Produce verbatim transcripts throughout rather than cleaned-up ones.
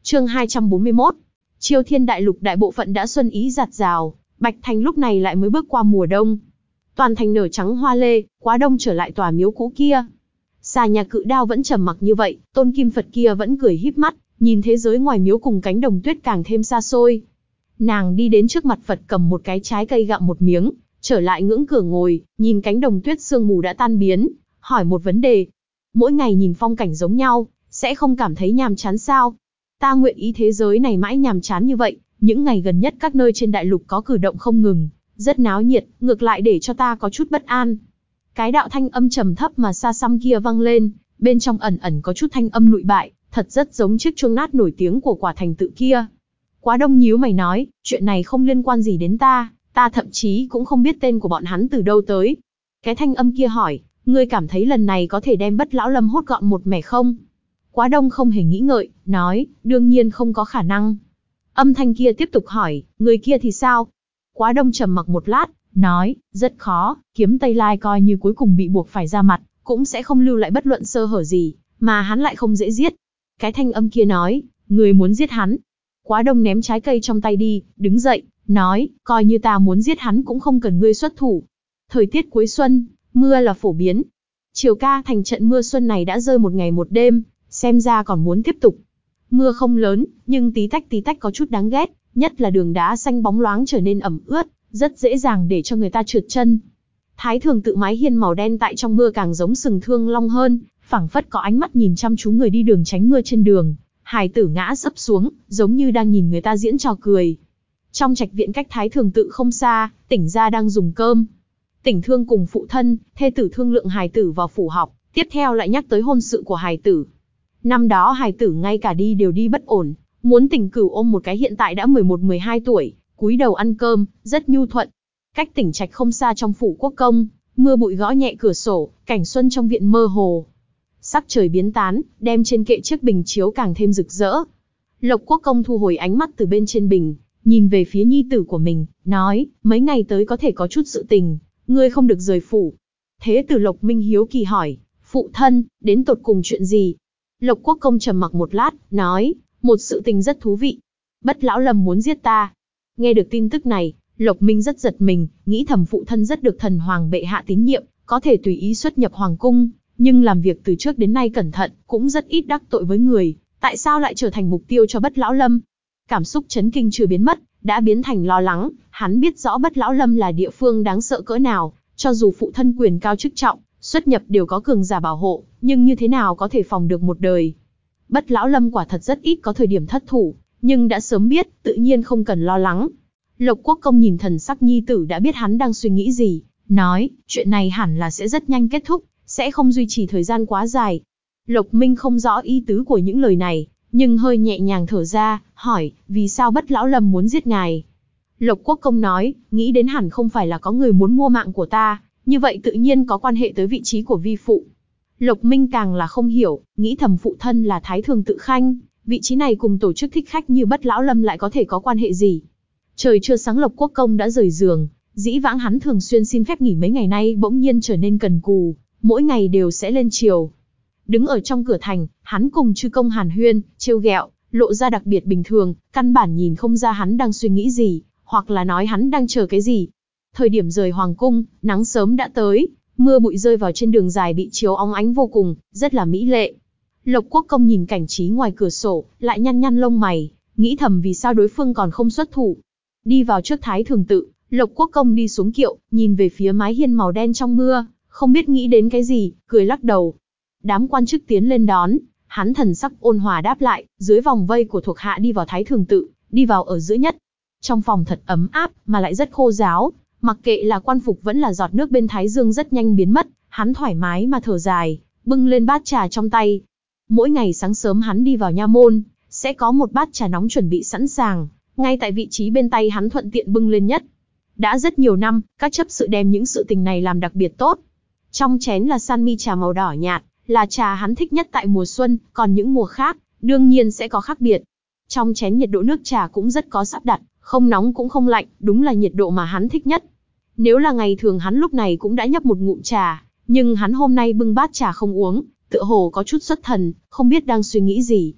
Chương hai trăm bốn mươi mốt. Chiêu Thiên Đại Lục đại bộ phận đã xuân ý rạt rào, Bạch Thành lúc này lại mới bước qua mùa đông. Toàn thành nở trắng hoa lê, quá đông trở lại tòa miếu cũ kia. Xà Nhà Cự Đao vẫn trầm mặc như vậy, tôn kim Phật kia vẫn cười híp mắt, nhìn thế giới ngoài miếu cùng cánh đồng tuyết càng thêm xa xôi. Nàng đi đến trước mặt Phật cầm một cái trái cây gặm một miếng, trở lại ngưỡng cửa ngồi, nhìn cánh đồng tuyết sương mù đã tan biến, hỏi một vấn đề. Mỗi ngày nhìn phong cảnh giống nhau, sẽ không cảm thấy nhàm chán sao? Ta nguyện ý thế giới này mãi nhàm chán như vậy, những ngày gần nhất các nơi trên đại lục có cử động không ngừng, rất náo nhiệt, ngược lại để cho ta có chút bất an. Cái đạo thanh âm trầm thấp mà xa xăm kia vang lên, bên trong ẩn ẩn có chút thanh âm lụi bại, thật rất giống chiếc chuông nát nổi tiếng của quả thành tự kia. Quá đông nhíu mày nói, chuyện này không liên quan gì đến ta, ta thậm chí cũng không biết tên của bọn hắn từ đâu tới. Cái thanh âm kia hỏi, ngươi cảm thấy lần này có thể đem Bất Lão Lâm hốt gọn một mẻ không? Quá đông không hề nghĩ ngợi, nói, đương nhiên không có khả năng. Âm thanh kia tiếp tục hỏi, người kia thì sao? Quá đông trầm mặc một lát, nói, rất khó, Kiếm Tây Lai coi như cuối cùng bị buộc phải ra mặt, cũng sẽ không lưu lại bất luận sơ hở gì, mà hắn lại không dễ giết. Cái thanh âm kia nói, người muốn giết hắn. Quá đông ném trái cây trong tay đi, đứng dậy, nói, coi như ta muốn giết hắn cũng không cần ngươi xuất thủ. Thời tiết cuối xuân, mưa là phổ biến. Triều ca thành trận mưa xuân này đã rơi một ngày một đêm, xem ra còn muốn tiếp tục. Mưa không lớn, nhưng tí tách tí tách có chút đáng ghét, nhất là đường đá xanh bóng loáng trở nên ẩm ướt, rất dễ dàng để cho người ta trượt chân. Thái Thường Tự mái hiên màu đen tại trong mưa càng giống sừng thương long hơn, phảng phất có ánh mắt nhìn chăm chú người đi đường tránh mưa trên đường. Hài tử ngã sấp xuống, giống như đang nhìn người ta diễn trò cười. Trong trạch viện cách Thái Thường Tự không xa, Tỉnh gia đang dùng cơm. Tỉnh Thương cùng phụ thân, thê tử thương lượng hài tử vào phủ học, tiếp theo lại nhắc tới hôn sự của hài tử. Năm đó hài tử ngay cả đi đều đi bất ổn, muốn Tỉnh Cửu ôm một cái hiện tại đã mười một mười hai tuổi, cúi đầu ăn cơm, rất nhu thuận. Cách Tỉnh Trạch không xa trong phủ quốc công, mưa bụi gõ nhẹ cửa sổ, cảnh xuân trong viện mơ hồ. Sắc trời biến tán, đem trên kệ chiếc bình chiếu càng thêm rực rỡ. Lộc Quốc công thu hồi ánh mắt từ bên trên bình, nhìn về phía nhi tử của mình, nói, mấy ngày tới có thể có chút sự tình, ngươi không được rời phủ. Thế tử Lộc Minh hiếu kỳ hỏi, phụ thân, đến tột cùng chuyện gì? Lộc Quốc công trầm mặc một lát, nói, một sự tình rất thú vị. Bất Lão Lâm muốn giết ta. Nghe được tin tức này, Lộc Minh rất giật mình, nghĩ thầm phụ thân rất được thần hoàng bệ hạ tín nhiệm, có thể tùy ý xuất nhập hoàng cung, nhưng làm việc từ trước đến nay cẩn thận, cũng rất ít đắc tội với người, tại sao lại trở thành mục tiêu cho Bất Lão Lâm? Cảm xúc chấn kinh chưa biến mất, đã biến thành lo lắng, hắn biết rõ Bất Lão Lâm là địa phương đáng sợ cỡ nào, cho dù phụ thân quyền cao chức trọng, xuất nhập đều có cường giả bảo hộ, nhưng như thế nào có thể phòng được một đời. Bất Lão Lâm quả thật rất ít có thời điểm thất thủ, nhưng đã sớm biết, tự nhiên không cần lo lắng. Lộc Quốc công nhìn thần sắc nhi tử đã biết hắn đang suy nghĩ gì, nói, chuyện này hẳn là sẽ rất nhanh kết thúc, sẽ không duy trì thời gian quá dài. Lộc Minh không rõ ý tứ của những lời này, nhưng hơi nhẹ nhàng thở ra, hỏi, vì sao Bất Lão Lâm muốn giết ngài? Lộc Quốc công nói, nghĩ đến hẳn không phải là có người muốn mua mạng của ta, như vậy tự nhiên có quan hệ tới vị trí của vi phụ. Lộc Minh càng là không hiểu, nghĩ thầm phụ thân là Thái Thường Tự khanh, vị trí này cùng tổ chức thích khách như Bất Lão Lâm lại có thể có quan hệ gì? Trời chưa sáng Lộc Quốc công đã rời giường, dĩ vãng hắn thường xuyên xin phép nghỉ mấy ngày nay bỗng nhiên trở nên cần cù, mỗi ngày đều sẽ lên triều. Đứng ở trong cửa thành, hắn cùng chư công hàn huyên, trêu ghẹo, lộ ra đặc biệt bình thường, căn bản nhìn không ra hắn đang suy nghĩ gì, hoặc là nói hắn đang chờ cái gì. Thời điểm rời hoàng cung, nắng sớm đã tới, mưa bụi rơi vào trên đường dài bị chiếu óng ánh vô cùng, rất là mỹ lệ. Lộc Quốc công nhìn cảnh trí ngoài cửa sổ, lại nhăn nhăn lông mày, nghĩ thầm vì sao đối phương còn không xuất thủ. Đi vào trước Thái Thường Tự, Lộc Quốc công đi xuống kiệu, nhìn về phía mái hiên màu đen trong mưa, không biết nghĩ đến cái gì, cười lắc đầu. Đám quan chức tiến lên đón, hắn thần sắc ôn hòa đáp lại, dưới vòng vây của thuộc hạ đi vào Thái Thường Tự, đi vào ở giữa nhất. Trong phòng thật ấm áp, mà lại rất khô ráo, mặc kệ là quan phục vẫn là giọt nước bên thái dương rất nhanh biến mất, hắn thoải mái mà thở dài, bưng lên bát trà trong tay. Mỗi ngày sáng sớm hắn đi vào nha môn, sẽ có một bát trà nóng chuẩn bị sẵn sàng, ngay tại vị trí bên tay hắn thuận tiện bưng lên nhất. Đã rất nhiều năm, các chấp sự đem những sự tình này làm đặc biệt tốt. Trong chén là san mi trà màu đỏ nhạt, là trà hắn thích nhất tại mùa xuân, còn những mùa khác, đương nhiên sẽ có khác biệt. Trong chén nhiệt độ nước trà cũng rất có sắp đặt, không nóng cũng không lạnh, đúng là nhiệt độ mà hắn thích nhất. Nếu là ngày thường hắn lúc này cũng đã nhấp một ngụm trà, nhưng hắn hôm nay bưng bát trà không uống, tựa hồ có chút xuất thần, không biết đang suy nghĩ gì.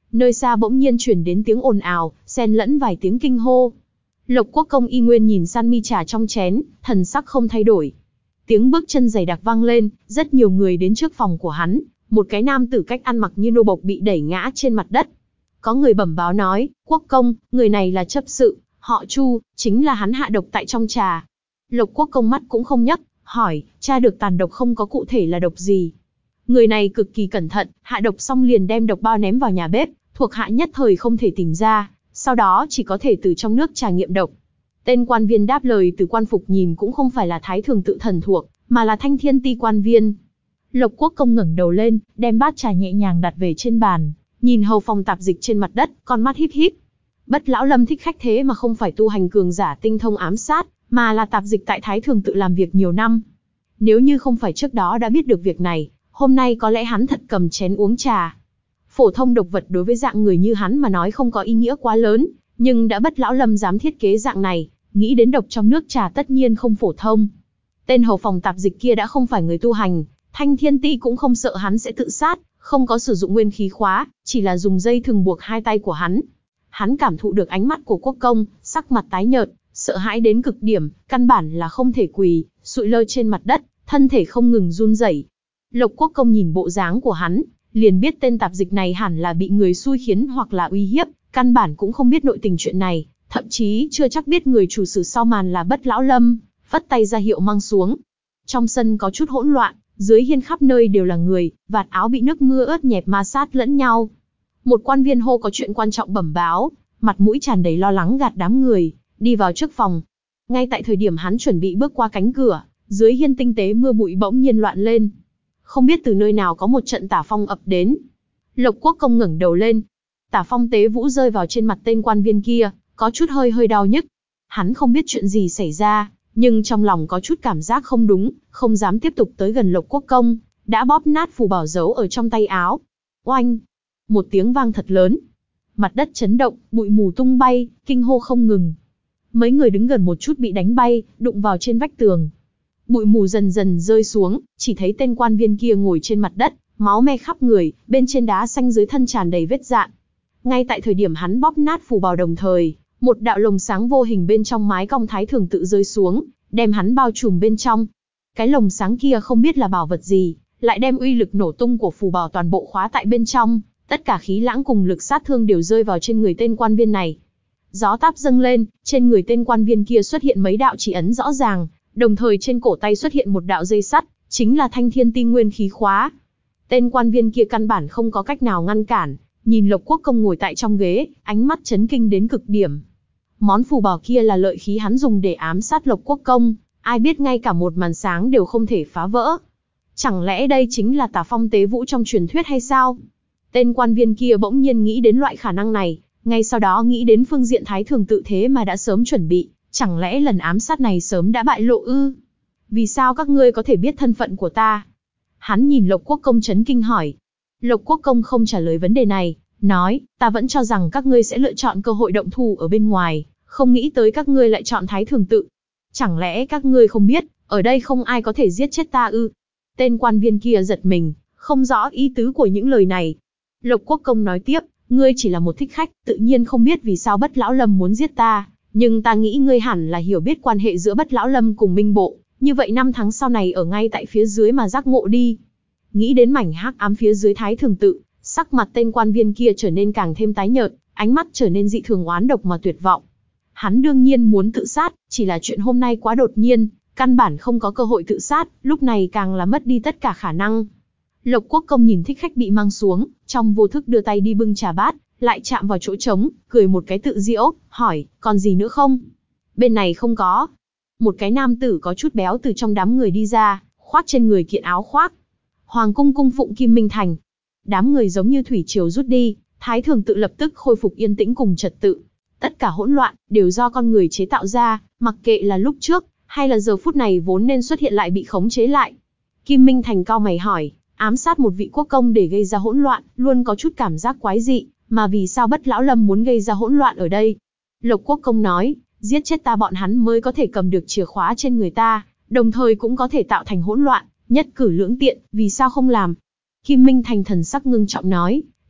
Nơi xa bỗng nhiên chuyển đến tiếng ồn ào, xen lẫn vài tiếng kinh hô. Lộc Quốc Công y nguyên nhìn san mi trà trong chén, thần sắc không thay đổi. Tiếng bước chân dày đặc vang lên, rất nhiều người đến trước phòng của hắn, một cái nam tử cách ăn mặc như nô bộc bị đẩy ngã trên mặt đất. Có người bẩm báo nói, Quốc Công, người này là chấp sự, họ Chu, chính là hắn hạ độc tại trong trà. Lộc Quốc Công mắt cũng không nhấc, hỏi, tra được tàn độc không có cụ thể là độc gì. Người này cực kỳ cẩn thận, hạ độc xong liền đem độc bao ném vào nhà bếp, thuộc hạ nhất thời không thể tìm ra, sau đó chỉ có thể từ trong nước trà nghiệm độc. Tên quan viên đáp lời từ quan phục nhìn cũng không phải là Thái Thường tự thần thuộc, mà là Thanh Thiên Ti quan viên. Lộc Quốc Công ngẩng đầu lên, đem bát trà nhẹ nhàng đặt về trên bàn, nhìn hầu phòng tạp dịch trên mặt đất, con mắt híp híp. Bất Lão Lâm thích khách thế mà không phải tu hành cường giả tinh thông ám sát, mà là tạp dịch tại Thái Thường tự làm việc nhiều năm. Nếu như không phải trước đó đã biết được việc này, hôm nay có lẽ hắn thật cầm chén uống trà. Phổ thông độc vật đối với dạng người như hắn mà nói không có ý nghĩa quá lớn, nhưng đã Bất Lão Lâm dám thiết kế dạng này, nghĩ đến độc trong nước trà tất nhiên không phổ thông. Tên hầu phòng tạp dịch kia đã không phải người tu hành, Thanh Thiên Ti cũng không sợ hắn sẽ tự sát, không có sử dụng nguyên khí khóa, chỉ là dùng dây thừng buộc hai tay của hắn. Hắn cảm thụ được ánh mắt của Quốc Công, sắc mặt tái nhợt, sợ hãi đến cực điểm, căn bản là không thể quỳ, sụi lơ trên mặt đất, thân thể không ngừng run rẩy. Lộc Quốc Công nhìn bộ dáng của hắn, liền biết tên tạp dịch này hẳn là bị người xui khiến hoặc là uy hiếp, căn bản cũng không biết nội tình chuyện này, thậm chí chưa chắc biết người chủ sử sau màn là Bất Lão Lâm, vất tay ra hiệu mang xuống. Trong sân có chút hỗn loạn, dưới hiên khắp nơi đều là người, vạt áo bị nước mưa ướt nhẹp ma sát lẫn nhau. Một quan viên hô có chuyện quan trọng bẩm báo, mặt mũi tràn đầy lo lắng gạt đám người, đi vào trước phòng. Ngay tại thời điểm hắn chuẩn bị bước qua cánh cửa, dưới hiên tinh tế mưa bụi bỗng nhiên loạn lên. Không biết từ nơi nào có một trận tả phong ập đến. Lộc Quốc Công ngẩng đầu lên. Tả phong tế vũ rơi vào trên mặt tên quan viên kia, có chút hơi hơi đau nhức. Hắn không biết chuyện gì xảy ra, nhưng trong lòng có chút cảm giác không đúng, không dám tiếp tục tới gần Lộc Quốc Công, đã bóp nát phù bảo giấu ở trong tay áo. Oanh! Một tiếng vang thật lớn. Mặt đất chấn động, bụi mù tung bay, kinh hô không ngừng. Mấy người đứng gần một chút bị đánh bay, đụng vào trên vách tường. Bụi mù dần dần rơi xuống, chỉ thấy tên quan viên kia ngồi trên mặt đất, máu me khắp người, bên trên đá xanh dưới thân tràn đầy vết dạn. Ngay tại thời điểm hắn bóp nát phù bào đồng thời, một đạo lồng sáng vô hình bên trong mái cong Thái Thường tự rơi xuống, đem hắn bao trùm bên trong. Cái lồng sáng kia không biết là bảo vật gì, lại đem uy lực nổ tung của phù bào toàn bộ khóa tại bên trong, tất cả khí lãng cùng lực sát thương đều rơi vào trên người tên quan viên này. Gió táp dâng lên, trên người tên quan viên kia xuất hiện mấy đạo chỉ ấn rõ ràng, đồng thời trên cổ tay xuất hiện một đạo dây sắt, chính là Thanh Thiên Ti nguyên khí khóa. Tên quan viên kia căn bản không có cách nào ngăn cản, nhìn Lộc Quốc Công ngồi tại trong ghế, ánh mắt chấn kinh đến cực điểm. Món phù bảo kia là lợi khí hắn dùng để ám sát Lộc Quốc Công, ai biết ngay cả một màn sáng đều không thể phá vỡ. Chẳng lẽ đây chính là Tả Phong tế vũ trong truyền thuyết hay sao? Tên quan viên kia bỗng nhiên nghĩ đến loại khả năng này, ngay sau đó nghĩ đến phương diện Thái Thường tự thế mà đã sớm chuẩn bị, chẳng lẽ lần ám sát này sớm đã bại lộ ư? Vì sao các ngươi có thể biết thân phận của ta? Hắn nhìn Lộc Quốc Công chấn kinh hỏi. Lộc Quốc Công không trả lời vấn đề này, nói, ta vẫn cho rằng các ngươi sẽ lựa chọn cơ hội động thủ ở bên ngoài, không nghĩ tới các ngươi lại chọn Thái Thường tự. Chẳng lẽ các ngươi không biết, ở đây không ai có thể giết chết ta ư? Tên quan viên kia giật mình, không rõ ý tứ của những lời này. Lộc Quốc Công nói tiếp, ngươi chỉ là một thích khách, tự nhiên không biết vì sao Bất Lão Lâm muốn giết ta, nhưng ta nghĩ ngươi hẳn là hiểu biết quan hệ giữa Bất Lão Lâm cùng Minh Bộ, như vậy năm tháng sau này ở ngay tại phía dưới mà giác ngộ đi. Nghĩ đến mảnh hắc ám phía dưới Thái Thường tự, sắc mặt tên quan viên kia trở nên càng thêm tái nhợt, ánh mắt trở nên dị thường oán độc mà tuyệt vọng. Hắn đương nhiên muốn tự sát, chỉ là chuyện hôm nay quá đột nhiên, căn bản không có cơ hội tự sát, lúc này càng là mất đi tất cả khả năng. Lộc Quốc Công nhìn thích khách bị mang xuống, trong vô thức đưa tay đi bưng trà bát, lại chạm vào chỗ trống, cười một cái tự diễu, hỏi, còn gì nữa không? Bên này không có. Một cái nam tử có chút béo từ trong đám người đi ra, khoác trên người kiện áo khoác. Hoàng cung cung phụng Kim Minh Thành. Đám người giống như thủy triều rút đi, Thái Thường tự lập tức khôi phục yên tĩnh cùng trật tự. Tất cả hỗn loạn, đều do con người chế tạo ra, mặc kệ là lúc trước, hay là giờ phút này vốn nên xuất hiện lại bị khống chế lại. Kim Minh Thành cau mày hỏi, ám sát một vị quốc công để gây ra hỗn loạn, luôn có chút cảm giác quái dị, mà vì sao Bất Lão Lâm muốn gây ra hỗn loạn ở đây? Lộc Quốc Công nói, giết chết ta bọn hắn mới có thể cầm được chìa khóa trên người ta, đồng thời cũng có thể tạo thành hỗn loạn, nhất cử lưỡng tiện, vì sao không làm? Kim Minh Thành thần sắc ngưng trọng nói,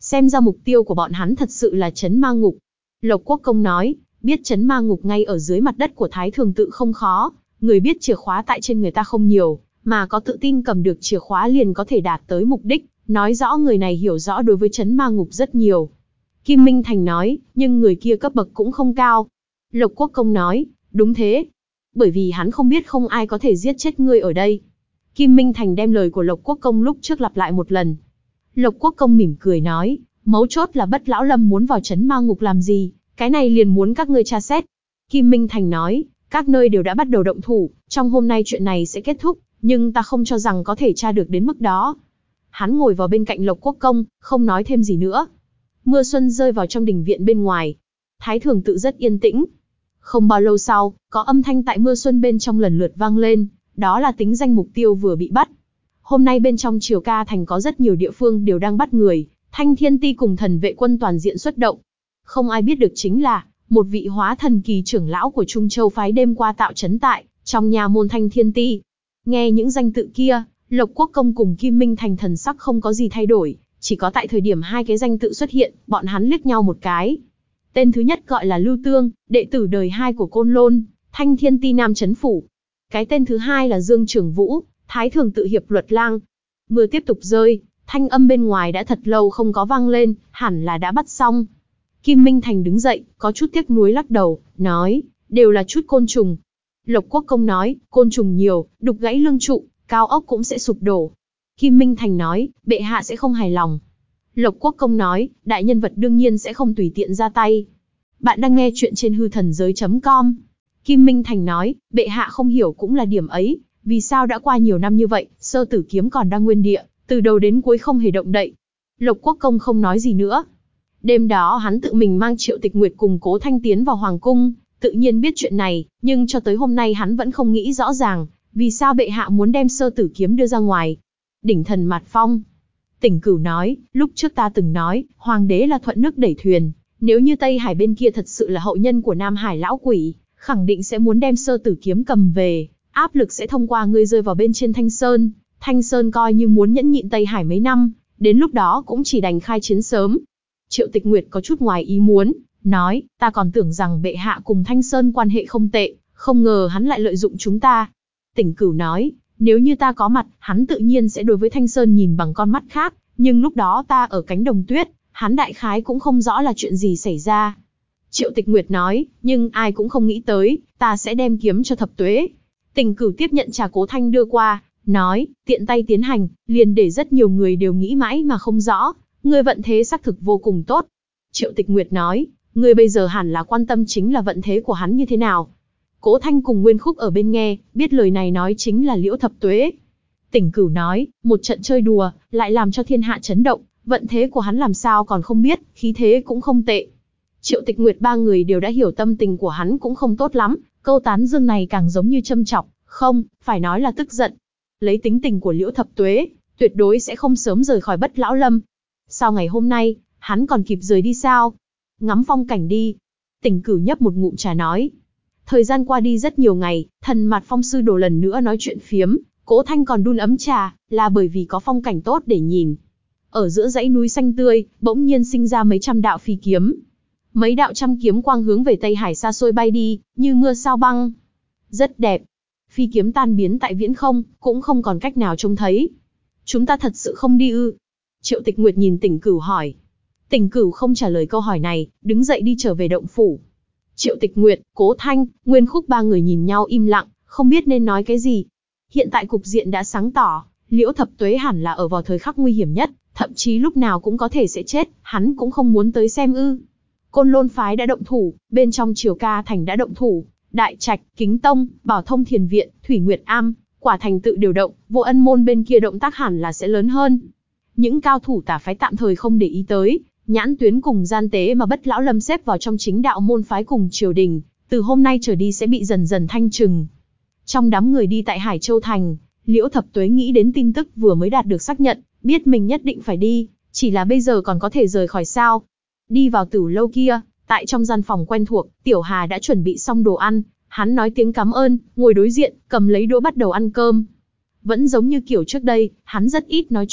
Xem ra mục tiêu của bọn hắn thật sự là trấn ma ngục. Lộc Quốc Công nói, biết trấn ma ngục ngay ở dưới mặt đất của Thái Thường Tự không khó, người biết chìa khóa tại trên người ta không nhiều, mà có tự tin cầm được chìa khóa liền có thể đạt tới mục đích, nói rõ người này hiểu rõ đối với trấn ma ngục rất nhiều. Kim Minh Thành nói, nhưng người kia cấp bậc cũng không cao. Lộc Quốc Công nói, đúng thế. Bởi vì hắn không biết không ai có thể giết chết ngươi ở đây. Kim Minh Thành đem lời của Lộc Quốc Công lúc trước lặp lại một lần. Lộc Quốc Công mỉm cười nói, mấu chốt là Bất Lão Lâm muốn vào trấn ma ngục làm gì, cái này liền muốn các ngươi tra xét. Kim Minh Thành nói, các nơi đều đã bắt đầu động thủ, trong hôm nay chuyện này sẽ kết thúc, nhưng ta không cho rằng có thể tra được đến mức đó. Hắn ngồi vào bên cạnh Lộc Quốc Công, không nói thêm gì nữa. Mưa xuân rơi vào trong đình viện bên ngoài. Thái Thường Tự rất yên tĩnh. Không bao lâu sau, có âm thanh tại mưa xuân bên trong lần lượt vang lên, đó là tính danh mục tiêu vừa bị bắt. Hôm nay bên trong Triều Ca Thành có rất nhiều địa phương đều đang bắt người, Thanh Thiên Ti cùng thần vệ quân toàn diện xuất động. Không ai biết được chính là, một vị hóa thần kỳ trưởng lão của Trung Châu phái đêm qua tạo trấn tại, trong nhà môn Thanh Thiên Ti. Nghe những danh tự kia, Lộc Quốc Công cùng Kim Minh Thành thần sắc không có gì thay đổi, chỉ có tại thời điểm hai cái danh tự xuất hiện, bọn hắn liếc nhau một cái. Tên thứ nhất gọi là Lưu Tương, đệ tử đời hai của Côn Lôn, Thanh Thiên Ti Nam Trấn Phủ. Cái tên thứ hai là Dương Trường Vũ, Thái Thường Tự Hiệp Luật Lang. Mưa tiếp tục rơi, thanh âm bên ngoài đã thật lâu không có vang lên, hẳn là đã bắt xong. Kim Minh Thành đứng dậy, có chút tiếc nuối lắc đầu, nói, đều là chút côn trùng. Lộc Quốc Công nói, côn trùng nhiều, đục gãy lương trụ, cao ốc cũng sẽ sụp đổ. Kim Minh Thành nói, bệ hạ sẽ không hài lòng. Lộc Quốc Công nói, đại nhân vật đương nhiên sẽ không tùy tiện ra tay. Bạn đang nghe chuyện trên hư thần giới chấm com. Kim Minh Thành nói, bệ hạ không hiểu cũng là điểm ấy, vì sao đã qua nhiều năm như vậy, Sơ Tử Kiếm còn đang nguyên địa, từ đầu đến cuối không hề động đậy. Lộc Quốc Công không nói gì nữa. Đêm đó hắn tự mình mang Triệu Tịch Nguyệt cùng Cố Thanh tiến vào Hoàng Cung, tự nhiên biết chuyện này, nhưng cho tới hôm nay hắn vẫn không nghĩ rõ ràng, vì sao bệ hạ muốn đem Sơ Tử Kiếm đưa ra ngoài. Đỉnh thần Mạt Phong. Tỉnh Cửu nói, lúc trước ta từng nói, Hoàng đế là thuận nước đẩy thuyền, nếu như Tây Hải bên kia thật sự là hậu nhân của Nam Hải lão quỷ, khẳng định sẽ muốn đem Sơ Tử Kiếm cầm về, áp lực sẽ thông qua ngươi rơi vào bên trên Thanh Sơn. Thanh Sơn coi như muốn nhẫn nhịn Tây Hải mấy năm, đến lúc đó cũng chỉ đành khai chiến sớm. Triệu Tịch Nguyệt có chút ngoài ý muốn, nói, ta còn tưởng rằng bệ hạ cùng Thanh Sơn quan hệ không tệ, không ngờ hắn lại lợi dụng chúng ta. Tỉnh Cửu nói, nếu như ta có mặt, hắn tự nhiên sẽ đối với Thanh Sơn nhìn bằng con mắt khác, nhưng lúc đó ta ở cánh đồng tuyết, hắn đại khái cũng không rõ là chuyện gì xảy ra. Triệu Tịch Nguyệt nói, nhưng ai cũng không nghĩ tới, ta sẽ đem kiếm cho Thập Tuế. Tỉnh Cửu tiếp nhận trà Cố Thanh đưa qua, nói, tiện tay tiến hành, liền để rất nhiều người đều nghĩ mãi mà không rõ, ngươi vận thế xác thực vô cùng tốt. Triệu Tịch Nguyệt nói, ngươi bây giờ hẳn là quan tâm chính là vận thế của hắn như thế nào. Cố Thanh cùng Nguyên Khúc ở bên nghe, biết lời này nói chính là Liễu Thập Tuế. Tỉnh Cửu nói, một trận chơi đùa, lại làm cho thiên hạ chấn động, vận thế của hắn làm sao còn không biết, khí thế cũng không tệ. Triệu Tịch Nguyệt ba người đều đã hiểu tâm tình của hắn cũng không tốt lắm, câu tán dương này càng giống như châm chọc, không, phải nói là tức giận. Lấy tính tình của Liễu Thập Tuế, tuyệt đối sẽ không sớm rời khỏi Bất Lão Lâm. Sau ngày hôm nay, hắn còn kịp rời đi sao? Ngắm phong cảnh đi. Tỉnh Cửu nhấp một ngụm trà nói. Thời gian qua đi rất nhiều ngày, thần Mạt Phong sư đồ lần nữa nói chuyện phiếm, Cố Thanh còn đun ấm trà, là bởi vì có phong cảnh tốt để nhìn. Ở giữa dãy núi xanh tươi, bỗng nhiên sinh ra mấy trăm đạo phi kiếm. Mấy đạo trăm kiếm quang hướng về Tây Hải xa xôi bay đi, như mưa sao băng. Rất đẹp. Phi kiếm tan biến tại viễn không, cũng không còn cách nào trông thấy. Chúng ta thật sự không đi ư? Triệu Tịch Nguyệt nhìn Tỉnh Cửu hỏi. Tỉnh Cửu không trả lời câu hỏi này, đứng dậy đi trở về động phủ. Triệu Tịch Nguyệt, Cố Thanh, Nguyên Khúc ba người nhìn nhau im lặng, không biết nên nói cái gì. Hiện tại cục diện đã sáng tỏ, Liễu Thập Tuế hẳn là ở vào thời khắc nguy hiểm nhất, thậm chí lúc nào cũng có thể sẽ chết, hắn cũng không muốn tới xem ư. Côn Lôn phái đã động thủ, bên trong Triều Ca Thành đã động thủ, Đại Trạch, Kính Tông, Bảo Thông Thiền Viện, Thủy Nguyệt Am, Quả Thành tự điều động, Vô Ân môn bên kia động tác hẳn là sẽ lớn hơn. Những cao thủ tả phái tạm thời không để ý tới, Nhãn Tuyến cùng Gian Tế mà Bất Lão Lâm xếp vào trong chính đạo môn phái cùng triều đình, từ hôm nay trở đi sẽ bị dần dần thanh trừng. Trong đám người đi tại Hải Châu Thành, Liễu Thập Tuế nghĩ đến tin tức vừa mới đạt được xác nhận, biết mình nhất định phải đi, chỉ là bây giờ còn có thể rời khỏi sao. Đi vào tử lâu kia, tại trong gian phòng quen thuộc, Tiểu Hà đã chuẩn bị xong đồ ăn, hắn nói tiếng cảm ơn, ngồi đối diện, cầm lấy đũa bắt đầu ăn cơm. Vẫn giống như kiểu trước đây, hắn rất ít nói chuyện,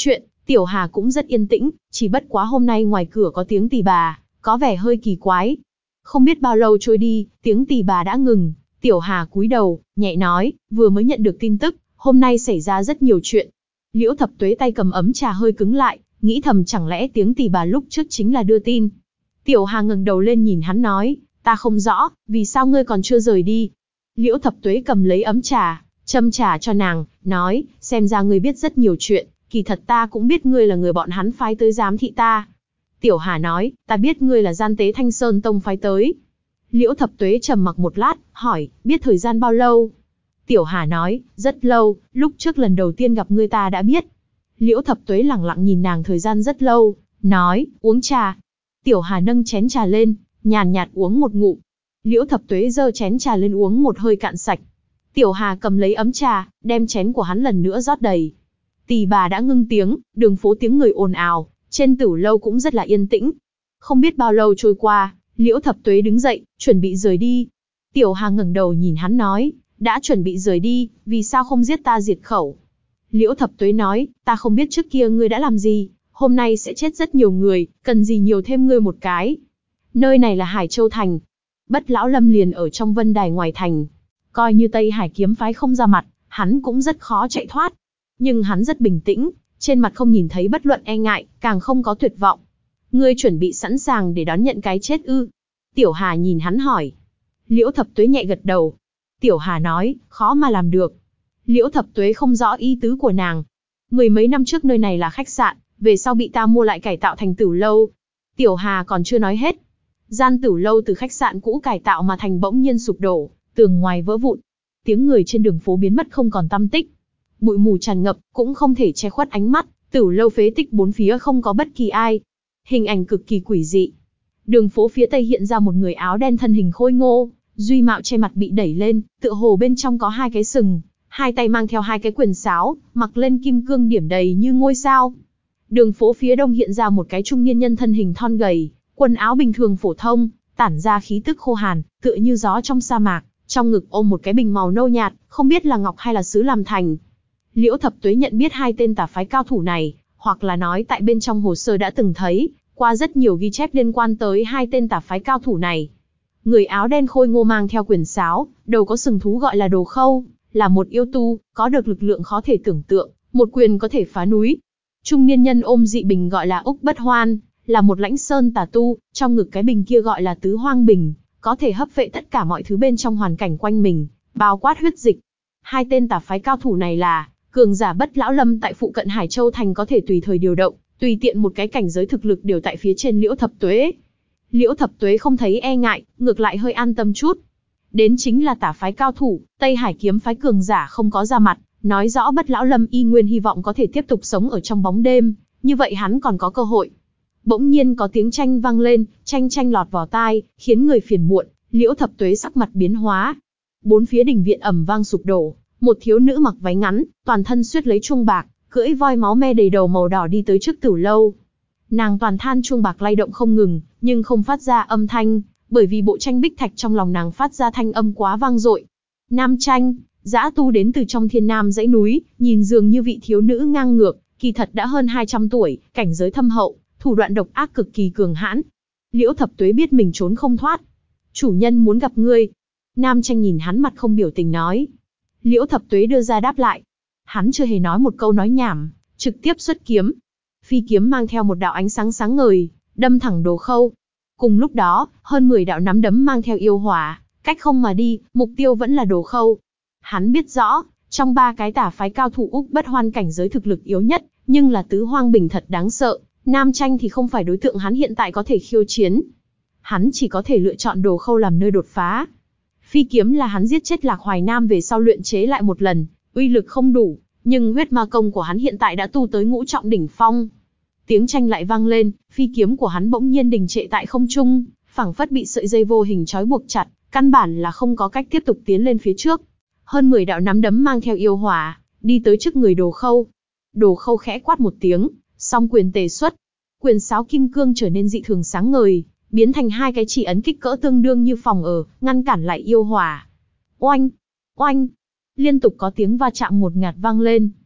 Tiểu Hà cũng rất yên tĩnh, chỉ bất quá hôm nay ngoài cửa có tiếng tỳ bà, có vẻ hơi kỳ quái. Không biết bao lâu trôi đi, tiếng tỳ bà đã ngừng. Tiểu Hà cúi đầu, nhẹ nói, vừa mới nhận được tin tức, hôm nay xảy ra rất nhiều chuyện. Liễu Thập Tuế tay cầm ấm trà hơi cứng lại, nghĩ thầm chẳng lẽ tiếng tỳ bà lúc trước chính là đưa tin. Tiểu Hà ngẩng đầu lên nhìn hắn nói, ta không rõ, vì sao ngươi còn chưa rời đi. Liễu Thập Tuế cầm lấy ấm trà, châm trà cho nàng, nói, xem ra ngươi biết rất nhiều chuyện, kỳ thật ta cũng biết ngươi là người bọn hắn phái tới giám thị ta. Tiểu Hà nói, ta biết ngươi là gian tế Thanh Sơn Tông phái tới. Liễu Thập Tuế trầm mặc một lát, hỏi, biết thời gian bao lâu? Tiểu Hà nói, rất lâu, lúc trước lần đầu tiên gặp ngươi ta đã biết. Liễu Thập Tuế lẳng lặng nhìn nàng thời gian rất lâu, nói, uống trà. Tiểu Hà nâng chén trà lên, nhàn nhạt uống một ngụm. Liễu Thập Tuế giơ chén trà lên uống một hơi cạn sạch. Tiểu Hà cầm lấy ấm trà, đem chén của hắn lần nữa rót đầy. Tỳ bà đã ngưng tiếng, đường phố tiếng người ồn ào, trên Tửu lâu cũng rất là yên tĩnh. Không biết bao lâu trôi qua, Liễu Thập Tuế đứng dậy, chuẩn bị rời đi. Tiểu Hà ngẩng đầu nhìn hắn nói, đã chuẩn bị rời đi, vì sao không giết ta diệt khẩu? Liễu Thập Tuế nói, ta không biết trước kia ngươi đã làm gì, hôm nay sẽ chết rất nhiều người, cần gì nhiều thêm ngươi một cái. Nơi này là Hải Châu Thành. Bất Lão Lâm liền ở trong vân đài ngoài thành. Coi như Tây Hải kiếm phái không ra mặt, hắn cũng rất khó chạy thoát. Nhưng hắn rất bình tĩnh, trên mặt không nhìn thấy bất luận e ngại, càng không có tuyệt vọng. Ngươi chuẩn bị sẵn sàng để đón nhận cái chết ư? Tiểu Hà nhìn hắn hỏi. Liễu Thập Tuế nhẹ gật đầu. Tiểu Hà nói, khó mà làm được. Liễu Thập Tuế không rõ ý tứ của nàng. Mười mấy năm trước nơi này là khách sạn, về sau bị ta mua lại cải tạo thành Tửu lâu. Tiểu Hà còn chưa nói hết. Gian Tửu lâu từ khách sạn cũ cải tạo mà thành bỗng nhiên sụp đổ, tường ngoài vỡ vụn. Tiếng người trên đường phố biến mất không còn tăm tích. Bụi mù tràn ngập, cũng không thể che khuất ánh mắt. Tửu lâu phế tích bốn phía không có bất kỳ ai. Hình ảnh cực kỳ quỷ dị. Đường phố phía tây hiện ra một người áo đen thân hình khôi ngô, duy mạo che mặt bị đẩy lên, tựa hồ bên trong có hai cái sừng, hai tay mang theo hai cái quyền sáo, mặc lên kim cương điểm đầy như ngôi sao. Đường phố phía đông hiện ra một cái trung niên nhân thân hình thon gầy, quần áo bình thường phổ thông, tản ra khí tức khô hàn, tựa như gió trong sa mạc, trong ngực ôm một cái bình màu nâu nhạt, không biết là ngọc hay là sứ làm thành. Liễu Thập Tuế nhận biết hai tên tà phái cao thủ này, hoặc là nói tại bên trong hồ sơ đã từng thấy qua rất nhiều ghi chép liên quan tới hai tên tà phái cao thủ này. Người áo đen khôi ngô mang theo quyền sáo, đầu có sừng thú gọi là Đồ Khâu, là một yêu tu, có được lực lượng khó thể tưởng tượng, một quyền có thể phá núi. Trung niên nhân ôm dị bình gọi là Úc Bất Hoan, là một lãnh sơn tà tu, trong ngực cái bình kia gọi là Tứ Hoang Bình, có thể hấp phệ tất cả mọi thứ bên trong hoàn cảnh quanh mình, bao quát huyết dịch. Hai tên tà phái cao thủ này là cường giả Bất Lão Lâm tại phụ cận Hải Châu Thành, có thể tùy thời điều động, tùy tiện một cái cảnh giới thực lực đều tại phía trên Liễu Thập Tuế. Liễu Thập Tuế không thấy e ngại, ngược lại hơi an tâm chút. Đến chính là tà phái cao thủ, Tây Hải kiếm phái cường giả không có ra mặt, nói rõ Bất Lão Lâm y nguyên hy vọng có thể tiếp tục sống ở trong bóng đêm, như vậy hắn còn có cơ hội. Bỗng nhiên có tiếng tranh vang lên, tranh tranh lọt vào tai, khiến người phiền muộn. Liễu Thập Tuế sắc mặt biến hóa. Bốn phía đình viện ầm vang sụp đổ, một thiếu nữ mặc váy ngắn, toàn thân xuết lấy chuông bạc, cưỡi voi máu me đầy đầu màu đỏ đi tới trước Tửu lâu. Nàng toàn than chuông bạc lay động không ngừng, nhưng không phát ra âm thanh, bởi vì bộ tranh bích thạch trong lòng nàng phát ra thanh âm quá vang dội. Nam Tranh, dã tu đến từ trong thiên nam dãy núi, nhìn dường như vị thiếu nữ ngang ngược, kỳ thật đã hơn hai trăm tuổi, cảnh giới thâm hậu, thủ đoạn độc ác cực kỳ cường hãn. Liễu Thập Tuế biết mình trốn không thoát. Chủ nhân muốn gặp ngươi. Nam Tranh nhìn hắn mặt không biểu tình nói. Liễu Thập Tuế đưa ra đáp lại. Hắn chưa hề nói một câu nói nhảm, trực tiếp xuất kiếm. Phi kiếm mang theo một đạo ánh sáng sáng ngời, đâm thẳng Đồ Khâu. Cùng lúc đó, hơn mười đạo nắm đấm mang theo yêu hỏa, cách không mà đi, mục tiêu vẫn là Đồ Khâu. Hắn biết rõ, trong ba cái tà phái cao thủ Úc Bất Hoan cảnh giới thực lực yếu nhất, nhưng là Tứ Hoang Bình thật đáng sợ. Nam Tranh thì không phải đối tượng hắn hiện tại có thể khiêu chiến. Hắn chỉ có thể lựa chọn Đồ Khâu làm nơi đột phá. Phi kiếm là hắn giết chết Lạc Hoài Nam về sau luyện chế lại một lần, uy lực không đủ, nhưng huyết ma công của hắn hiện tại đã tu tới ngũ trọng đỉnh phong. Tiếng tranh lại vang lên, phi kiếm của hắn bỗng nhiên đình trệ tại không trung, phảng phất bị sợi dây vô hình trói buộc chặt, căn bản là không có cách tiếp tục tiến lên phía trước. Hơn mười đạo nắm đấm mang theo yêu hỏa, đi tới trước người Đồ Khâu. Đồ Khâu khẽ quát một tiếng, song quyền tề xuất. Quyền sáo kim cương trở nên dị thường sáng ngời, biến thành hai cái chỉ ấn kích cỡ tương đương như phòng ở, ngăn cản lại yêu hỏa. Oanh! Oanh! Liên tục có tiếng va chạm ngột ngạt vang lên.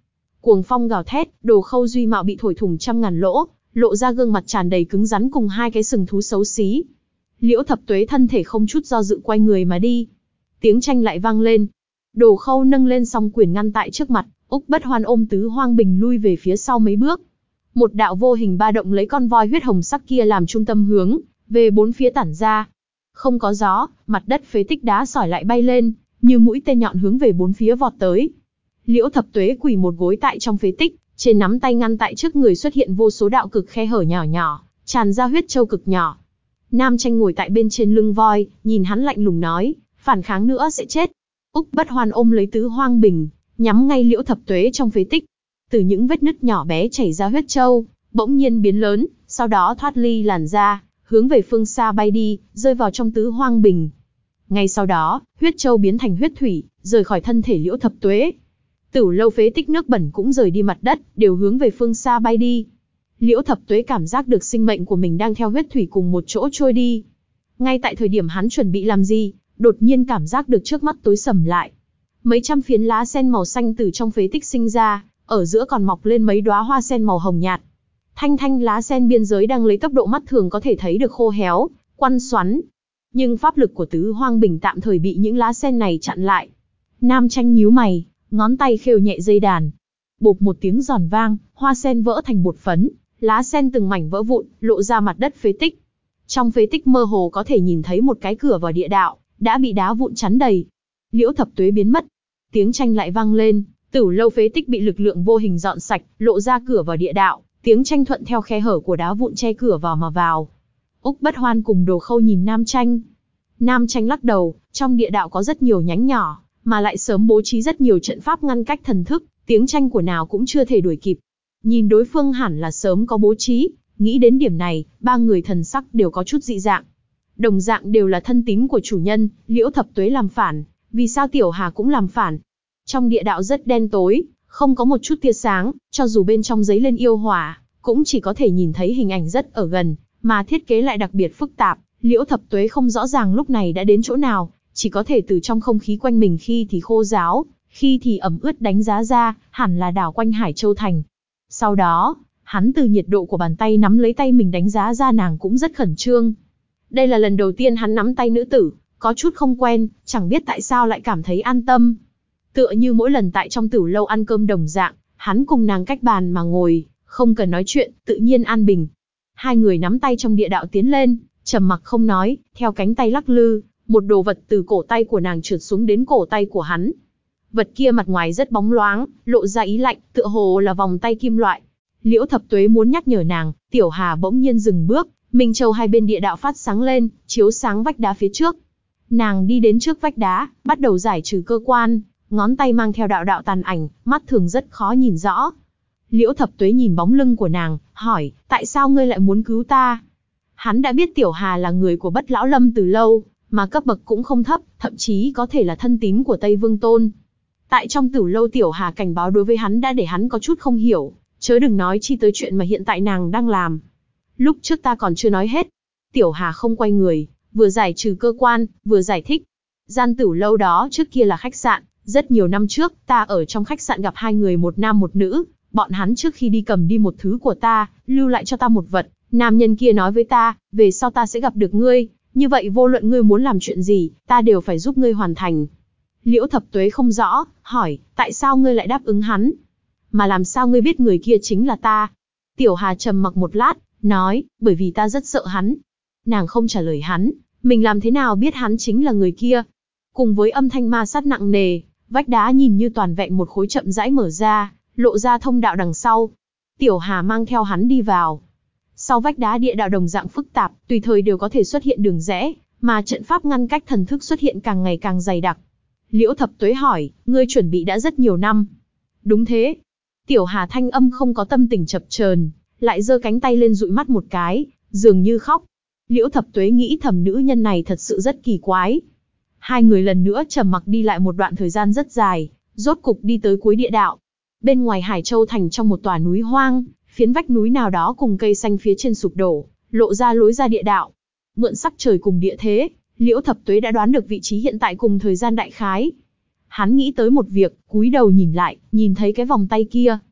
Cuồng phong gào thét, Đồ Khâu duy mạo bị thổi thủng trăm ngàn lỗ, lộ ra gương mặt tràn đầy cứng rắn cùng hai cái sừng thú xấu xí. Liễu Thập Tuế thân thể không chút do dự quay người mà đi. Tiếng tranh lại vang lên. Đồ Khâu nâng lên song quyền ngăn tại trước mặt, Úc Bất Hoan ôm Tứ Hoang Bình lui về phía sau mấy bước. Một đạo vô hình ba động lấy con voi huyết hồng sắc kia làm trung tâm hướng về bốn phía tản ra. Không có gió, mặt đất phế tích đá sỏi lại bay lên, như mũi tên nhọn hướng về bốn phía vọt tới. Liễu Thập Tuế quỳ một gối tại trong phế tích, trên nắm tay ngăn tại trước người xuất hiện vô số đạo cực khe hở nhỏ nhỏ, tràn ra huyết châu cực nhỏ. Nam Tranh ngồi tại bên trên lưng voi, nhìn hắn lạnh lùng nói, phản kháng nữa sẽ chết. Úc Bất Hoan ôm lấy Tứ Hoang Bình, nhắm ngay Liễu Thập Tuế trong phế tích. Từ những vết nứt nhỏ bé chảy ra huyết châu, bỗng nhiên biến lớn, sau đó thoát ly làn da, hướng về phương xa bay đi, rơi vào trong Tứ Hoang Bình. Ngay sau đó, huyết châu biến thành huyết thủy, rời khỏi thân thể Liễu Thập Tuế. Tửu lâu phế tích nước bẩn cũng rời đi mặt đất, đều hướng về phương xa bay đi. Liễu Thập Tuế cảm giác được sinh mệnh của mình đang theo huyết thủy cùng một chỗ trôi đi. Ngay tại thời điểm hắn chuẩn bị làm gì, đột nhiên cảm giác được trước mắt tối sầm lại. Mấy trăm phiến lá sen màu xanh từ trong phế tích sinh ra, ở giữa còn mọc lên mấy đóa hoa sen màu hồng nhạt. Thanh thanh lá sen biên giới đang lấy tốc độ mắt thường có thể thấy được khô héo, quăn xoắn. Nhưng pháp lực của Tứ Hoang Bình tạm thời bị những lá sen này chặn lại. Nam Tranh nhíu mày, ngón tay khều nhẹ dây đàn. Bộp một tiếng giòn vang, hoa sen vỡ thành bột phấn, lá sen từng mảnh vỡ vụn, lộ ra mặt đất phế tích. Trong phế tích mơ hồ có thể nhìn thấy một cái cửa vào địa đạo, đã bị đá vụn chắn đầy. Liễu Thập Tuế biến mất. Tiếng tranh lại vang lên, Tửu lâu phế tích bị lực lượng vô hình dọn sạch, lộ ra cửa vào địa đạo, tiếng tranh thuận theo khe hở của đá vụn che cửa vào mà vào. Úc Bất Hoan cùng Đồ Khâu nhìn Nam Tranh. Nam Tranh lắc đầu, trong địa đạo có rất nhiều nhánh nhỏ, mà lại sớm bố trí rất nhiều trận pháp ngăn cách thần thức, tiếng tranh của nào cũng chưa thể đuổi kịp. Nhìn đối phương hẳn là sớm có bố trí, nghĩ đến điểm này, ba người thần sắc đều có chút dị dạng. Đồng dạng đều là thân tín của chủ nhân, Liễu Thập Tuế làm phản, vì sao Tiểu Hà cũng làm phản? Trong địa đạo rất đen tối, không có một chút tia sáng, cho dù bên trong giấy lên yêu hỏa, cũng chỉ có thể nhìn thấy hình ảnh rất ở gần, mà thiết kế lại đặc biệt phức tạp. Liễu Thập Tuế không rõ ràng lúc này đã đến chỗ nào, chỉ có thể từ trong không khí quanh mình khi thì khô ráo, khi thì ẩm ướt đánh giá ra, hẳn là đảo quanh Hải Châu Thành. Sau đó, hắn từ nhiệt độ của bàn tay nắm lấy tay mình đánh giá ra nàng cũng rất khẩn trương. Đây là lần đầu tiên hắn nắm tay nữ tử, có chút không quen, chẳng biết tại sao lại cảm thấy an tâm. Tựa như mỗi lần tại trong Tửu lâu ăn cơm đồng dạng, hắn cùng nàng cách bàn mà ngồi, không cần nói chuyện, tự nhiên an bình. Hai người nắm tay trong địa đạo tiến lên, trầm mặc không nói, theo cánh tay lắc lư, một đồ vật từ cổ tay của nàng trượt xuống đến cổ tay của hắn. Vật kia mặt ngoài rất bóng loáng, lộ ra ý lạnh, tựa hồ là vòng tay kim loại. Liễu Thập Tuế muốn nhắc nhở nàng, Tiểu Hà bỗng nhiên dừng bước, minh châu hai bên địa đạo phát sáng lên, chiếu sáng vách đá phía trước. Nàng đi đến trước vách đá, bắt đầu giải trừ cơ quan, ngón tay mang theo đạo đạo tàn ảnh, mắt thường rất khó nhìn rõ. Liễu Thập Tuế nhìn bóng lưng của nàng, hỏi, tại sao ngươi lại muốn cứu ta? Hắn đã biết Tiểu Hà là người của Bất Lão Lâm từ lâu, mà cấp bậc cũng không thấp, thậm chí có thể là thân tín của Tây Vương Tôn. Tại trong Tửu lâu Tiểu Hà cảnh báo đối với hắn đã để hắn có chút không hiểu, chớ đừng nói chi tới chuyện mà hiện tại nàng đang làm. Lúc trước ta còn chưa nói hết. Tiểu Hà không quay người, vừa giải trừ cơ quan, vừa giải thích. Gian Tửu lâu đó trước kia là khách sạn, rất nhiều năm trước, ta ở trong khách sạn gặp hai người một nam một nữ, bọn hắn trước khi đi cầm đi một thứ của ta, lưu lại cho ta một vật, nam nhân kia nói với ta, về sau ta sẽ gặp được ngươi, như vậy vô luận ngươi muốn làm chuyện gì, ta đều phải giúp ngươi hoàn thành. Liễu Thập Tuế không rõ, hỏi, tại sao ngươi lại đáp ứng hắn? Mà làm sao ngươi biết người kia chính là ta? Tiểu Hà trầm mặc một lát, nói, bởi vì ta rất sợ hắn. Nàng không trả lời hắn, mình làm thế nào biết hắn chính là người kia? Cùng với âm thanh ma sát nặng nề, vách đá nhìn như toàn vẹn một khối chậm rãi mở ra, lộ ra thông đạo đằng sau. Tiểu Hà mang theo hắn đi vào. Sau vách đá địa đạo đồng dạng phức tạp, tùy thời đều có thể xuất hiện đường rẽ, mà trận pháp ngăn cách thần thức xuất hiện càng ngày càng dày đặc. Liễu Thập Tuế hỏi, ngươi chuẩn bị đã rất nhiều năm. Đúng thế. Tiểu Hà thanh âm không có tâm tình chập chờn, lại giơ cánh tay lên dụi mắt một cái, dường như khóc. Liễu Thập Tuế nghĩ thầm nữ nhân này thật sự rất kỳ quái. Hai người lần nữa trầm mặc đi lại một đoạn thời gian rất dài, rốt cục đi tới cuối địa đạo. Bên ngoài Hải Châu Thành trong một tòa núi hoang, phiến vách núi nào đó cùng cây xanh phía trên sụp đổ, lộ ra lối ra địa đạo. Mượn sắc trời cùng địa thế, Liễu Thập Tuế đã đoán được vị trí hiện tại cùng thời gian đại khái. Hắn nghĩ tới một việc, cúi đầu nhìn lại, nhìn thấy cái vòng tay kia,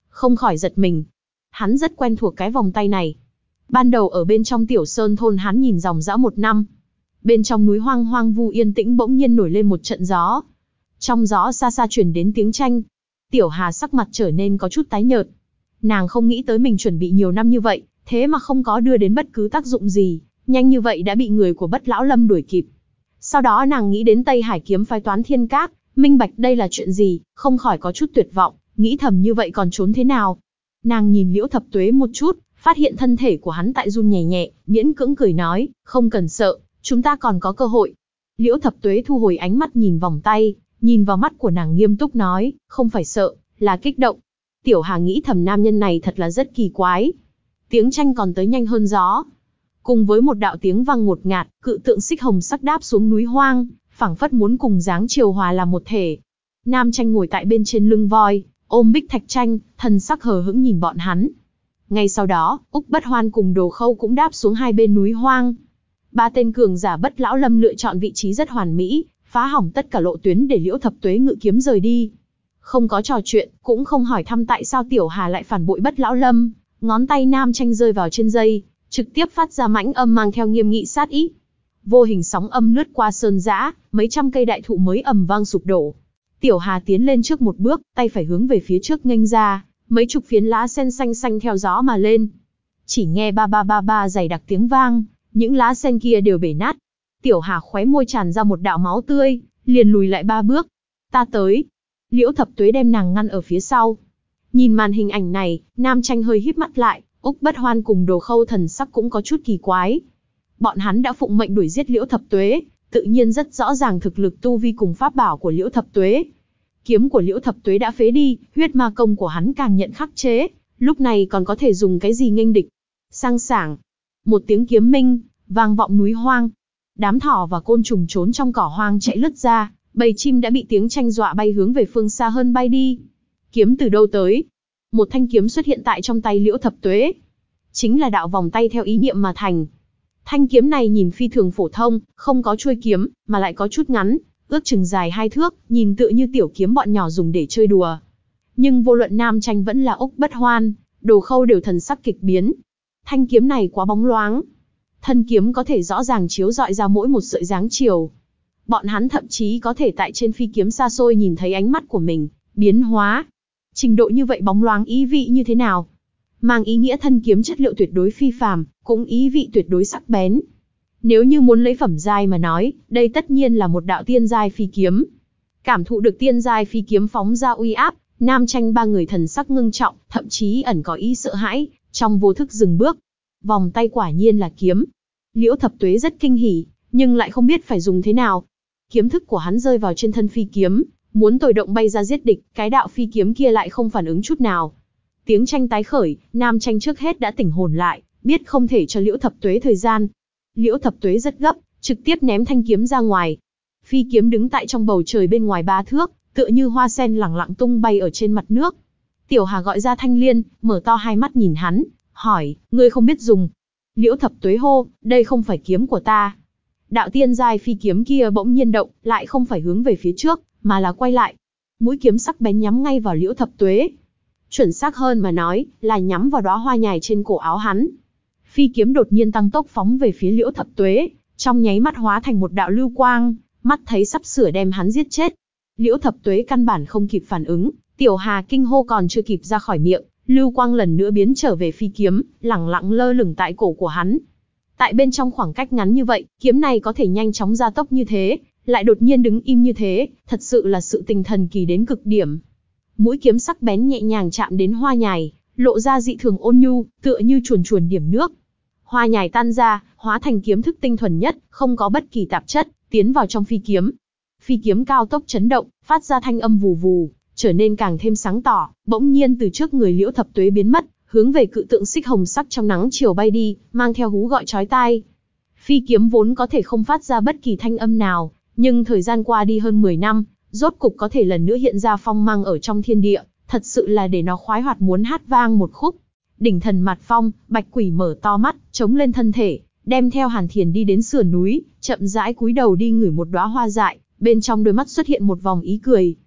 không khỏi giật mình. Hắn rất quen thuộc cái vòng tay này. Ban đầu ở bên trong tiểu sơn thôn hắn nhìn dòng dã một năm. Bên trong núi hoang hoang vu yên tĩnh bỗng nhiên nổi lên một trận gió. Trong gió xa xa truyền đến tiếng tranh. Tiểu Hà sắc mặt trở nên có chút tái nhợt. Nàng không nghĩ tới mình chuẩn bị nhiều năm như vậy, thế mà không có đưa đến bất cứ tác dụng gì, nhanh như vậy đã bị người của Bất Lão Lâm đuổi kịp. Sau đó nàng nghĩ đến Tây Hải kiếm phái Toán Thiên Các, minh bạch đây là chuyện gì, không khỏi có chút tuyệt vọng, nghĩ thầm như vậy còn trốn thế nào. Nàng nhìn Liễu Thập Tuế một chút, phát hiện thân thể của hắn tại run nhẹ nhẹ, miễn cưỡng cười nói, không cần sợ, chúng ta còn có cơ hội. Liễu Thập Tuế thu hồi ánh mắt nhìn vòng tay, nhìn vào mắt của nàng nghiêm túc nói, không phải sợ, là kích động. Tiểu Hà nghĩ thầm nam nhân này thật là rất kỳ quái. Tiếng tranh còn tới nhanh hơn gió. Cùng với một đạo tiếng vang ngột ngạt, cự tượng xích hồng sắc đáp xuống núi hoang, phảng phất muốn cùng dáng chiều hòa làm một thể. Nam tranh ngồi tại bên trên lưng voi, ôm Bích Thạch Tranh, thần sắc hờ hững nhìn bọn hắn. Ngay sau đó, Úc Bất Hoan cùng Đồ Khâu cũng đáp xuống hai bên núi hoang. Ba tên cường giả Bất Lão Lâm lựa chọn vị trí rất hoàn mỹ, phá hỏng tất cả lộ tuyến để Liễu Thập Tuế ngự kiếm rời đi. Không có trò chuyện, cũng không hỏi thăm tại sao Tiểu Hà lại phản bội Bất Lão Lâm, ngón tay nam tranh rơi vào trên dây, trực tiếp phát ra mãnh âm mang theo nghiêm nghị sát ý. Vô hình sóng âm lướt qua sơn dã, mấy trăm cây đại thụ mới ầm vang sụp đổ. Tiểu Hà tiến lên trước một bước, tay phải hướng về phía trước nghênh ra, mấy chục phiến lá sen xanh xanh theo gió mà lên. Chỉ nghe ba ba ba ba dày đặc tiếng vang, những lá sen kia đều bể nát. Tiểu Hà khóe môi tràn ra một đạo máu tươi, liền lùi lại ba bước. Ta tới. Liễu Thập Tuế đem nàng ngăn ở phía sau. Nhìn màn hình ảnh này, nam tranh hơi híp mắt lại, Úc Bất Hoan cùng Đồ Khâu thần sắc cũng có chút kỳ quái. Bọn hắn đã phụng mệnh đuổi giết Liễu Thập Tuế, tự nhiên rất rõ ràng thực lực tu vi cùng pháp bảo của Liễu Thập Tuế. Kiếm của Liễu Thập Tuế đã phế đi, huyết ma công của hắn càng nhận khắc chế, lúc này còn có thể dùng cái gì nghênh địch. Sang sảng, một tiếng kiếm minh, vang vọng núi hoang. Đám thỏ và côn trùng trốn trong cỏ hoang chạy lướt ra, bầy chim đã bị tiếng tranh dọa bay hướng về phương xa hơn bay đi. Kiếm từ đâu tới? Một thanh kiếm xuất hiện tại trong tay Liễu Thập Tuế. Chính là đạo vòng tay theo ý niệm mà thành. Thanh kiếm này nhìn phi thường phổ thông, không có chuôi kiếm, mà lại có chút ngắn, ước chừng dài hai thước, nhìn tựa như tiểu kiếm bọn nhỏ dùng để chơi đùa. Nhưng vô luận nam tranh vẫn là Úc Bất Hoan, Đồ Khâu đều thần sắc kịch biến. Thanh kiếm này quá bóng loáng. Thân kiếm có thể rõ ràng chiếu rọi ra mỗi một sợi dáng chiều. Bọn hắn thậm chí có thể tại trên phi kiếm xa xôi nhìn thấy ánh mắt của mình, biến hóa. Trình độ như vậy bóng loáng ý vị như thế nào? Mang ý nghĩa thân kiếm chất liệu tuyệt đối phi phàm, cũng ý vị tuyệt đối sắc bén. Nếu như muốn lấy phẩm giai mà nói, đây tất nhiên là một đạo tiên giai phi kiếm. Cảm thụ được tiên giai phi kiếm phóng ra uy áp, nam tranh ba người thần sắc ngưng trọng, thậm chí ẩn có ý sợ hãi, trong vô thức dừng bước. Vòng tay quả nhiên là kiếm. Liễu Thập Tuế rất kinh hỉ, nhưng lại không biết phải dùng thế nào. Kiếm thức của hắn rơi vào trên thân phi kiếm, muốn tồi động bay ra giết địch, cái đạo phi kiếm kia lại không phản ứng chút nào. Tiếng tranh tái khởi, nam tranh trước hết đã tỉnh hồn lại, biết không thể cho Liễu Thập Tuế thời gian. Liễu Thập Tuế rất gấp, trực tiếp ném thanh kiếm ra ngoài. Phi kiếm đứng tại trong bầu trời bên ngoài ba thước, tựa như hoa sen lẳng lặng tung bay ở trên mặt nước. Tiểu Hà gọi ra Thanh Liên, mở to hai mắt nhìn hắn, hỏi, ngươi không biết dùng. Liễu Thập Tuế hô, đây không phải kiếm của ta. Đạo tiên giai phi kiếm kia bỗng nhiên động, lại không phải hướng về phía trước, mà là quay lại. Mũi kiếm sắc bén nhắm ngay vào Liễu Thập Tuế. Chuẩn xác hơn mà nói, là nhắm vào đóa hoa nhài trên cổ áo hắn. Phi kiếm đột nhiên tăng tốc phóng về phía Liễu Thập Tuế, trong nháy mắt hóa thành một đạo lưu quang, mắt thấy sắp sửa đem hắn giết chết. Liễu Thập Tuế căn bản không kịp phản ứng, Tiểu Hà kinh hô còn chưa kịp ra khỏi miệng, lưu quang lần nữa biến trở về phi kiếm, lẳng lặng lơ lửng tại cổ của hắn. Tại bên trong khoảng cách ngắn như vậy, kiếm này có thể nhanh chóng gia tốc như thế, lại đột nhiên đứng im như thế, thật sự là sự tình thần kỳ đến cực điểm. Mũi kiếm sắc bén nhẹ nhàng chạm đến hoa nhài, lộ ra dị thường ôn nhu, tựa như chuồn chuồn điểm nước. Hoa nhài tan ra, hóa thành kiếm thức tinh thuần nhất, không có bất kỳ tạp chất, tiến vào trong phi kiếm. Phi kiếm cao tốc chấn động, phát ra thanh âm vù vù, trở nên càng thêm sáng tỏ, bỗng nhiên từ trước người Liễu Thập Tuế biến mất, hướng về cự tượng xích hồng sắc trong nắng chiều bay đi, mang theo hú gọi chói tai. Phi kiếm vốn có thể không phát ra bất kỳ thanh âm nào, nhưng thời gian qua đi hơn mười năm, rốt cục có thể lần nữa hiện ra phong mang ở trong thiên địa, thật sự là để nó khoái hoạt muốn hát vang một khúc. Đỉnh thần mặt phong, Bạch Quỷ mở to mắt, chống lên thân thể, đem theo Hàn Thiền đi đến sườn núi, chậm rãi cúi đầu đi ngửi một đóa hoa dại, bên trong đôi mắt xuất hiện một vòng ý cười.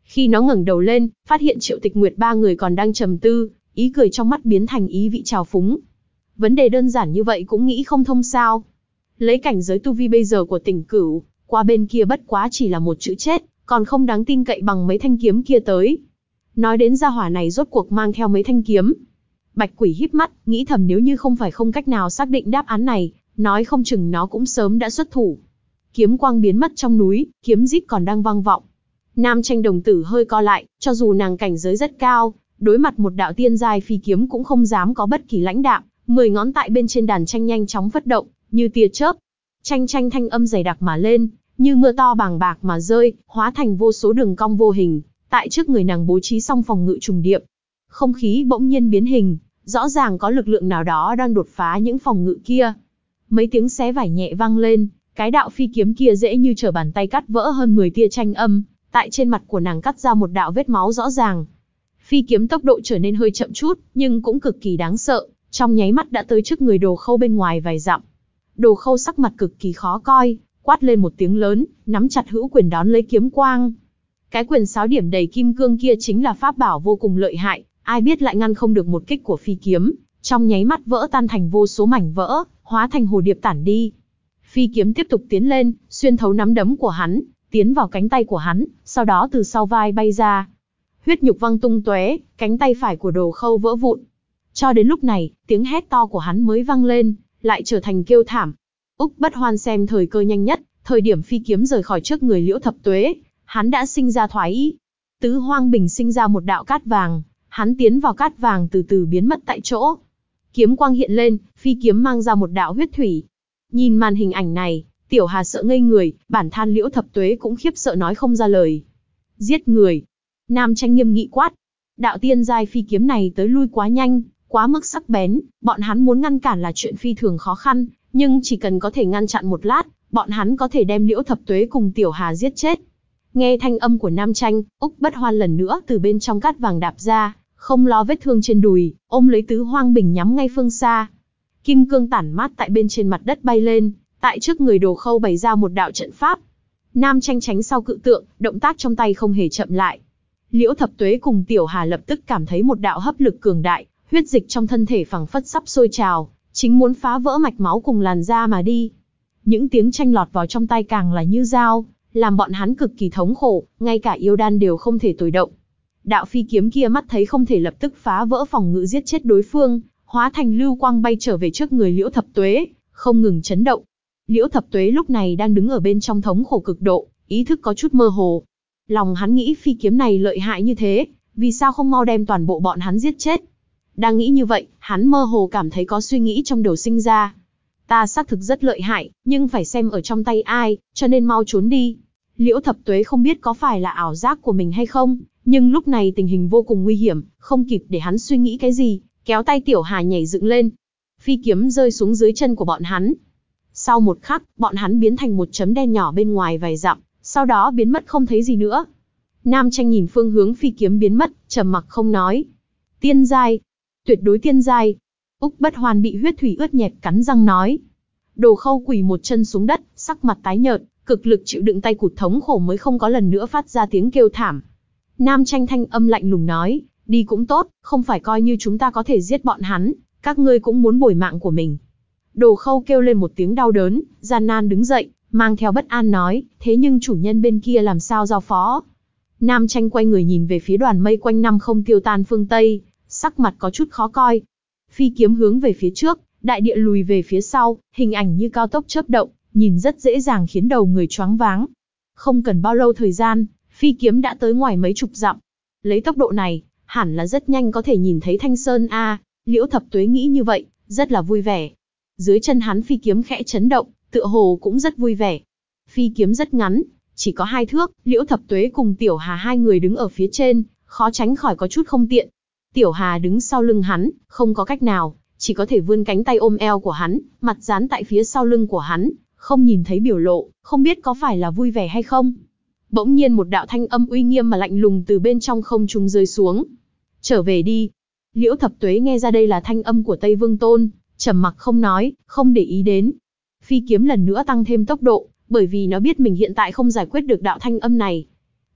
Khi nó ngẩng đầu lên, phát hiện Triệu Tịch Nguyệt ba người còn đang trầm tư, ý cười trong mắt biến thành ý vị trào phúng. Vấn đề đơn giản như vậy cũng nghĩ không thông sao? Lấy cảnh giới tu vi bây giờ của Tỉnh Cửu, qua bên kia bất quá chỉ là một chữ chết, còn không đáng tin cậy bằng mấy thanh kiếm kia tới. Nói đến gia hỏa này rốt cuộc mang theo mấy thanh kiếm. Bạch Quỷ híp mắt, nghĩ thầm nếu như không phải không cách nào xác định đáp án này, nói không chừng nó cũng sớm đã xuất thủ. Kiếm quang biến mất trong núi, kiếm rít còn đang vang vọng. Nam Tranh đồng tử hơi co lại, cho dù nàng cảnh giới rất cao, đối mặt một đạo tiên giai phi kiếm cũng không dám có bất kỳ lãnh đạm, mười ngón tại bên trên đàn tranh nhanh chóng phất động, như tia chớp. Tranh tranh thanh âm dày đặc mà lên, như mưa to bàng bạc mà rơi, hóa thành vô số đường cong vô hình, tại trước người nàng bố trí xong phòng ngự trùng điệp. Không khí bỗng nhiên biến hình, rõ ràng có lực lượng nào đó đang đột phá những phòng ngự kia. Mấy tiếng xé vải nhẹ vang lên, cái đạo phi kiếm kia dễ như trở bàn tay cắt vỡ hơn mười tia tranh âm, tại trên mặt của nàng cắt ra một đạo vết máu rõ ràng. Phi kiếm tốc độ trở nên hơi chậm chút, nhưng cũng cực kỳ đáng sợ, trong nháy mắt đã tới trước người Đồ Khâu bên ngoài vài dặm. Đồ Khâu sắc mặt cực kỳ khó coi, quát lên một tiếng lớn, nắm chặt hữu quyền đón lấy kiếm quang. Cái quyền sáo điểm đầy kim cương kia chính là pháp bảo vô cùng lợi hại, ai biết lại ngăn không được một kích của phi kiếm, trong nháy mắt vỡ tan thành vô số mảnh vỡ, hóa thành hồ điệp tản đi. Phi kiếm tiếp tục tiến lên, xuyên thấu nắm đấm của hắn, tiến vào cánh tay của hắn, sau đó từ sau vai bay ra. Huyết nhục văng tung tóe, cánh tay phải của Đồ Khâu vỡ vụn. Cho đến lúc này, tiếng hét to của hắn mới vang lên, lại trở thành kêu thảm. Úc Bất Hoan xem thời cơ nhanh nhất, thời điểm phi kiếm rời khỏi trước người Liễu Thập Tuế, hắn đã sinh ra thoái ý. Tứ Hoang Bình sinh ra một đạo cát vàng, hắn tiến vào cát vàng từ từ biến mất tại chỗ. Kiếm quang hiện lên, phi kiếm mang ra một đạo huyết thủy. Nhìn màn hình ảnh này, Tiểu Hà sợ ngây người, bản thân Liễu Thập Tuế cũng khiếp sợ nói không ra lời. Giết người. Nam Tranh nghiêm nghị quát. Đạo tiên giai phi kiếm này tới lui quá nhanh, quá mức sắc bén, bọn hắn muốn ngăn cản là chuyện phi thường khó khăn, nhưng chỉ cần có thể ngăn chặn một lát, bọn hắn có thể đem Liễu Thập Tuế cùng Tiểu Hà giết chết. Nghe thanh âm của Nam Tranh, Úc Bất Hoan lần nữa từ bên trong cát vàng đạp ra, không lo vết thương trên đùi, ôm lấy Tứ Hoang Bình nhắm ngay phương xa. Kim cương tản mát tại bên trên mặt đất bay lên, tại trước người Đồ Khâu bày ra một đạo trận pháp. Nam Tranh tránh sau cự tượng, động tác trong tay không hề chậm lại. Liễu Thập Tuế cùng Tiểu Hà lập tức cảm thấy một đạo hấp lực cường đại, huyết dịch trong thân thể phảng phất sắp sôi trào, chính muốn phá vỡ mạch máu cùng làn da mà đi. Những tiếng tranh lọt vào trong tay càng là như dao, làm bọn hắn cực kỳ thống khổ, ngay cả yêu đan đều không thể tồi động. Đạo phi kiếm kia mắt thấy không thể lập tức phá vỡ phòng ngự giết chết đối phương, hóa thành lưu quang bay trở về trước người Liễu Thập Tuế, không ngừng chấn động. Liễu Thập Tuế lúc này đang đứng ở bên trong thống khổ cực độ, ý thức có chút mơ hồ. Lòng hắn nghĩ phi kiếm này lợi hại như thế, vì sao không mau đem toàn bộ bọn hắn giết chết? Đang nghĩ như vậy, hắn mơ hồ cảm thấy có suy nghĩ trong đầu sinh ra. Ta xác thực rất lợi hại, nhưng phải xem ở trong tay ai, cho nên mau trốn đi. Liễu Thập Tuế không biết có phải là ảo giác của mình hay không, nhưng lúc này tình hình vô cùng nguy hiểm, không kịp để hắn suy nghĩ cái gì, kéo tay Tiểu Hà nhảy dựng lên. Phi kiếm rơi xuống dưới chân của bọn hắn. Sau một khắc, bọn hắn biến thành một chấm đen nhỏ bên ngoài vài dặm, sau đó biến mất không thấy gì nữa. Nam Tranh nhìn phương hướng phi kiếm biến mất, trầm mặc không nói. Tiên giai, tuyệt đối tiên giai. Úc Bất Hoan bị huyết thủy ướt nhẹp cắn răng nói. Đồ Khâu quỳ một chân xuống đất, sắc mặt tái nhợt, cực lực chịu đựng tay cụt thống khổ mới không có lần nữa phát ra tiếng kêu thảm. Nam Tranh thanh âm lạnh lùng nói, đi cũng tốt, không phải coi như chúng ta có thể giết bọn hắn, các ngươi cũng muốn bồi mạng của mình. Đồ Khâu kêu lên một tiếng đau đớn, gian nan đứng dậy, mang theo bất an nói, thế nhưng chủ nhân bên kia làm sao giao phó? Nam Tranh quay người nhìn về phía đoàn mây quanh năm không tiêu tan phương Tây, sắc mặt có chút khó coi. Phi kiếm hướng về phía trước, đại địa lùi về phía sau, hình ảnh như cao tốc chớp động, nhìn rất dễ dàng khiến đầu người choáng váng. Không cần bao lâu thời gian, phi kiếm đã tới ngoài mấy chục dặm. Lấy tốc độ này, hẳn là rất nhanh có thể nhìn thấy Thanh Sơn a. Liễu Thập Tuế nghĩ như vậy, rất là vui vẻ. Dưới chân hắn phi kiếm khẽ chấn động, tựa hồ cũng rất vui vẻ. Phi kiếm rất ngắn, chỉ có hai thước, Liễu Thập Tuế cùng Tiểu Hà hai người đứng ở phía trên, khó tránh khỏi có chút không tiện. Tiểu Hà đứng sau lưng hắn, không có cách nào, chỉ có thể vươn cánh tay ôm eo của hắn, mặt dán tại phía sau lưng của hắn, không nhìn thấy biểu lộ, không biết có phải là vui vẻ hay không. Bỗng nhiên một đạo thanh âm uy nghiêm mà lạnh lùng từ bên trong không trung rơi xuống. Trở về đi. Liễu Thập Tuế nghe ra đây là thanh âm của Tây Vương Tôn, trầm mặc không nói, không để ý đến. Phi kiếm lần nữa tăng thêm tốc độ, bởi vì nó biết mình hiện tại không giải quyết được đạo thanh âm này.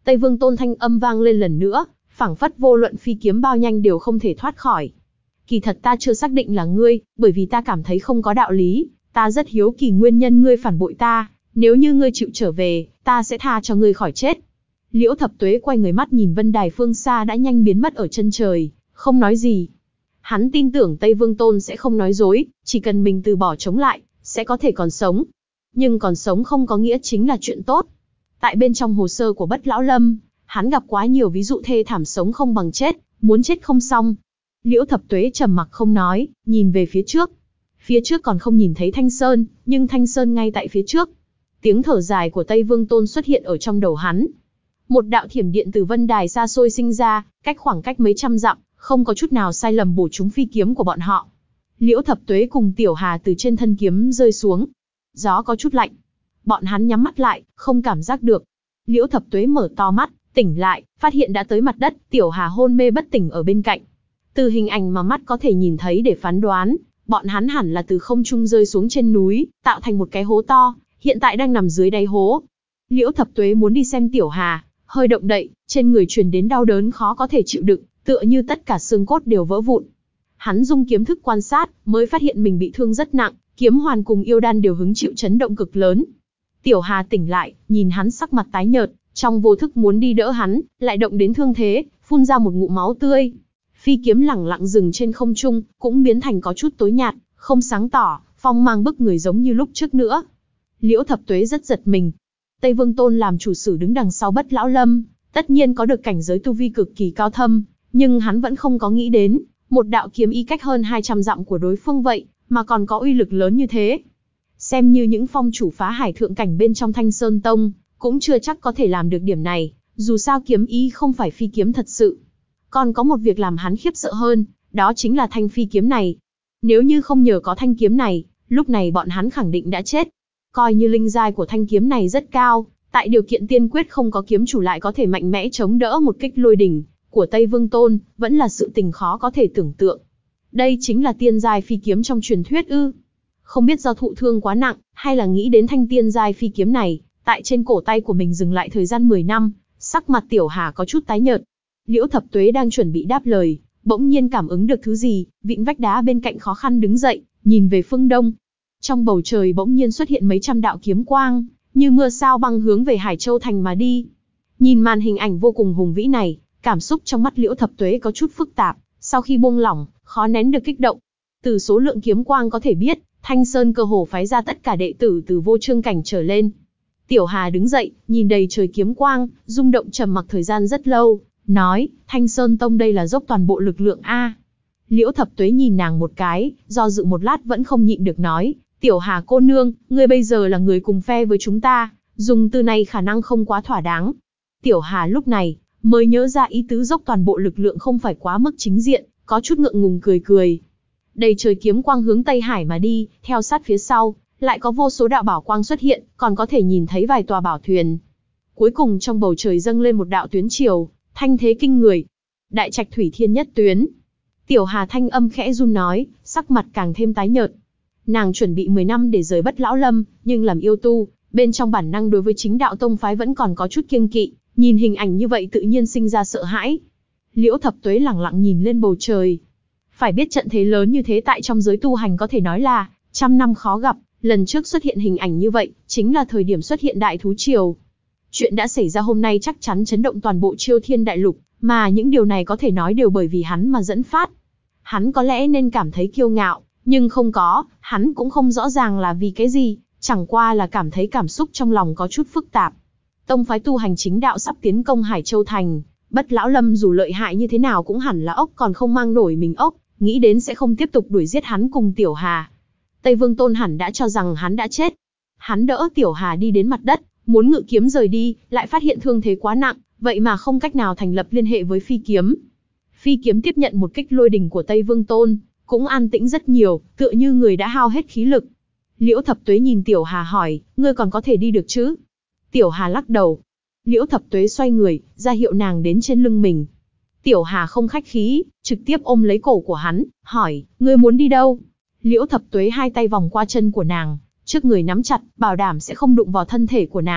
Tây Vương Tôn thanh âm vang lên lần nữa, phảng phất vô luận phi kiếm bao nhanh đều không thể thoát khỏi. Kỳ thật ta chưa xác định là ngươi, bởi vì ta cảm thấy không có đạo lý, ta rất hiếu kỳ nguyên nhân ngươi phản bội ta, nếu như ngươi chịu trở về, ta sẽ tha cho ngươi khỏi chết. Liễu Thập Tuế quay người mắt nhìn vân đài phương xa đã nhanh biến mất ở chân trời, không nói gì. Hắn tin tưởng Tây Vương Tôn sẽ không nói dối, chỉ cần mình từ bỏ chống lại, sẽ có thể còn sống. Nhưng còn sống không có nghĩa chính là chuyện tốt. Tại bên trong hồ sơ của Bất Lão Lâm, hắn gặp quá nhiều ví dụ thê thảm sống không bằng chết, muốn chết không xong. Liễu Thập Tuế trầm mặc không nói, nhìn về phía trước. Phía trước còn không nhìn thấy Thanh Sơn, nhưng Thanh Sơn ngay tại phía trước. Tiếng thở dài của Tây Vương Tôn xuất hiện ở trong đầu hắn. Một đạo thiểm điện từ vân đài xa xôi sinh ra, cách khoảng cách mấy trăm dặm, không có chút nào sai lầm bổ trúng phi kiếm của bọn họ. Liễu Thập Tuế cùng Tiểu Hà từ trên thân kiếm rơi xuống. Gió có chút lạnh. Bọn hắn nhắm mắt lại, không cảm giác được. Liễu Thập Tuế mở to mắt, tỉnh lại, phát hiện đã tới mặt đất, Tiểu Hà hôn mê bất tỉnh ở bên cạnh. Từ hình ảnh mà mắt có thể nhìn thấy để phán đoán, bọn hắn hẳn là từ không trung rơi xuống trên núi, tạo thành một cái hố to, hiện tại đang nằm dưới đáy hố. Liễu Thập Tuế muốn đi xem Tiểu Hà, hơi động đậy, trên người truyền đến đau đớn khó có thể chịu đựng, tựa như tất cả xương cốt đều vỡ vụn. Hắn dùng kiếm thức quan sát, mới phát hiện mình bị thương rất nặng, kiếm hoàn cùng yêu đan đều hứng chịu chấn động cực lớn. Tiểu Hà tỉnh lại, nhìn hắn sắc mặt tái nhợt, trong vô thức muốn đi đỡ hắn, lại động đến thương thế, phun ra một ngụm máu tươi. Phi kiếm lẳng lặng dừng trên không trung, cũng biến thành có chút tối nhạt, không sáng tỏ, phong mang bức người giống như lúc trước nữa. Liễu Thập Tuế rất giật mình. Tây Vương Tôn làm chủ sử đứng đằng sau Bất Lão Lâm, tất nhiên có được cảnh giới tu vi cực kỳ cao thâm, nhưng hắn vẫn không có nghĩ đến, một đạo kiếm ý cách hơn hai trăm dặm của đối phương vậy, mà còn có uy lực lớn như thế. Xem như những phong chủ phá hải thượng cảnh bên trong Thanh Sơn Tông, cũng chưa chắc có thể làm được điểm này, dù sao kiếm ý không phải phi kiếm thật sự. Còn có một việc làm hắn khiếp sợ hơn, đó chính là thanh phi kiếm này. Nếu như không nhờ có thanh kiếm này, lúc này bọn hắn khẳng định đã chết. Coi như linh giai của thanh kiếm này rất cao, tại điều kiện tiên quyết không có kiếm chủ lại có thể mạnh mẽ chống đỡ một kích lôi đỉnh của Tây Vương Tôn, vẫn là sự tình khó có thể tưởng tượng. Đây chính là tiên giai phi kiếm trong truyền thuyết ư? Không biết do thụ thương quá nặng, hay là nghĩ đến thanh tiên giai phi kiếm này, tại trên cổ tay của mình dừng lại thời gian mười năm, sắc mặt Tiểu Hà có chút tái nhợt. Liễu Thập Tuế đang chuẩn bị đáp lời, bỗng nhiên cảm ứng được thứ gì, vịn vách đá bên cạnh khó khăn đứng dậy, nhìn về phương đông. Trong bầu trời bỗng nhiên xuất hiện mấy trăm đạo kiếm quang, như mưa sao băng hướng về Hải Châu Thành mà đi. Nhìn màn hình ảnh vô cùng hùng vĩ này, cảm xúc trong mắt Liễu Thập Tuế có chút phức tạp, sau khi buông lỏng, khó nén được kích động. Từ số lượng kiếm quang có thể biết, Thanh Sơn cơ hồ phái ra tất cả đệ tử từ vô chương cảnh trở lên. Tiểu Hà đứng dậy, nhìn đầy trời kiếm quang, rung động trầm mặc thời gian rất lâu, nói, Thanh Sơn Tông đây là dốc toàn bộ lực lượng a. Liễu Thập Tuế nhìn nàng một cái, do dự một lát vẫn không nhịn được nói, Tiểu Hà cô nương, ngươi bây giờ là người cùng phe với chúng ta, dùng từ này khả năng không quá thỏa đáng. Tiểu Hà lúc này, mới nhớ ra ý tứ dốc toàn bộ lực lượng không phải quá mức chính diện, có chút ngượng ngùng cười cười. Đầy trời kiếm quang hướng Tây Hải mà đi, theo sát phía sau, lại có vô số đạo bảo quang xuất hiện, còn có thể nhìn thấy vài tòa bảo thuyền. Cuối cùng trong bầu trời dâng lên một đạo tuyến triều, thanh thế kinh người. Đại trạch thủy thiên nhất tuyến. Tiểu Hà thanh âm khẽ run nói, sắc mặt càng thêm tái nhợt. Nàng chuẩn bị mười năm để rời Bất Lão Lâm, nhưng làm yêu tu, bên trong bản năng đối với chính đạo tông phái vẫn còn có chút kiêng kỵ, nhìn hình ảnh như vậy tự nhiên sinh ra sợ hãi. Liễu Thập Tuế lẳng lặng nhìn lên bầu trời. Phải biết trận thế lớn như thế tại trong giới tu hành có thể nói là trăm năm khó gặp, lần trước xuất hiện hình ảnh như vậy, chính là thời điểm xuất hiện đại thú triều. Chuyện đã xảy ra hôm nay chắc chắn chấn động toàn bộ Chiêu Thiên Đại Lục, mà những điều này có thể nói đều bởi vì hắn mà dẫn phát. Hắn có lẽ nên cảm thấy kiêu ngạo, nhưng không có, hắn cũng không rõ ràng là vì cái gì, chẳng qua là cảm thấy cảm xúc trong lòng có chút phức tạp. Tông phái tu hành chính đạo sắp tiến công Hải Châu Thành, Bất Lão Lâm dù lợi hại như thế nào cũng hẳn là ốc còn không mang nổi mình ốc, nghĩ đến sẽ không tiếp tục đuổi giết hắn cùng Tiểu Hà. Tây Vương Tôn hẳn đã cho rằng hắn đã chết. Hắn đỡ Tiểu Hà đi đến mặt đất, muốn ngự kiếm rời đi, lại phát hiện thương thế quá nặng, vậy mà không cách nào thành lập liên hệ với phi kiếm. Phi kiếm tiếp nhận một kích lôi đình của Tây Vương Tôn, cũng an tĩnh rất nhiều, tựa như người đã hao hết khí lực. Liễu Thập Tuế nhìn Tiểu Hà hỏi, ngươi còn có thể đi được chứ? Tiểu Hà lắc đầu. Liễu Thập Tuế xoay người, ra hiệu nàng đến trên lưng mình. Tiểu Hà không khách khí, trực tiếp ôm lấy cổ của hắn, hỏi, ngươi muốn đi đâu? Liễu Thập Tuế hai tay vòng qua chân của nàng, trước người nắm chặt, bảo đảm sẽ không đụng vào thân thể của nàng,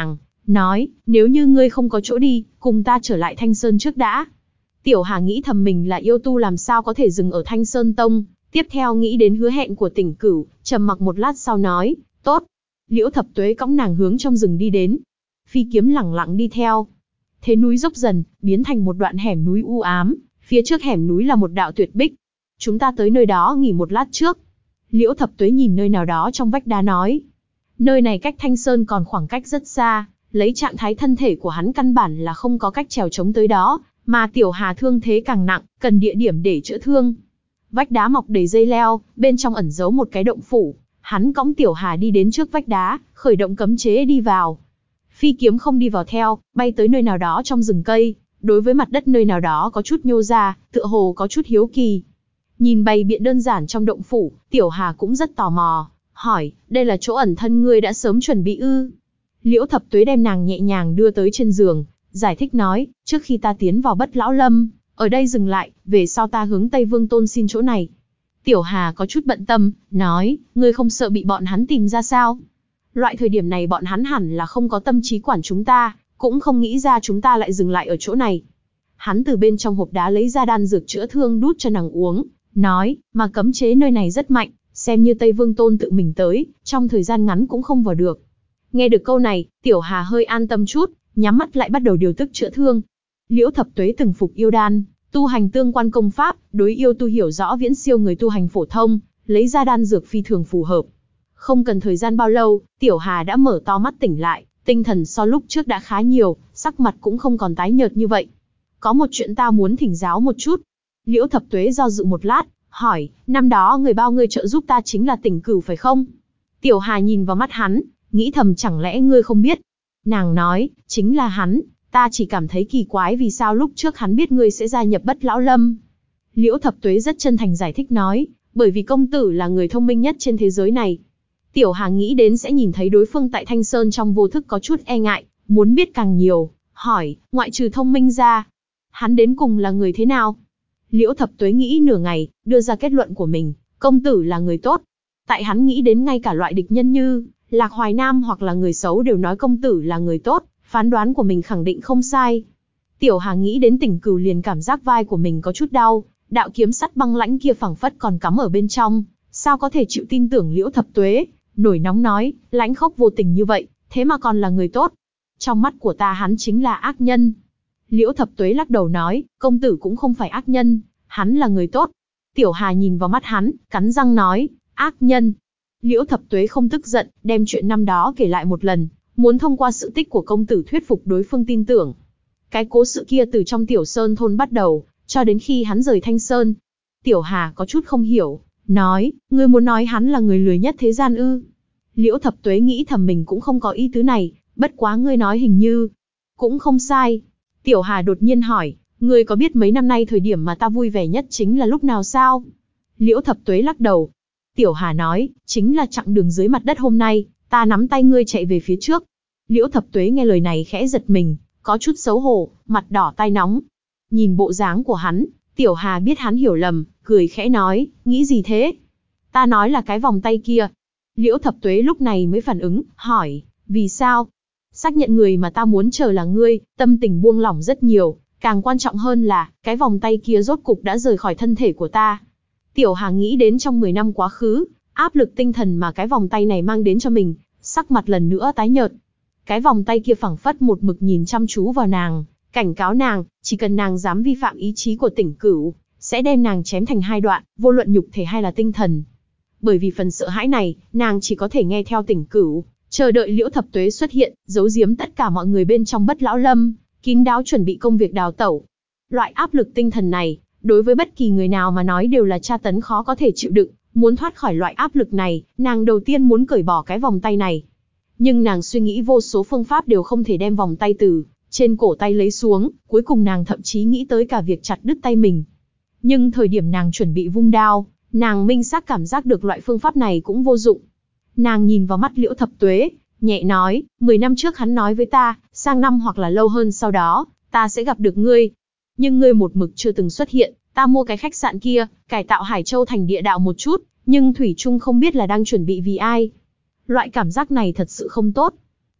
nói, nếu như ngươi không có chỗ đi, cùng ta trở lại Thanh Sơn trước đã. Tiểu Hà nghĩ thầm mình là yêu tu làm sao có thể dừng ở Thanh Sơn Tông, tiếp theo nghĩ đến hứa hẹn của Tỉnh Cửu, trầm mặc một lát sau nói, tốt. Liễu Thập Tuế cõng nàng hướng trong rừng đi đến. Phi Kiếm lẳng lặng đi theo. Thế núi dốc dần, biến thành một đoạn hẻm núi u ám, phía trước hẻm núi là một đạo tuyệt bích. Chúng ta tới nơi đó nghỉ một lát trước. Liễu Thập Tuế nhìn nơi nào đó trong vách đá nói. Nơi này cách Thanh Sơn còn khoảng cách rất xa, lấy trạng thái thân thể của hắn căn bản là không có cách trèo chống tới đó, mà Tiểu Hà thương thế càng nặng, cần địa điểm để chữa thương. Vách đá mọc đầy dây leo, bên trong ẩn giấu một cái động phủ. Hắn cõng Tiểu Hà đi đến trước vách đá, khởi động cấm chế đi vào. Phi Kiếm không đi vào theo, bay tới nơi nào đó trong rừng cây, đối với mặt đất nơi nào đó có chút nhô ra, tựa hồ có chút hiếu kỳ. Nhìn bày biện đơn giản trong động phủ, Tiểu Hà cũng rất tò mò, hỏi, đây là chỗ ẩn thân ngươi đã sớm chuẩn bị ư? Liễu Thập Tuế đem nàng nhẹ nhàng đưa tới trên giường, giải thích nói, trước khi ta tiến vào Bất Lão Lâm, ở đây dừng lại, về sau ta hướng Tây Vương Tôn xin chỗ này. Tiểu Hà có chút bận tâm, nói, ngươi không sợ bị bọn hắn tìm ra sao? Loại thời điểm này bọn hắn hẳn là không có tâm trí quản chúng ta, cũng không nghĩ ra chúng ta lại dừng lại ở chỗ này. Hắn từ bên trong hộp đá lấy ra đan dược chữa thương đút cho nàng uống, nói, mà cấm chế nơi này rất mạnh, xem như Tây Vương Tôn tự mình tới, trong thời gian ngắn cũng không vào được. Nghe được câu này, Tiểu Hà hơi an tâm chút, nhắm mắt lại bắt đầu điều tức chữa thương. Liễu Thập Tuế từng phục yêu đan, tu hành tương quan công pháp, đối yêu tu hiểu rõ viễn siêu người tu hành phổ thông, lấy ra đan dược phi thường phù hợp. Không cần thời gian bao lâu, Tiểu Hà đã mở to mắt tỉnh lại, tinh thần so lúc trước đã khá nhiều, sắc mặt cũng không còn tái nhợt như vậy. Có một chuyện ta muốn thỉnh giáo một chút. Liễu Thập Tuế do dự một lát, hỏi, năm đó người bao ngươi trợ giúp ta chính là Tỉnh Cửu phải không? Tiểu Hà nhìn vào mắt hắn, nghĩ thầm chẳng lẽ ngươi không biết. Nàng nói, chính là hắn, ta chỉ cảm thấy kỳ quái vì sao lúc trước hắn biết ngươi sẽ gia nhập Bất Lão Lâm. Liễu Thập Tuế rất chân thành giải thích nói, bởi vì công tử là người thông minh nhất trên thế giới này. Tiểu Hà nghĩ đến sẽ nhìn thấy đối phương tại Thanh Sơn trong vô thức có chút e ngại, muốn biết càng nhiều, hỏi, ngoại trừ thông minh ra, hắn đến cùng là người thế nào? Liễu Thập Tuế nghĩ nửa ngày, đưa ra kết luận của mình, công tử là người tốt. Tại hắn nghĩ đến ngay cả loại địch nhân như Lạc Hoài Nam hoặc là người xấu đều nói công tử là người tốt, phán đoán của mình khẳng định không sai. Tiểu Hà nghĩ đến Tỉnh Cửu liền cảm giác vai của mình có chút đau, đạo kiếm sắt băng lãnh kia phảng phất còn cắm ở bên trong, sao có thể chịu tin tưởng Liễu Thập Tuế, nổi nóng nói, lãnh khốc vô tình như vậy, thế mà còn là người tốt. Trong mắt của ta hắn chính là ác nhân. Liễu Thập Tuế lắc đầu nói, công tử cũng không phải ác nhân, hắn là người tốt. Tiểu Hà nhìn vào mắt hắn, cắn răng nói, ác nhân. Liễu Thập Tuế không tức giận, đem chuyện năm đó kể lại một lần, muốn thông qua sự tích của công tử thuyết phục đối phương tin tưởng. Cái cố sự kia từ trong Tiểu Sơn thôn bắt đầu, cho đến khi hắn rời Thanh Sơn. Tiểu Hà có chút không hiểu, nói, ngươi muốn nói hắn là người lười nhất thế gian ư? Liễu Thập Tuế nghĩ thầm mình cũng không có ý tứ này, bất quá ngươi nói hình như cũng không sai. Tiểu Hà đột nhiên hỏi, ngươi có biết mấy năm nay thời điểm mà ta vui vẻ nhất chính là lúc nào sao? Liễu Thập Tuế lắc đầu. Tiểu Hà nói, chính là chặng đường dưới mặt đất hôm nay, ta nắm tay ngươi chạy về phía trước. Liễu Thập Tuế nghe lời này khẽ giật mình, có chút xấu hổ, mặt đỏ tai nóng. Nhìn bộ dáng của hắn, Tiểu Hà biết hắn hiểu lầm, cười khẽ nói, nghĩ gì thế? Ta nói là cái vòng tay kia. Liễu Thập Tuế lúc này mới phản ứng, hỏi, vì sao? Xác nhận người mà ta muốn chờ là ngươi, tâm tình buông lỏng rất nhiều, càng quan trọng hơn là, cái vòng tay kia rốt cục đã rời khỏi thân thể của ta. Tiểu Hà nghĩ đến trong mười năm quá khứ, áp lực tinh thần mà cái vòng tay này mang đến cho mình, sắc mặt lần nữa tái nhợt. Cái vòng tay kia phảng phất một mực nhìn chăm chú vào nàng, cảnh cáo nàng, chỉ cần nàng dám vi phạm ý chí của Tỉnh Cửu, sẽ đem nàng chém thành hai đoạn, vô luận nhục thể hay là tinh thần. Bởi vì phần sợ hãi này, nàng chỉ có thể nghe theo Tỉnh Cửu, chờ đợi Liễu Thập Tuế xuất hiện, giấu giếm tất cả mọi người bên trong Bất Lão Lâm, kín đáo chuẩn bị công việc đào tẩu. Loại áp lực tinh thần này, đối với bất kỳ người nào mà nói đều là tra tấn khó có thể chịu đựng, muốn thoát khỏi loại áp lực này, nàng đầu tiên muốn cởi bỏ cái vòng tay này. Nhưng nàng suy nghĩ vô số phương pháp đều không thể đem vòng tay từ trên cổ tay lấy xuống, cuối cùng nàng thậm chí nghĩ tới cả việc chặt đứt tay mình. Nhưng thời điểm nàng chuẩn bị vung đao, nàng minh xác cảm giác được loại phương pháp này cũng vô dụng. Nàng nhìn vào mắt Liễu Thập Tuế, nhẹ nói, mười năm trước hắn nói với ta, sang năm hoặc là lâu hơn sau đó, ta sẽ gặp được ngươi. Nhưng ngươi một mực chưa từng xuất hiện, ta mua cái khách sạn kia, cải tạo Hải Châu thành địa đạo một chút, nhưng Thủy Trung không biết là đang chuẩn bị vì ai. Loại cảm giác này thật sự không tốt.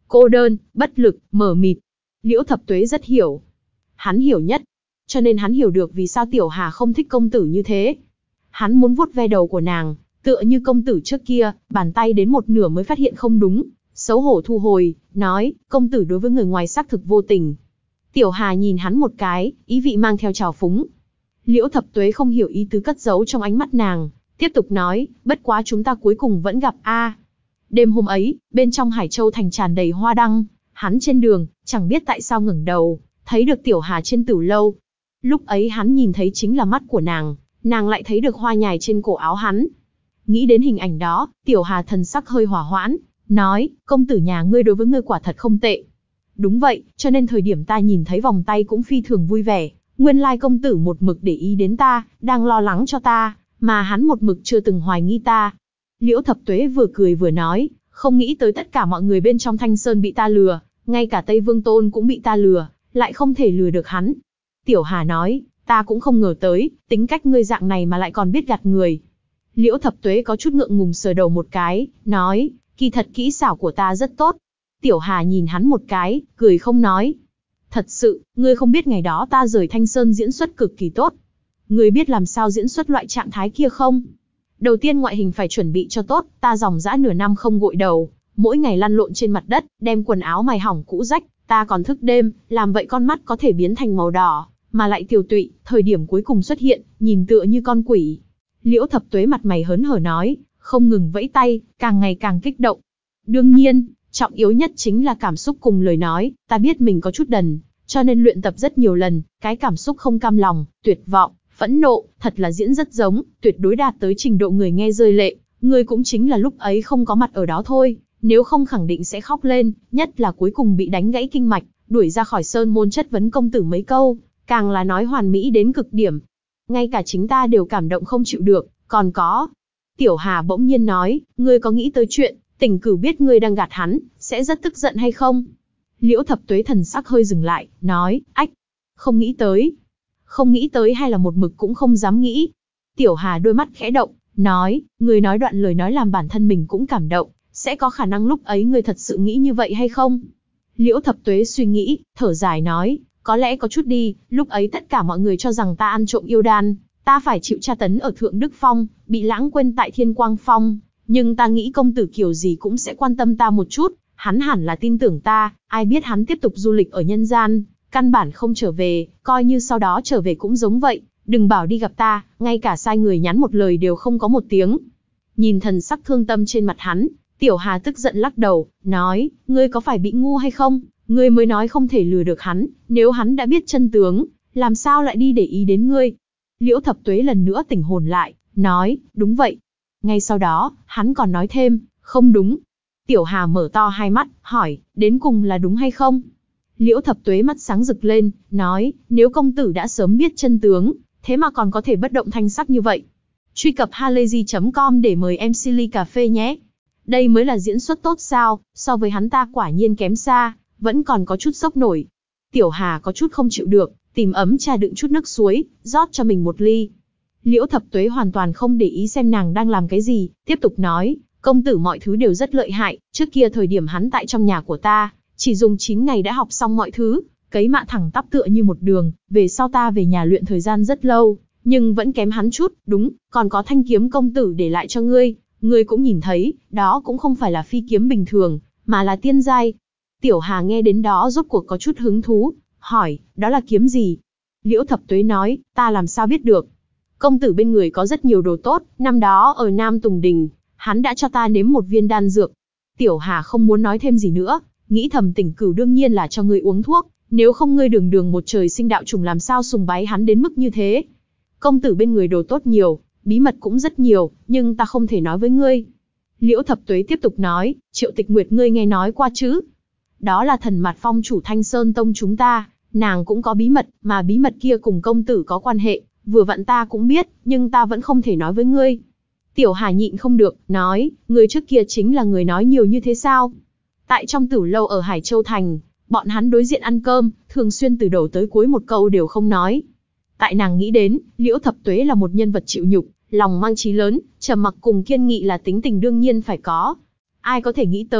cô đơn, bất lực, mờ mịt. Liễu Thập Tuế rất hiểu. Hắn hiểu nhất. Cho nên hắn hiểu được vì sao Tiểu Hà không thích công tử như thế. Hắn muốn vuốt ve đầu của nàng, tựa như công tử trước kia, bàn tay đến một nửa mới phát hiện không đúng, xấu hổ thu hồi, nói, công tử đối với người ngoài xác thực vô tình. Tiểu Hà nhìn hắn một cái, ý vị mang theo trào phúng. Liễu Thập Tuế không hiểu ý tứ cất giấu trong ánh mắt nàng, tiếp tục nói, bất quá chúng ta cuối cùng vẫn gặp a. Đêm hôm ấy, bên trong Hải Châu thành tràn đầy hoa đăng, hắn trên đường, chẳng biết tại sao ngẩng đầu, thấy được Tiểu Hà trên tử lâu. Lúc ấy hắn nhìn thấy chính là mắt của nàng, nàng lại thấy được hoa nhài trên cổ áo hắn. Nghĩ đến hình ảnh đó, Tiểu Hà thần sắc hơi hỏa hoãn, nói, công tử nhà ngươi đối với ngươi quả thật không tệ. Đúng vậy, cho nên thời điểm ta nhìn thấy vòng tay cũng phi thường vui vẻ, nguyên lai công tử một mực để ý đến ta, đang lo lắng cho ta, mà hắn một mực chưa từng hoài nghi ta. Liễu Thập Tuế vừa cười vừa nói, không nghĩ tới tất cả mọi người bên trong Thanh Sơn bị ta lừa, ngay cả Tây Vương Tôn cũng bị ta lừa, lại không thể lừa được hắn. Tiểu Hà nói, ta cũng không ngờ tới, tính cách ngươi dạng này mà lại còn biết gạt người. Liễu Thập Tuế có chút ngượng ngùng sờ đầu một cái, nói, kỳ thật kỹ xảo của ta rất tốt. Tiểu Hà nhìn hắn một cái, cười không nói. Thật sự, ngươi không biết ngày đó ta rời Thanh Sơn diễn xuất cực kỳ tốt. Ngươi biết làm sao diễn xuất loại trạng thái kia không? Đầu tiên ngoại hình phải chuẩn bị cho tốt, ta dòng dã nửa năm không gội đầu, mỗi ngày lăn lộn trên mặt đất, đem quần áo mài hỏng cũ rách, ta còn thức đêm, làm vậy con mắt có thể biến thành màu đỏ, mà lại tiều tụy, thời điểm cuối cùng xuất hiện, nhìn tựa như con quỷ. Liễu Thập Tuế mặt mày hớn hở nói, không ngừng vẫy tay, càng ngày càng kích động. Đương nhiên, trọng yếu nhất chính là cảm xúc cùng lời nói, ta biết mình có chút đần, cho nên luyện tập rất nhiều lần, cái cảm xúc không cam lòng, tuyệt vọng, phẫn nộ, thật là diễn rất giống, tuyệt đối đạt tới trình độ người nghe rơi lệ, người cũng chính là lúc ấy không có mặt ở đó thôi, nếu không khẳng định sẽ khóc lên, nhất là cuối cùng bị đánh gãy kinh mạch, đuổi ra khỏi sơn môn chất vấn công tử mấy câu, càng là nói hoàn mỹ đến cực điểm. Ngay cả chính ta đều cảm động không chịu được, còn có. Tiểu Hà bỗng nhiên nói, ngươi có nghĩ tới chuyện, Tỉnh Cửu biết ngươi đang gạt hắn, sẽ rất tức giận hay không? Liễu Thập Tuế thần sắc hơi dừng lại, nói, ách, không nghĩ tới. Không nghĩ tới hay là một mực cũng không dám nghĩ. Tiểu Hà đôi mắt khẽ động, nói, ngươi nói đoạn lời nói làm bản thân mình cũng cảm động, sẽ có khả năng lúc ấy ngươi thật sự nghĩ như vậy hay không? Liễu Thập Tuế suy nghĩ, thở dài nói, có lẽ có chút đi, lúc ấy tất cả mọi người cho rằng ta ăn trộm yêu đan, ta phải chịu tra tấn ở Thượng Đức Phong, bị lãng quên tại Thiên Quang Phong, nhưng ta nghĩ công tử kiểu gì cũng sẽ quan tâm ta một chút, hắn hẳn là tin tưởng ta, ai biết hắn tiếp tục du lịch ở nhân gian, căn bản không trở về, coi như sau đó trở về cũng giống vậy, đừng bảo đi gặp ta, ngay cả sai người nhắn một lời đều không có một tiếng. Nhìn thần sắc thương tâm trên mặt hắn, Tiểu Hà tức giận lắc đầu, nói, ngươi có phải bị ngu hay không? Ngươi mới nói không thể lừa được hắn, nếu hắn đã biết chân tướng, làm sao lại đi để ý đến ngươi? Liễu Thập Tuế lần nữa tỉnh hồn lại, nói, đúng vậy. Ngay sau đó, hắn còn nói thêm, không đúng. Tiểu Hà mở to hai mắt, hỏi, đến cùng là đúng hay không? Liễu Thập Tuế mắt sáng rực lên, nói, nếu công tử đã sớm biết chân tướng, thế mà còn có thể bất động thanh sắc như vậy. Truy cập halayzi chấm com để mời em xê ly cà phê nhé. Đây mới là diễn xuất tốt sao, so với hắn ta quả nhiên kém xa, vẫn còn có chút sốc nổi. Tiểu Hà có chút không chịu được, tìm ấm trà đựng chút nước suối, rót cho mình một ly. Liễu Thập Tuế hoàn toàn không để ý xem nàng đang làm cái gì, tiếp tục nói, công tử mọi thứ đều rất lợi hại, trước kia thời điểm hắn tại trong nhà của ta, chỉ dùng chín ngày đã học xong mọi thứ, cấy mạ thẳng tắp tựa như một đường, về sau ta về nhà luyện thời gian rất lâu, nhưng vẫn kém hắn chút, đúng, còn có thanh kiếm công tử để lại cho ngươi, ngươi cũng nhìn thấy, đó cũng không phải là phi kiếm bình thường, mà là tiên giai. Tiểu Hà nghe đến đó rốt cuộc có chút hứng thú, hỏi, đó là kiếm gì? Liễu Thập Tuế nói, ta làm sao biết được? Công tử bên người có rất nhiều đồ tốt, năm đó ở Nam Tùng Đình, hắn đã cho ta nếm một viên đan dược. Tiểu Hà không muốn nói thêm gì nữa, nghĩ thầm Tỉnh Cửu đương nhiên là cho ngươi uống thuốc, nếu không ngươi đường đường một trời sinh đạo trùng làm sao sùng bái hắn đến mức như thế. Công tử bên người đồ tốt nhiều, bí mật cũng rất nhiều, nhưng ta không thể nói với ngươi. Liễu Thập Tuế tiếp tục nói, Triệu Tịch Nguyệt ngươi nghe nói qua chứ? Đó là thần mặt phong chủ Thanh Sơn Tông chúng ta, nàng cũng có bí mật, mà bí mật kia cùng công tử có quan hệ, vừa vặn ta cũng biết, nhưng ta vẫn không thể nói với ngươi. Tiểu Hà nhịn không được, nói, ngươi trước kia chính là người nói nhiều như thế sao? Tại trong tử lâu ở Hải Châu Thành, bọn hắn đối diện ăn cơm, thường xuyên từ đầu tới cuối một câu đều không nói. Tại nàng nghĩ đến, Liễu Thập Tuế là một nhân vật chịu nhục, lòng mang chí lớn, trầm mặc cùng kiên nghị là tính tình đương nhiên phải có. Ai có thể nghĩ tới,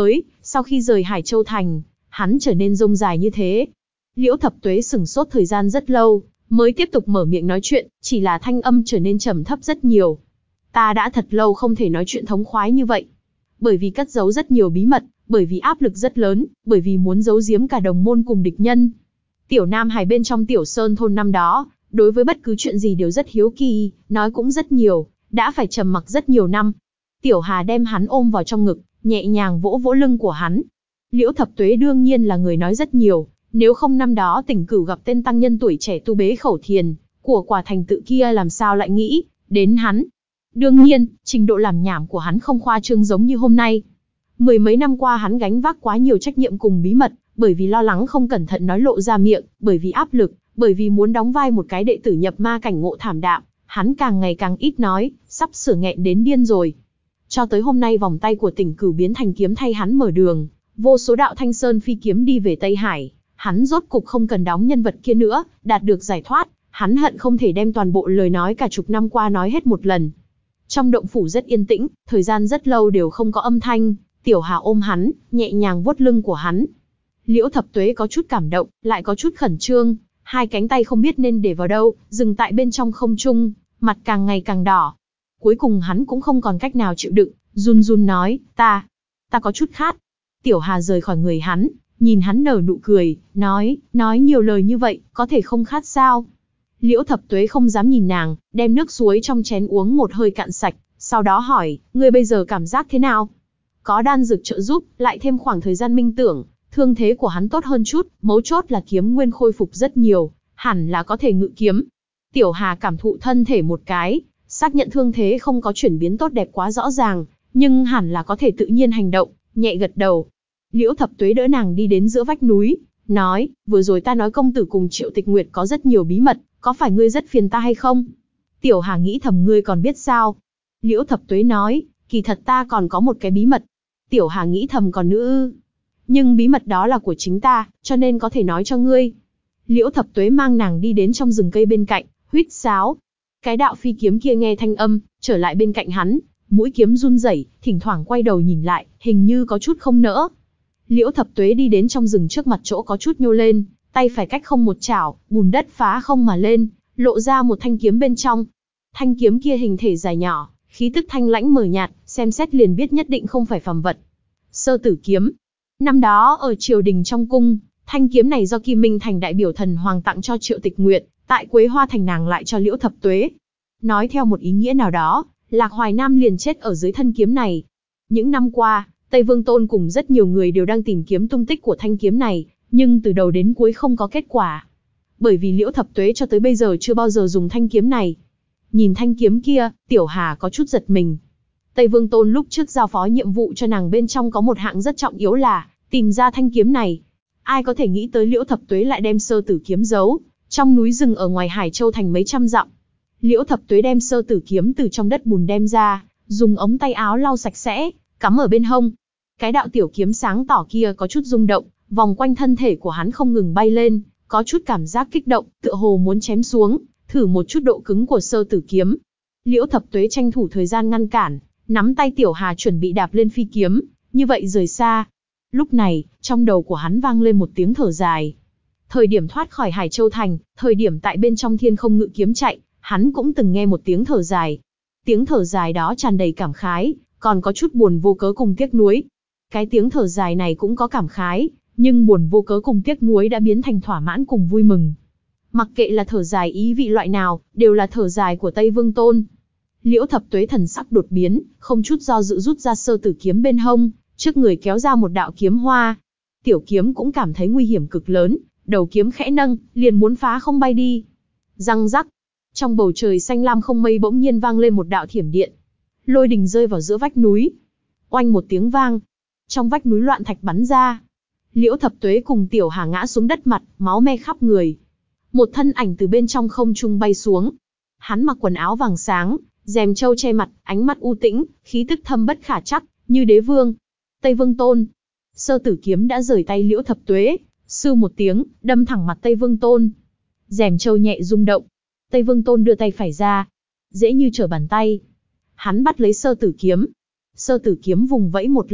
Sau khi rời Hải Châu Thành, hắn trở nên rông dài như thế. Liễu Thập Tuế sửng sốt thời gian rất lâu, mới tiếp tục mở miệng nói chuyện, chỉ là thanh âm trở nên trầm thấp rất nhiều. Ta đã thật lâu không thể nói chuyện thống khoái như vậy. Bởi vì cất giấu rất nhiều bí mật, bởi vì áp lực rất lớn, bởi vì muốn giấu giếm cả đồng môn cùng địch nhân. Tiểu Nam Hải bên trong Tiểu Sơn thôn năm đó, đối với bất cứ chuyện gì đều rất hiếu kỳ, nói cũng rất nhiều, đã phải trầm mặc rất nhiều năm. Tiểu Hà đem hắn ôm vào trong ngực, nhẹ nhàng vỗ vỗ lưng của hắn. Liễu Thập Tuế đương nhiên là người nói rất nhiều, nếu không năm đó Tỉnh Cửu gặp tên tăng nhân tuổi trẻ tu bế khẩu thiền của quả thành tự kia làm sao lại nghĩ đến hắn. Đương nhiên, trình độ làm nhảm của hắn không khoa trương giống như hôm nay. Mười mấy năm qua hắn gánh vác quá nhiều trách nhiệm cùng bí mật, bởi vì lo lắng không cẩn thận nói lộ ra miệng, bởi vì áp lực, bởi vì muốn đóng vai một cái đệ tử nhập ma cảnh ngộ thảm đạm, hắn càng ngày càng ít nói, sắp sửa nghẹn đến điên rồi. Cho tới hôm nay vòng tay của Tỉnh Cửu biến thành kiếm thay hắn mở đường, vô số đạo Thanh Sơn phi kiếm đi về Tây Hải, hắn rốt cục không cần đóng nhân vật kia nữa, đạt được giải thoát, hắn hận không thể đem toàn bộ lời nói cả chục năm qua nói hết một lần. Trong động phủ rất yên tĩnh, thời gian rất lâu đều không có âm thanh, Tiểu Hà ôm hắn, nhẹ nhàng vuốt lưng của hắn. Liễu Thập Tuế có chút cảm động, lại có chút khẩn trương, hai cánh tay không biết nên để vào đâu, dừng tại bên trong không trung, mặt càng ngày càng đỏ. Cuối cùng hắn cũng không còn cách nào chịu đựng, run run nói, ta, ta có chút khát. Tiểu Hà rời khỏi người hắn, nhìn hắn nở nụ cười, nói, nói nhiều lời như vậy, có thể không khát sao? Liễu Thập Tuế không dám nhìn nàng, đem nước suối trong chén uống một hơi cạn sạch, sau đó hỏi, ngươi bây giờ cảm giác thế nào? Có đan dược trợ giúp, lại thêm khoảng thời gian minh tưởng, thương thế của hắn tốt hơn chút, mấu chốt là kiếm nguyên khôi phục rất nhiều, hẳn là có thể ngự kiếm. Tiểu Hà cảm thụ thân thể một cái, xác nhận thương thế không có chuyển biến tốt đẹp quá rõ ràng, nhưng hẳn là có thể tự nhiên hành động, nhẹ gật đầu. Liễu Thập Tuế đỡ nàng đi đến giữa vách núi, nói, vừa rồi ta nói công tử cùng Triệu Tịch Nguyệt có rất nhiều bí mật, có phải ngươi rất phiền ta hay không? Tiểu Hà nghĩ thầm ngươi còn biết sao? Liễu Thập Tuế nói, kỳ thật ta còn có một cái bí mật. Tiểu Hà nghĩ thầm còn nữa ư? Nhưng bí mật đó là của chính ta, cho nên có thể nói cho ngươi. Liễu Thập Tuế mang nàng đi đến trong rừng cây bên cạnh, huýt sáo. Cái đạo phi kiếm kia nghe thanh âm, trở lại bên cạnh hắn, mũi kiếm run rẩy, thỉnh thoảng quay đầu nhìn lại, hình như có chút không nỡ. Liễu Thập Tuế đi đến trong rừng trước mặt chỗ có chút nhô lên, tay phải cách không một chảo, bùn đất phá không mà lên, lộ ra một thanh kiếm bên trong. Thanh kiếm kia hình thể dài nhỏ, khí tức thanh lãnh mờ nhạt, xem xét liền biết nhất định không phải phàm vật. Sơ Tử kiếm. Năm đó ở triều đình trong cung, thanh kiếm này do Kim Minh Thành đại biểu thần hoàng tặng cho Triệu Tịch Nguyệt, tại Quế Hoa Thành nàng lại cho Liễu Thập Tuế. Nói theo một ý nghĩa nào đó, Lạc Hoài Nam liền chết ở dưới thân kiếm này. Những năm qua, Tây Vương Tôn cùng rất nhiều người đều đang tìm kiếm tung tích của thanh kiếm này, nhưng từ đầu đến cuối không có kết quả. Bởi vì Liễu Thập Tuế cho tới bây giờ chưa bao giờ dùng thanh kiếm này. Nhìn thanh kiếm kia, Tiểu Hà có chút giật mình. Tây Vương Tôn lúc trước giao phó nhiệm vụ cho nàng bên trong có một hạng rất trọng yếu là tìm ra thanh kiếm này. Ai có thể nghĩ tới Liễu Thập Tuế lại đem Sơ Tử kiếm giấu trong núi rừng ở ngoài Hải Châu Thành mấy trăm dặm. Liễu Thập Tuế đem Sơ Tử kiếm từ trong đất bùn đem ra, dùng ống tay áo lau sạch sẽ, cắm ở bên hông. Cái đạo tiểu kiếm sáng tỏ kia có chút rung động, vòng quanh thân thể của hắn không ngừng bay lên, có chút cảm giác kích động, tựa hồ muốn chém xuống, thử một chút độ cứng của Sơ Tử kiếm. Liễu Thập Tuế tranh thủ thời gian ngăn cản, nắm tay Tiểu Hà chuẩn bị đạp lên phi kiếm, như vậy rời xa. Lúc này, trong đầu của hắn vang lên một tiếng thở dài. Thời điểm thoát khỏi Hải Châu Thành, thời điểm tại bên trong thiên không ngự kiếm chạy, hắn cũng từng nghe một tiếng thở dài. Tiếng thở dài đó tràn đầy cảm khái, còn có chút buồn vô cớ cùng tiếc nuối. Cái tiếng thở dài này cũng có cảm khái, nhưng buồn vô cớ cùng tiếc nuối đã biến thành thỏa mãn cùng vui mừng. Mặc kệ là thở dài ý vị loại nào, đều là thở dài của Tây Vương Tôn. Liễu Thập Tuế thần sắc đột biến, không chút do dự rút ra Sơ Tử kiếm bên hông, trước người kéo ra một đạo kiếm hoa. Tiểu kiếm cũng cảm thấy nguy hiểm cực lớn, đầu kiếm khẽ nâng, liền muốn phá không bay đi. Răng rắc, trong bầu trời xanh lam không mây bỗng nhiên vang lên một đạo thiểm điện. Lôi đình rơi vào giữa vách núi. Oanh một tiếng vang, trong vách núi loạn thạch bắn ra. Liễu Thập Tuế cùng Tiểu Hà ngã xuống đất mặt, máu me khắp người. Một thân ảnh từ bên trong không trung bay xuống. Hắn mặc quần áo vàng sáng, rèm trâu che mặt, ánh mắt u tĩnh, khí tức thâm bất khả trắc, như đế vương. Tây Vương Tôn. Sơ Tử kiếm đã rời tay Liễu Thập Tuế, sưu một tiếng, đâm thẳng mặt Tây Vương Tôn. Rèm trâu nhẹ rung động. Tây Vương Tôn đưa tay phải ra, dễ như trở bàn tay. Hắn bắt lấy Sơ Tử kiếm. Sơ Tử kiếm vùng vẫy một lát,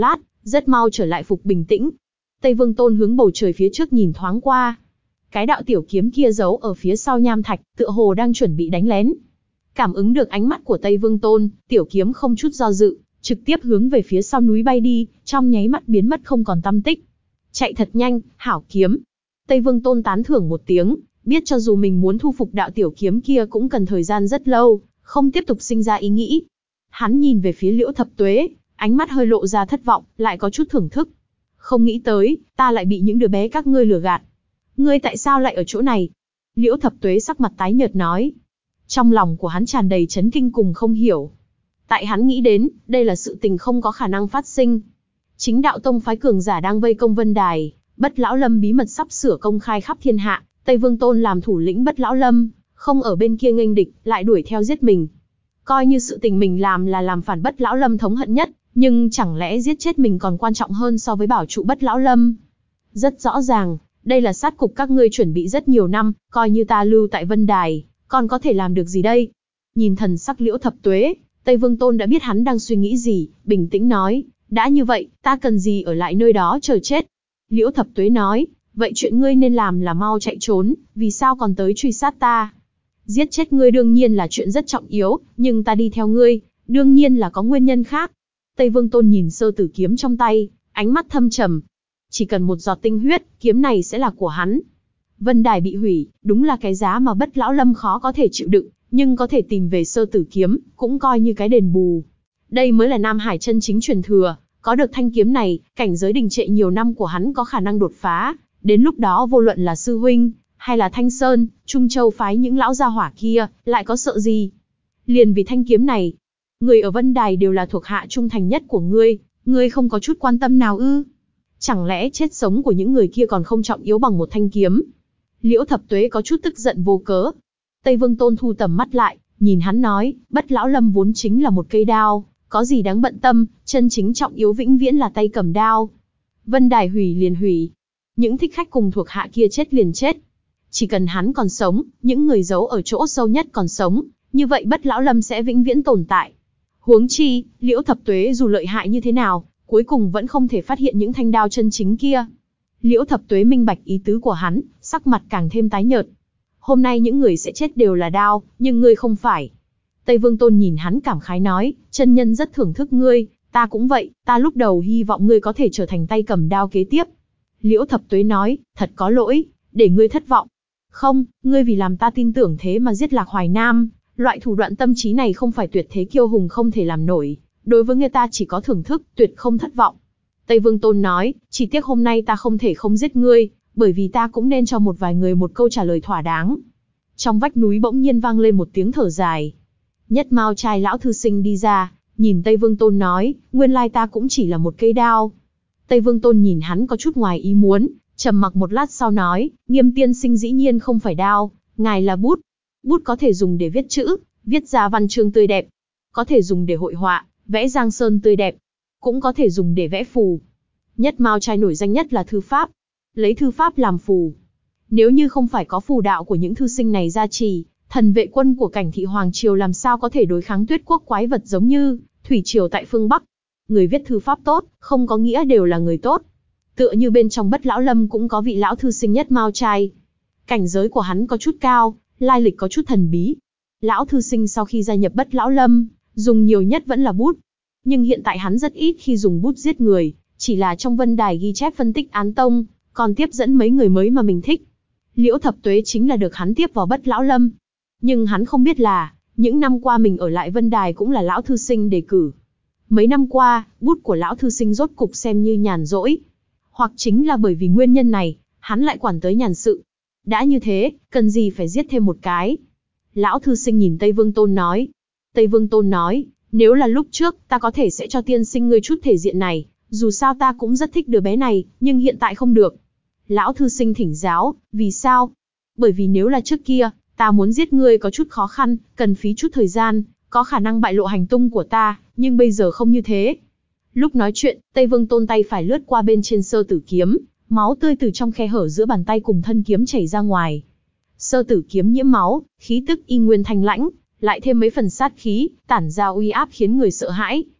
rất mau trở lại phục bình tĩnh. Tây Vương Tôn hướng bầu trời phía trước nhìn thoáng qua. Cái đạo tiểu kiếm kia giấu ở phía sau nham thạch, tựa hồ đang chuẩn bị đánh lén. Cảm ứng được ánh mắt của Tây Vương Tôn, tiểu kiếm không chút do dự, trực tiếp hướng về phía sau núi bay đi, trong nháy mắt biến mất không còn tăm tích. Chạy thật nhanh, hảo kiếm. Tây Vương Tôn tán thưởng một tiếng, biết cho dù mình muốn thu phục đạo tiểu kiếm kia cũng cần thời gian rất lâu, không tiếp tục sinh ra ý nghĩ. Hắn nhìn về phía Liễu Thập Tuế, ánh mắt hơi lộ ra thất vọng, lại có chút thưởng thức. Không nghĩ tới, ta lại bị những đứa bé các ngươi lừa gạt. Ngươi tại sao lại ở chỗ này? Liễu Thập Tuế sắc mặt tái nhợt nói. Trong lòng của hắn tràn đầy chấn kinh cùng không hiểu. Tại hắn nghĩ đến, đây là sự tình không có khả năng phát sinh. Chính đạo tông phái cường giả đang vây công Vân Đài, Bất Lão Lâm bí mật sắp sửa công khai khắp thiên hạ, Tây Vương Tôn làm thủ lĩnh Bất Lão Lâm, không ở bên kia nghênh địch, lại đuổi theo giết mình. Coi như sự tình mình làm là làm phản Bất Lão Lâm thống hận nhất, nhưng chẳng lẽ giết chết mình còn quan trọng hơn so với bảo trụ Bất Lão Lâm? Rất rõ ràng, đây là sát cục các ngươi chuẩn bị rất nhiều năm, coi như ta lưu tại Vân Đài, còn có thể làm được gì đây? Nhìn thần sắc Liễu Thập Tuế, Tây Vương Tôn đã biết hắn đang suy nghĩ gì, bình tĩnh nói, đã như vậy, ta cần gì ở lại nơi đó chờ chết? Liễu Thập Tuế nói, vậy chuyện ngươi nên làm là mau chạy trốn, vì sao còn tới truy sát ta? Giết chết ngươi đương nhiên là chuyện rất trọng yếu, nhưng ta đi theo ngươi, đương nhiên là có nguyên nhân khác. Tây Vương Tôn nhìn sơ tử kiếm trong tay, ánh mắt thâm trầm. Chỉ cần một giọt tinh huyết, kiếm này sẽ là của hắn. Vân Đài bị hủy, đúng là cái giá mà Bất Lão Lâm khó có thể chịu đựng, nhưng có thể tìm về sơ tử kiếm, cũng coi như cái đền bù. Đây mới là Nam Hải chân chính truyền thừa, có được thanh kiếm này, cảnh giới đình trệ nhiều năm của hắn có khả năng đột phá, đến lúc đó vô luận là sư huynh, hay là Thanh Sơn, Trung Châu phái những lão gia hỏa kia, lại có sợ gì? Liền vì thanh kiếm này, người ở Vân Đài đều là thuộc hạ trung thành nhất của ngươi, ngươi không có chút quan tâm nào ư? Chẳng lẽ chết sống của những người kia còn không trọng yếu bằng một thanh kiếm? Liễu Thập Tuế có chút tức giận vô cớ. Tây Vương Tôn thu tầm mắt lại, nhìn hắn nói, Bất Lão Lâm vốn chính là một cây đao, có gì đáng bận tâm, chân chính trọng yếu vĩnh viễn là tay cầm đao. Vân Đài hủy liền hủy, những thích khách cùng thuộc hạ kia chết liền chết. Chỉ cần hắn còn sống, những người giấu ở chỗ sâu nhất còn sống, như vậy Bất Lão Lâm sẽ vĩnh viễn tồn tại. Huống chi, Liễu Thập Tuế dù lợi hại như thế nào, cuối cùng vẫn không thể phát hiện những thanh đao chân chính kia. Liễu Thập Tuế minh bạch ý tứ của hắn, sắc mặt càng thêm tái nhợt. Hôm nay những người sẽ chết đều là đao, nhưng ngươi không phải. Tây Vương Tôn nhìn hắn cảm khái nói, chân nhân rất thưởng thức ngươi, ta cũng vậy, ta lúc đầu hy vọng ngươi có thể trở thành tay cầm đao kế tiếp. Liễu Thập Tuế nói, thật có lỗi, để ngươi thất vọng. Không, ngươi vì làm ta tin tưởng thế mà giết Lạc Hoài Nam, loại thủ đoạn tâm trí này không phải tuyệt thế kiêu hùng không thể làm nổi, đối với người ta chỉ có thưởng thức, tuyệt không thất vọng. Tây Vương Tôn nói, chỉ tiếc hôm nay ta không thể không giết ngươi, bởi vì ta cũng nên cho một vài người một câu trả lời thỏa đáng. Trong vách núi bỗng nhiên vang lên một tiếng thở dài. Nhất Mao trai lão thư sinh đi ra, nhìn Tây Vương Tôn nói, nguyên lai ta cũng chỉ là một cây đao. Tây Vương Tôn nhìn hắn có chút ngoài ý muốn, trầm mặc một lát sau nói, Nghiêm tiên sinh dĩ nhiên không phải đao, ngài là bút. Bút có thể dùng để viết chữ, viết ra văn chương tươi đẹp, có thể dùng để hội họa, vẽ giang sơn tươi đẹp, cũng có thể dùng để vẽ phù. Nhất Mao trai nổi danh nhất là thư pháp, lấy thư pháp làm phù. Nếu như không phải có phù đạo của những thư sinh này gia trì, thần vệ quân của Cảnh Thị Hoàng Triều làm sao có thể đối kháng Tuyết Quốc quái vật giống như Thủy Triều tại phương Bắc. Người viết thư pháp tốt, không có nghĩa đều là người tốt. Tựa như bên trong Bất Lão Lâm cũng có vị lão thư sinh Nhất Mao trai. Cảnh giới của hắn có chút cao, lai lịch có chút thần bí. Lão thư sinh sau khi gia nhập Bất Lão Lâm, dùng nhiều nhất vẫn là bút. Nhưng hiện tại hắn rất ít khi dùng bút giết người, chỉ là trong Vân Đài ghi chép phân tích án tông, còn tiếp dẫn mấy người mới mà mình thích. Liễu Thập Tuế chính là được hắn tiếp vào Bất Lão Lâm. Nhưng hắn không biết là, những năm qua mình ở lại Vân Đài cũng là lão thư sinh đề cử. Mấy năm qua, bút của lão thư sinh rốt cục xem như nhàn rỗi. Hoặc chính là bởi vì nguyên nhân này, hắn lại quản tới nhàn sự. Đã như thế, cần gì phải giết thêm một cái? Lão thư sinh nhìn Tây Vương Tôn nói. Tây Vương Tôn nói, nếu là lúc trước, ta có thể sẽ cho tiên sinh ngươi chút thể diện này, dù sao ta cũng rất thích đứa bé này, nhưng hiện tại không được. Lão thư sinh thỉnh giáo, vì sao? Bởi vì nếu là trước kia, ta muốn giết ngươi có chút khó khăn, cần phí chút thời gian, có khả năng bại lộ hành tung của ta, nhưng bây giờ không như thế. Lúc nói chuyện, Tây Vương Tôn tay phải lướt qua bên trên sơ tử kiếm, máu tươi từ trong khe hở giữa bàn tay cùng thân kiếm chảy ra ngoài. Sơ tử kiếm nhiễm máu, khí tức y nguyên thanh lãnh, lại thêm mấy phần sát khí, tản ra uy áp khiến người sợ hãi.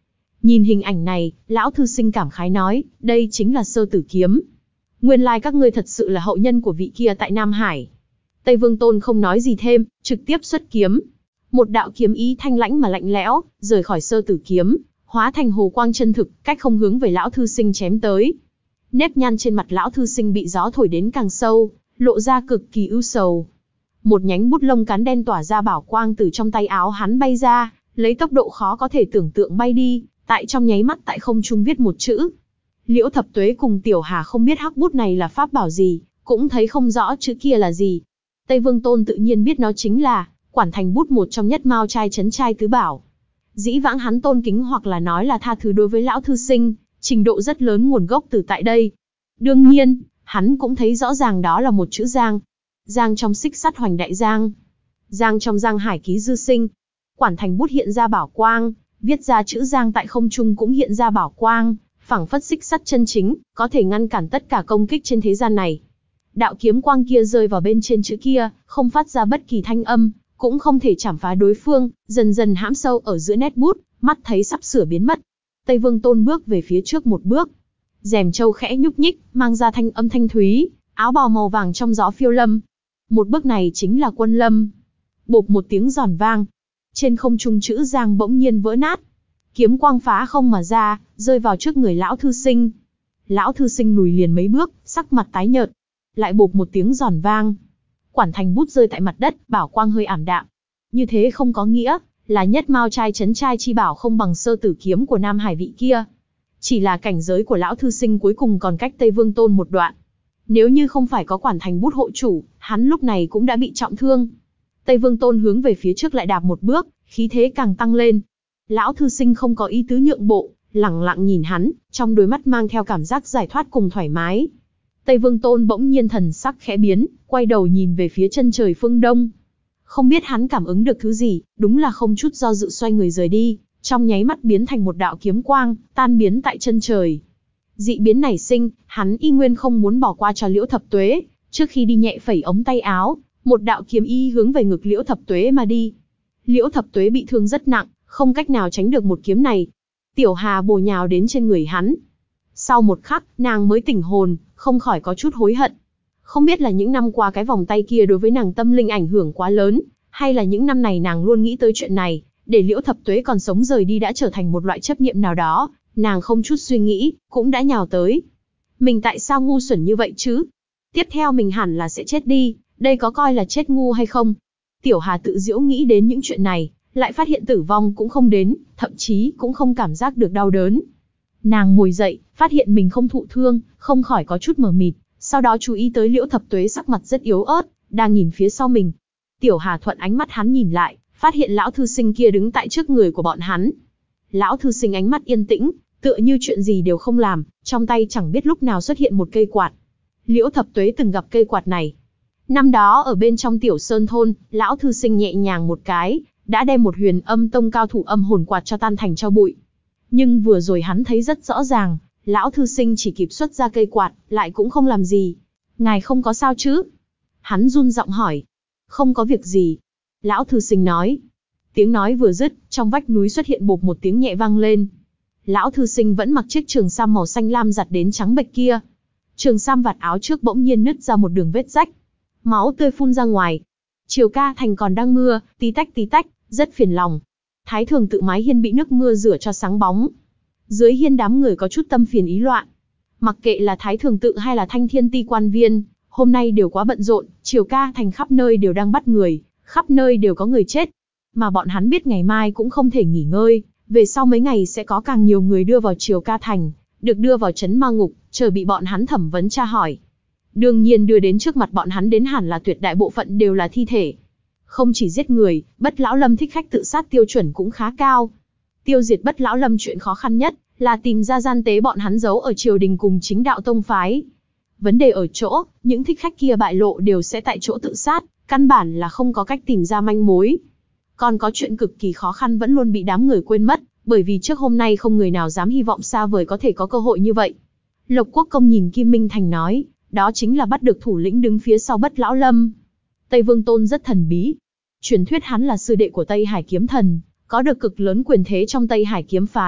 Nhìn hình ảnh này, lão thư sinh cảm khái nói, đây chính là Sơ Tử Kiếm. Nguyên lai các ngươi thật sự là hậu nhân của vị kia tại Nam Hải. Tây Vương Tôn không nói gì thêm, trực tiếp xuất kiếm. Một đạo kiếm ý thanh lãnh mà lạnh lẽo, rời khỏi Sơ Tử Kiếm, hóa thành hồ quang chân thực, cách không hướng về lão thư sinh chém tới. Nếp nhăn trên mặt lão thư sinh bị gió thổi đến càng sâu, lộ ra cực kỳ ưu sầu. Một nhánh bút lông cán đen tỏa ra bảo quang từ trong tay áo hắn bay ra, lấy tốc độ khó có thể tưởng tượng bay đi, tại trong nháy mắt tại không trung viết một chữ. Liễu Thập Tuế cùng Tiểu Hà không biết hắc bút này là pháp bảo gì, cũng thấy không rõ chữ kia là gì. Tây Vương Tôn tự nhiên biết nó chính là Quản Thành bút, một trong nhất mao trai trấn trai tứ bảo. Dĩ vãng hắn tôn kính hoặc là nói là tha thứ đối với lão thư sinh, trình độ rất lớn nguồn gốc từ tại đây. Đương nhiên, hắn cũng thấy rõ ràng đó là một chữ Giang. Giang trong Xích Sắt Hoành Đại Giang. Giang trong Giang Hải Ký Dư Sinh. Quản Thành bút hiện ra bảo quang, viết ra chữ Giang tại không trung cũng hiện ra bảo quang, phảng phất xích sắt chân chính, có thể ngăn cản tất cả công kích trên thế gian này. Đạo kiếm quang kia rơi vào bên trên chữ kia, không phát ra bất kỳ thanh âm, cũng không thể chảm phá đối phương, dần dần hãm sâu ở giữa nét bút, mắt thấy sắp sửa biến mất. Tây Vương Tôn bước về phía trước một bước. Rèm châu khẽ nhúc nhích, mang ra thanh âm thanh thúy, áo bào màu vàng trong gió phiêu lâm. Một bước này chính là Quân Lâm. Bộp một tiếng giòn vang. Trên không trung chữ Giang bỗng nhiên vỡ nát. Kiếm quang phá không mà ra, rơi vào trước người lão thư sinh. Lão thư sinh lùi liền mấy bước, sắc mặt tái nhợt. Lại bộp một tiếng giòn vang. Quản Thành bút rơi tại mặt đất, bảo quang hơi ảm đạm. Như thế không có nghĩa là nhất mao trai trấn trai chi bảo không bằng Sơ Tử Kiếm của Nam Hải vị kia. Chỉ là cảnh giới của lão thư sinh cuối cùng còn cách Tây Vương Tôn một đoạn. Nếu như không phải có Quản Thành bút hộ chủ, hắn lúc này cũng đã bị trọng thương. Tây Vương Tôn hướng về phía trước lại đạp một bước, khí thế càng tăng lên. Lão thư sinh không có ý tứ nhượng bộ, lẳng lặng nhìn hắn, trong đôi mắt mang theo cảm giác giải thoát cùng thoải mái. Tây Vương Tôn bỗng nhiên thần sắc khẽ biến, quay đầu nhìn về phía chân trời phương đông. Không biết hắn cảm ứng được thứ gì, đúng là không chút do dự xoay người rời đi, trong nháy mắt biến thành một đạo kiếm quang, tan biến tại chân trời. Dị biến nảy sinh, hắn y nguyên không muốn bỏ qua cho Liễu Thập Tuế, trước khi đi nhẹ phẩy ống tay áo, một đạo kiếm y hướng về ngực Liễu Thập Tuế mà đi. Liễu Thập Tuế bị thương rất nặng, không cách nào tránh được một kiếm này. Tiểu Hà bổ nhào đến trên người hắn. Sau một khắc, nàng mới tỉnh hồn, không khỏi có chút hối hận. Không biết là những năm qua cái vòng tay kia đối với nàng tâm linh ảnh hưởng quá lớn, hay là những năm này nàng luôn nghĩ tới chuyện này, để Liễu Thập Tuế còn sống rời đi đã trở thành một loại chấp niệm nào đó, nàng không chút suy nghĩ, cũng đã nhào tới. Mình tại sao ngu xuẩn như vậy chứ? Tiếp theo mình hẳn là sẽ chết đi, đây có coi là chết ngu hay không? Tiểu Hà tự giễu nghĩ đến những chuyện này, lại phát hiện tử vong cũng không đến, thậm chí cũng không cảm giác được đau đớn. Nàng ngồi dậy, phát hiện mình không thụ thương, không khỏi có chút mờ mịt, sau đó chú ý tới Liễu Thập Tuế sắc mặt rất yếu ớt, đang nhìn phía sau mình. Tiểu Hà thuận ánh mắt hắn nhìn lại, phát hiện lão thư sinh kia đứng tại trước người của bọn hắn. Lão thư sinh ánh mắt yên tĩnh, tựa như chuyện gì đều không làm, trong tay chẳng biết lúc nào xuất hiện một cây quạt. Liễu Thập Tuế từng gặp cây quạt này. Năm đó ở bên trong Tiểu Sơn thôn, lão thư sinh nhẹ nhàng một cái, đã đem một Huyền Âm Tông cao thủ âm hồn quạt cho tan thành tro bụi. Nhưng vừa rồi hắn thấy rất rõ ràng, lão thư sinh chỉ kịp xuất ra cây quạt, lại cũng không làm gì. Ngài không có sao chứ? Hắn run giọng hỏi. Không có việc gì. Lão thư sinh nói. Tiếng nói vừa dứt, trong vách núi xuất hiện bộp một tiếng nhẹ vang lên. Lão thư sinh vẫn mặc chiếc trường sam màu xanh lam giặt đến trắng bệch kia. Trường sam vạt áo trước bỗng nhiên nứt ra một đường vết rách. Máu tươi phun ra ngoài. Triều Ca Thành còn đang mưa, tí tách tí tách, rất phiền lòng. Thái Thường Tự mái hiên bị nước mưa rửa cho sáng bóng. Dưới hiên đám người có chút tâm phiền ý loạn. Mặc kệ là Thái Thường Tự hay là Thanh Thiên Ti quan viên, hôm nay đều quá bận rộn, Triều Ca Thành khắp nơi đều đang bắt người, khắp nơi đều có người chết. Mà bọn hắn biết ngày mai cũng không thể nghỉ ngơi, về sau mấy ngày sẽ có càng nhiều người đưa vào Triều Ca Thành, được đưa vào trấn ma ngục, chờ bị bọn hắn thẩm vấn tra hỏi. Đương nhiên đưa đến trước mặt bọn hắn đến hẳn là tuyệt đại bộ phận đều là thi thể. Không chỉ giết người, Bất Lão Lâm thích khách tự sát tiêu chuẩn cũng khá cao. Tiêu diệt Bất Lão Lâm chuyện khó khăn nhất là tìm ra gian tế bọn hắn giấu ở triều đình cùng chính đạo tông phái. Vấn đề ở chỗ, những thích khách kia bại lộ đều sẽ tại chỗ tự sát, căn bản là không có cách tìm ra manh mối. Còn có chuyện cực kỳ khó khăn vẫn luôn bị đám người quên mất, bởi vì trước hôm nay không người nào dám hy vọng xa vời có thể có cơ hội như vậy. Lộc Quốc Công nhìn Kim Minh Thành nói, đó chính là bắt được thủ lĩnh đứng phía sau Bất Lão Lâm. Tây Vương Tôn rất thần bí. Truyền thuyết hắn là sư đệ của Tây Hải Kiếm Thần, có được cực lớn quyền thế trong Tây Hải Kiếm Phái,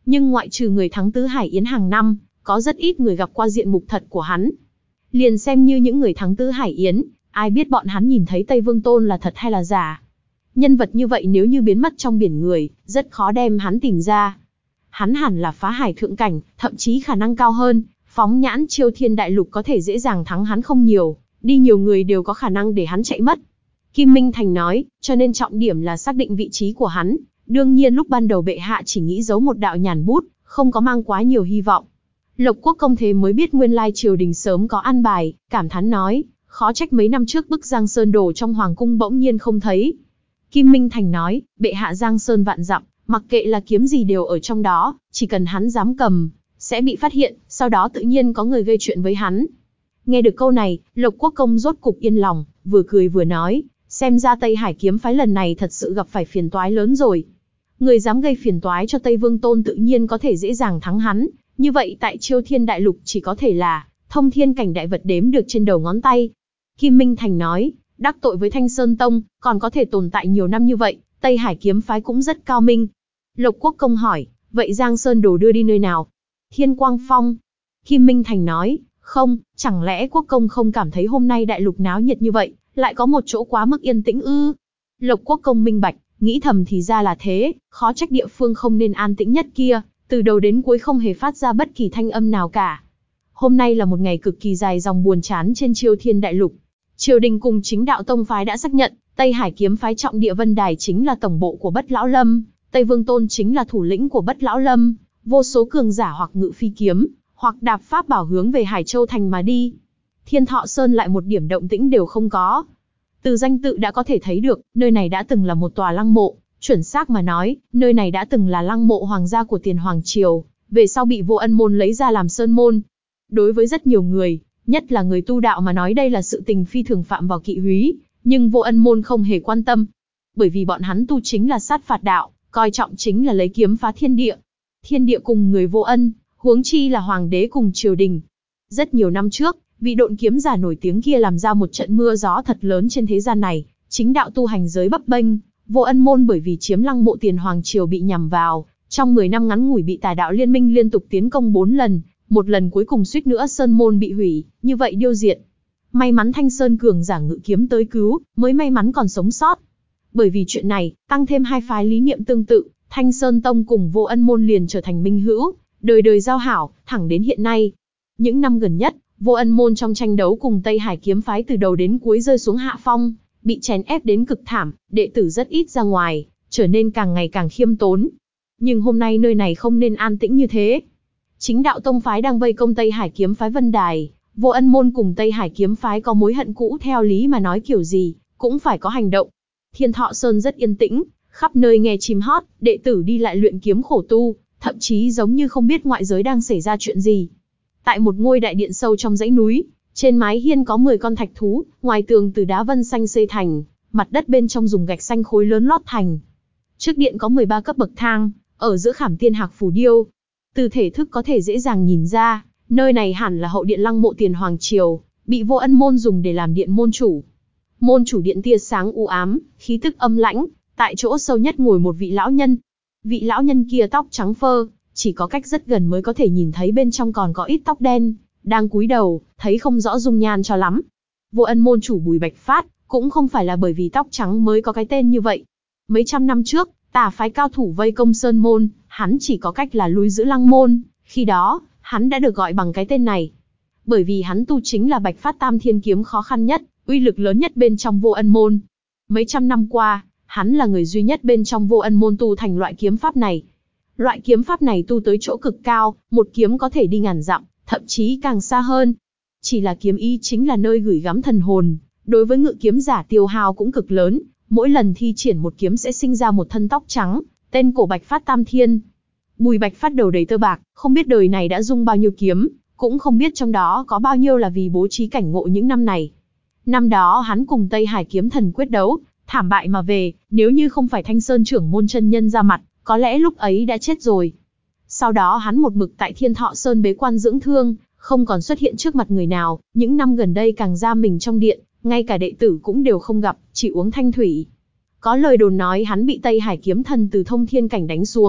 Nhưng ngoại trừ người thắng tứ hải yến hàng năm, có rất ít người gặp qua diện mục thật của hắn. Liền xem như những người thắng tứ hải yến, ai biết bọn hắn nhìn thấy Tây Vương Tôn là thật hay là giả. Nhân vật như vậy nếu như biến mất trong biển người, rất khó đem hắn tìm ra. Hắn hẳn là phá hải thượng cảnh, thậm chí khả năng cao hơn, phóng nhãn Chiêu Thiên Đại Lục có thể dễ dàng thắng hắn không nhiều, đi nhiều người đều có khả năng để hắn chạy mất. Kim Minh Thành nói, cho nên trọng điểm là xác định vị trí của hắn. Đương nhiên lúc ban đầu bệ hạ chỉ nghĩ giấu một đạo nhàn bút, không có mang quá nhiều hy vọng. Lộc Quốc công thế mới biết nguyên lai triều đình sớm có an bài, cảm thán nói, khó trách mấy năm trước bức Giang Sơn đồ trong hoàng cung bỗng nhiên không thấy. Kim Minh Thành nói, bệ hạ Giang Sơn vạn dặm, mặc kệ là kiếm gì đều ở trong đó, chỉ cần hắn dám cầm, sẽ bị phát hiện, sau đó tự nhiên có người gây chuyện với hắn. Nghe được câu này, Lộc Quốc công rốt cục yên lòng, vừa cười vừa nói, xem ra Tây Hải kiếm phái lần này thật sự gặp phải phiền toái lớn rồi. Người dám gây phiền toái cho Tây Vương Tôn tự nhiên có thể dễ dàng thắng hắn, như vậy tại Chiêu Thiên Đại Lục chỉ có thể là thông thiên cảnh đại vật đếm được trên đầu ngón tay. Kim Minh Thành nói, đắc tội với Thanh Sơn Tông, còn có thể tồn tại nhiều năm như vậy, Tây Hải kiếm phái cũng rất cao minh. Lộc Quốc công hỏi, vậy Giang Sơn đồ đưa đi nơi nào? Thiên Quang Phong. Kim Minh Thành nói, không, chẳng lẽ Quốc công không cảm thấy hôm nay đại lục náo nhiệt như vậy, lại có một chỗ quá mức yên tĩnh ư? Lộc Quốc công minh bạch, nghĩ thầm thì ra là thế, khó trách địa phương không nên an tĩnh nhất kia, từ đầu đến cuối không hề phát ra bất kỳ thanh âm nào cả. Hôm nay là một ngày cực kỳ dài dòng buồn chán trên Chiêu Thiên Đại Lục. Triều đình cùng chính đạo tông phái đã xác nhận, Tây Hải kiếm phái trọng địa Vân Đài chính là tổng bộ của Bất Lão Lâm, Tây Vương Tôn chính là thủ lĩnh của Bất Lão Lâm, vô số cường giả hoặc ngự phi kiếm, hoặc đạp pháp bảo hướng về Hải Châu thành mà đi. Thiên Thọ Sơn lại một điểm động tĩnh đều không có. Từ danh tự đã có thể thấy được, nơi này đã từng là một tòa lăng mộ, chuẩn xác mà nói, nơi này đã từng là lăng mộ hoàng gia của Tiền Hoàng Triều, về sau bị Vô Ân môn lấy ra làm sơn môn. Đối với rất nhiều người, nhất là người tu đạo mà nói đây là sự tình phi thường phạm vào kỵ húy, nhưng Vô Ân môn không hề quan tâm. Bởi vì bọn hắn tu chính là sát phạt đạo, coi trọng chính là lấy kiếm phá thiên địa. Thiên địa cùng người vô ân, huống chi là hoàng đế cùng triều đình. Rất nhiều năm trước, vị độn kiếm giả nổi tiếng kia làm ra một trận mưa gió thật lớn trên thế gian này, chính đạo tu hành giới bấp bênh, Vô Ân môn bởi vì chiếm lăng mộ Tiền Hoàng Triều bị nhằm vào, trong mười năm ngắn ngủi bị tà đạo liên minh liên tục tiến công bốn lần, một lần cuối cùng suýt nữa sơn môn bị hủy, như vậy điêu diệt. May mắn Thanh Sơn cường giả ngự kiếm tới cứu, mới may mắn còn sống sót. Bởi vì chuyện này, tăng thêm hai phái lý niệm tương tự, Thanh Sơn Tông cùng Vô Ân môn liền trở thành minh hữu, đời đời giao hảo, thẳng đến hiện nay. Những năm gần nhất, Vô Ân môn trong tranh đấu cùng Tây Hải kiếm phái từ đầu đến cuối rơi xuống hạ phong, bị chèn ép đến cực thảm, đệ tử rất ít ra ngoài, trở nên càng ngày càng khiêm tốn. Nhưng hôm nay nơi này không nên an tĩnh như thế. Chính đạo tông phái đang vây công Tây Hải kiếm phái Vân Đài, Vô Ân môn cùng Tây Hải kiếm phái có mối hận cũ, theo lý mà nói kiểu gì cũng phải có hành động. Thiên Thọ Sơn rất yên tĩnh, khắp nơi nghe chim hót, đệ tử đi lại luyện kiếm khổ tu, thậm chí giống như không biết ngoại giới đang xảy ra chuyện gì. Tại một ngôi đại điện sâu trong dãy núi, trên mái hiên có mười con thạch thú, ngoài tường từ đá vân xanh xây thành, mặt đất bên trong dùng gạch xanh khối lớn lót thành. Trước điện có mười ba cấp bậc thang, ở giữa khảm tiên hạc phù điêu. Từ thể thức có thể dễ dàng nhìn ra, nơi này hẳn là hậu điện lăng mộ Tiền Hoàng Triều, bị Vô Ân môn dùng để làm điện môn chủ. Môn chủ điện tia sáng u ám, khí tức âm lãnh, tại chỗ sâu nhất ngồi một vị lão nhân. Vị lão nhân kia tóc trắng phơ, chỉ có cách rất gần mới có thể nhìn thấy bên trong còn có ít tóc đen, đang cúi đầu, thấy không rõ dung nhan cho lắm. Vô Ân môn chủ Bùi Bạch Phát, cũng không phải là bởi vì tóc trắng mới có cái tên như vậy. Mấy trăm năm trước, tà phái cao thủ vây công Sơn môn, hắn chỉ có cách là lui giữ lăng môn, khi đó, hắn đã được gọi bằng cái tên này. Bởi vì hắn tu chính là Bạch Phát Tam Thiên kiếm khó khăn nhất, uy lực lớn nhất bên trong Vô Ân môn. Mấy trăm năm qua, hắn là người duy nhất bên trong Vô Ân môn tu thành loại kiếm pháp này. Loại kiếm pháp này tu tới chỗ cực cao, một kiếm có thể đi ngàn dặm, thậm chí càng xa hơn. Chỉ là kiếm ý chính là nơi gửi gắm thần hồn, đối với ngự kiếm giả tiêu hao cũng cực lớn, mỗi lần thi triển một kiếm sẽ sinh ra một thân tóc trắng, tên cổ Bạch Phát Tam Thiên. Bùi Bạch Phát đầu đầy tơ bạc, không biết đời này đã dung bao nhiêu kiếm, cũng không biết trong đó có bao nhiêu là vì bố trí cảnh ngộ những năm này. Năm đó hắn cùng Tây Hải kiếm thần quyết đấu, thảm bại mà về, nếu như không phải Thanh Sơn trưởng môn chân nhân ra mặt, có lẽ lúc ấy đã chết rồi. Sau đó hắn một mực tại Thiên Thọ Sơn bế quan dưỡng thương, không còn xuất hiện trước mặt người nào, những năm gần đây càng giam mình trong điện, ngay cả đệ tử cũng đều không gặp, chỉ uống thanh thủy. Có lời đồn nói hắn bị Tây Hải kiếm thần từ thông thiên cảnh đánh xuống,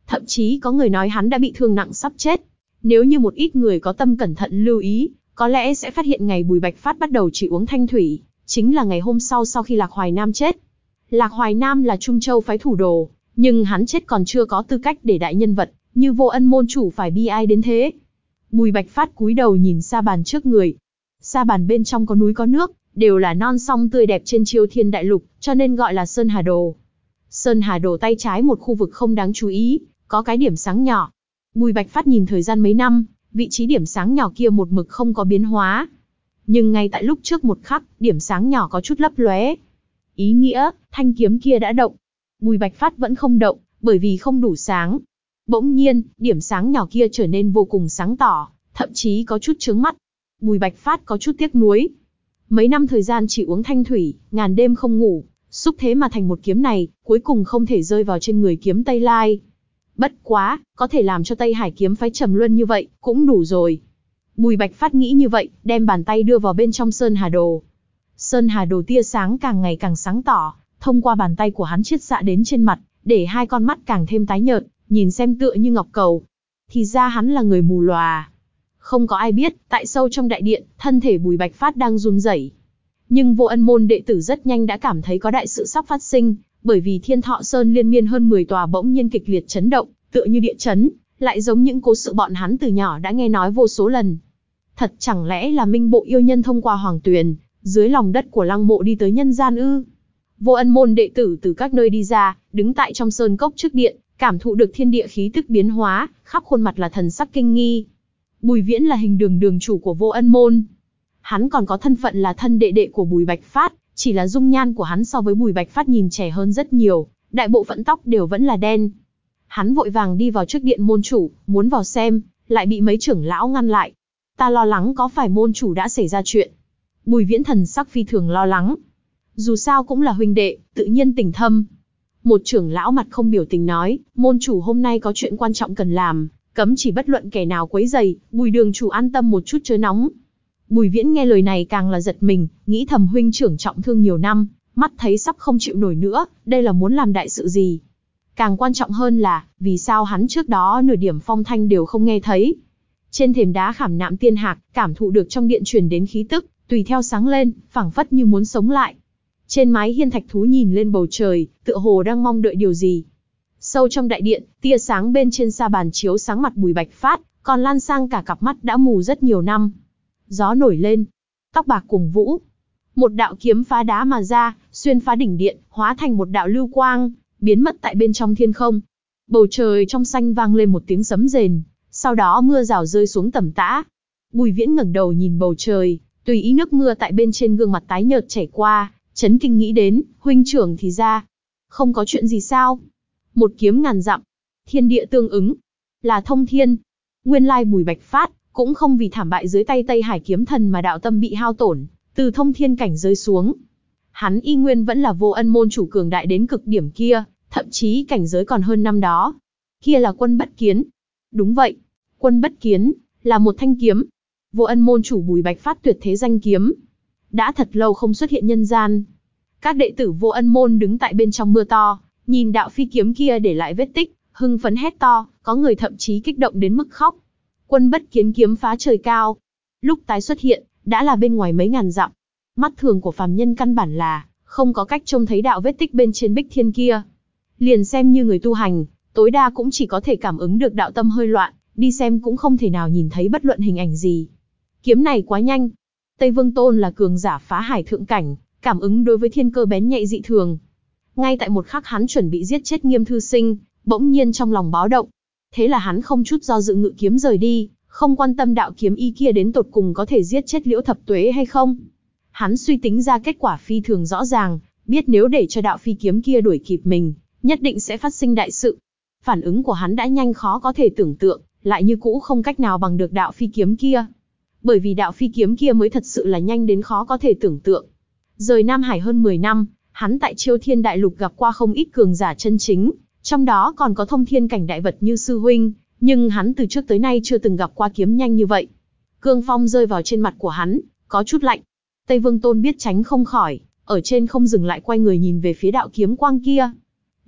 Thậm chí có người nói hắn đã bị thương nặng sắp chết. Nếu như một ít người có tâm cẩn thận lưu ý, có lẽ sẽ phát hiện ngày Bùi Bạch Phát bắt đầu chỉ uống thanh thủy, chính là ngày hôm sau sau khi Lạc Hoài Nam chết. Lạc Hoài Nam là Trung Châu phái thủ đồ, nhưng hắn chết còn chưa có tư cách để đại nhân vật như Vô Ân môn chủ phải bi ai đến thế. Bùi Bạch Phát cúi đầu nhìn sa bàn trước người. Sa bàn bên trong có núi có nước, đều là non song tươi đẹp trên Chiêu Thiên Đại Lục, cho nên gọi là Sơn Hà Đồ. Sơn Hà Đồ tay trái một khu vực không đáng chú ý, có cái điểm sáng nhỏ. Bùi Bạch Phát nhìn thời gian mấy năm, vị trí điểm sáng nhỏ kia một mực không có biến hóa. Nhưng ngay tại lúc trước một khắc, điểm sáng nhỏ có chút lấp lóe. Ý nghĩa, thanh kiếm kia đã động. Bùi Bạch Phát vẫn không động, bởi vì không đủ sáng. Bỗng nhiên, điểm sáng nhỏ kia trở nên vô cùng sáng tỏ, thậm chí có chút chướng mắt. Bùi Bạch Phát có chút tiếc nuối. Mấy năm thời gian chỉ uống thanh thủy, ngàn đêm không ngủ, xúc thế mà thành một kiếm này, cuối cùng không thể rơi vào trên người kiếm Tây Lai. Bất quá, có thể làm cho Tây Hải kiếm phái trầm luân như vậy, cũng đủ rồi. Bùi Bạch Phát nghĩ như vậy, đem bàn tay đưa vào bên trong Sơn Hà Đồ. Sơn Hà Đồ tia sáng càng ngày càng sáng tỏ, thông qua bàn tay của hắn chiết xạ đến trên mặt, để hai con mắt càng thêm tái nhợt, nhìn xem tựa như ngọc cầu. Thì ra hắn là người mù lòa. Không có ai biết, tại sâu trong đại điện, thân thể Bùi Bạch Phát đang run rẩy. Nhưng Vô Ân môn đệ tử rất nhanh đã cảm thấy có đại sự sắp phát sinh, bởi vì Thiên Thọ Sơn liên miên hơn mười tòa bỗng nhiên kịch liệt chấn động, tựa như địa chấn, lại giống những cố sự bọn hắn từ nhỏ đã nghe nói vô số lần. Thật chẳng lẽ là Minh Bộ yêu nhân thông qua Hoàng Tuyền, dưới lòng đất của Lăng Mộ đi tới nhân gian ư? Vô Ân môn đệ tử từ các nơi đi ra, đứng tại trong sơn cốc trước điện, cảm thụ được thiên địa khí tức biến hóa, khắp khuôn mặt là thần sắc kinh nghi. Bùi Viễn là Hình Đường đường chủ của Vô Ân môn. Hắn còn có thân phận là thân đệ đệ của Bùi Bạch Phát, chỉ là dung nhan của hắn so với Bùi Bạch Phát nhìn trẻ hơn rất nhiều, đại bộ phận tóc đều vẫn là đen. Hắn vội vàng đi vào trước điện môn chủ, muốn vào xem, lại bị mấy trưởng lão ngăn lại. Ta lo lắng có phải môn chủ đã xảy ra chuyện. Bùi Viễn thần sắc phi thường lo lắng. Dù sao cũng là huynh đệ, tự nhiên tình thâm. Một trưởng lão mặt không biểu tình nói, môn chủ hôm nay có chuyện quan trọng cần làm, cấm chỉ bất luận kẻ nào quấy rầy, Bùi đường chủ an tâm một chút chớ nóng. Bùi Viễn nghe lời này càng là giật mình, nghĩ thầm huynh trưởng trọng thương nhiều năm, mắt thấy sắp không chịu nổi nữa, đây là muốn làm đại sự gì? Càng quan trọng hơn là, vì sao hắn trước đó nửa điểm phong thanh đều không nghe thấy? Trên thềm đá khảm nạm tiên hạc, cảm thụ được trong điện truyền đến khí tức, tùy theo sáng lên, phảng phất như muốn sống lại. Trên mái hiên thạch thú nhìn lên bầu trời, tựa hồ đang mong đợi điều gì. Sâu trong đại điện, tia sáng bên trên sa bàn chiếu sáng mặt Bùi Bạch Phát, còn lan sang cả cặp mắt đã mù rất nhiều năm. Gió nổi lên, tóc bạc cuồng vũ. Một đạo kiếm phá đá mà ra, xuyên phá đỉnh điện, hóa thành một đạo lưu quang, biến mất tại bên trong thiên không. Bầu trời trong xanh vang lên một tiếng sấm rền, sau đó mưa rào rơi xuống tầm tã. Bùi Viễn ngẩng đầu nhìn bầu trời, tùy ý nước mưa tại bên trên gương mặt tái nhợt chảy qua, chấn kinh nghĩ đến, huynh trưởng thì ra. Không có chuyện gì sao? Một kiếm ngàn dặm, thiên địa tương ứng, là thông thiên. Nguyên lai Bùi Bạch Phát cũng không vì thảm bại dưới tay Tây Hải kiếm thần mà đạo tâm bị hao tổn, từ thông thiên cảnh rơi xuống. Hắn y nguyên vẫn là Vô Ân môn chủ cường đại đến cực điểm kia, thậm chí cảnh giới còn hơn năm đó. Kia là Quân Bất Kiến. Đúng vậy, Quân Bất Kiến là một thanh kiếm. Vô Ân môn chủ Bùi Bạch Phát tuyệt thế danh kiếm, đã thật lâu không xuất hiện nhân gian. Các đệ tử Vô Ân môn đứng tại bên trong mưa to, nhìn đạo phi kiếm kia để lại vết tích, hưng phấn hét to, có người thậm chí kích động đến mức khóc. Quân Bất Kiến kiếm phá trời cao, lúc tái xuất hiện, đã là bên ngoài mấy ngàn dặm. Mắt thường của phàm nhân căn bản là không có cách trông thấy đạo vết tích bên trên bích thiên kia. Liền xem như người tu hành, tối đa cũng chỉ có thể cảm ứng được đạo tâm hơi loạn, đi xem cũng không thể nào nhìn thấy bất luận hình ảnh gì. Kiếm này quá nhanh. Tây Vương Tôn là cường giả phá hải thượng cảnh, cảm ứng đối với thiên cơ bén nhạy dị thường. Ngay tại một khắc hắn chuẩn bị giết chết Nghiêm thư sinh, bỗng nhiên trong lòng báo động. Thế là hắn không chút do dự ngự kiếm rời đi, không quan tâm đạo kiếm y kia đến tột cùng có thể giết chết Liễu Thập Tuế hay không. Hắn suy tính ra kết quả phi thường rõ ràng, biết nếu để cho đạo phi kiếm kia đuổi kịp mình, nhất định sẽ phát sinh đại sự. Phản ứng của hắn đã nhanh khó có thể tưởng tượng, lại như cũ không cách nào bằng được đạo phi kiếm kia. Bởi vì đạo phi kiếm kia mới thật sự là nhanh đến khó có thể tưởng tượng. Rời Nam Hải hơn mười năm, hắn tại Chiêu Thiên Đại Lục gặp qua không ít cường giả chân chính, trong đó còn có thông thiên cảnh đại vật như sư huynh, nhưng hắn từ trước tới nay chưa từng gặp qua kiếm nhanh như vậy. Cương phong rơi vào trên mặt của hắn, có chút lạnh. Tây Vương Tôn biết tránh không khỏi, ở trên không dừng lại quay người nhìn về phía đạo kiếm quang kia.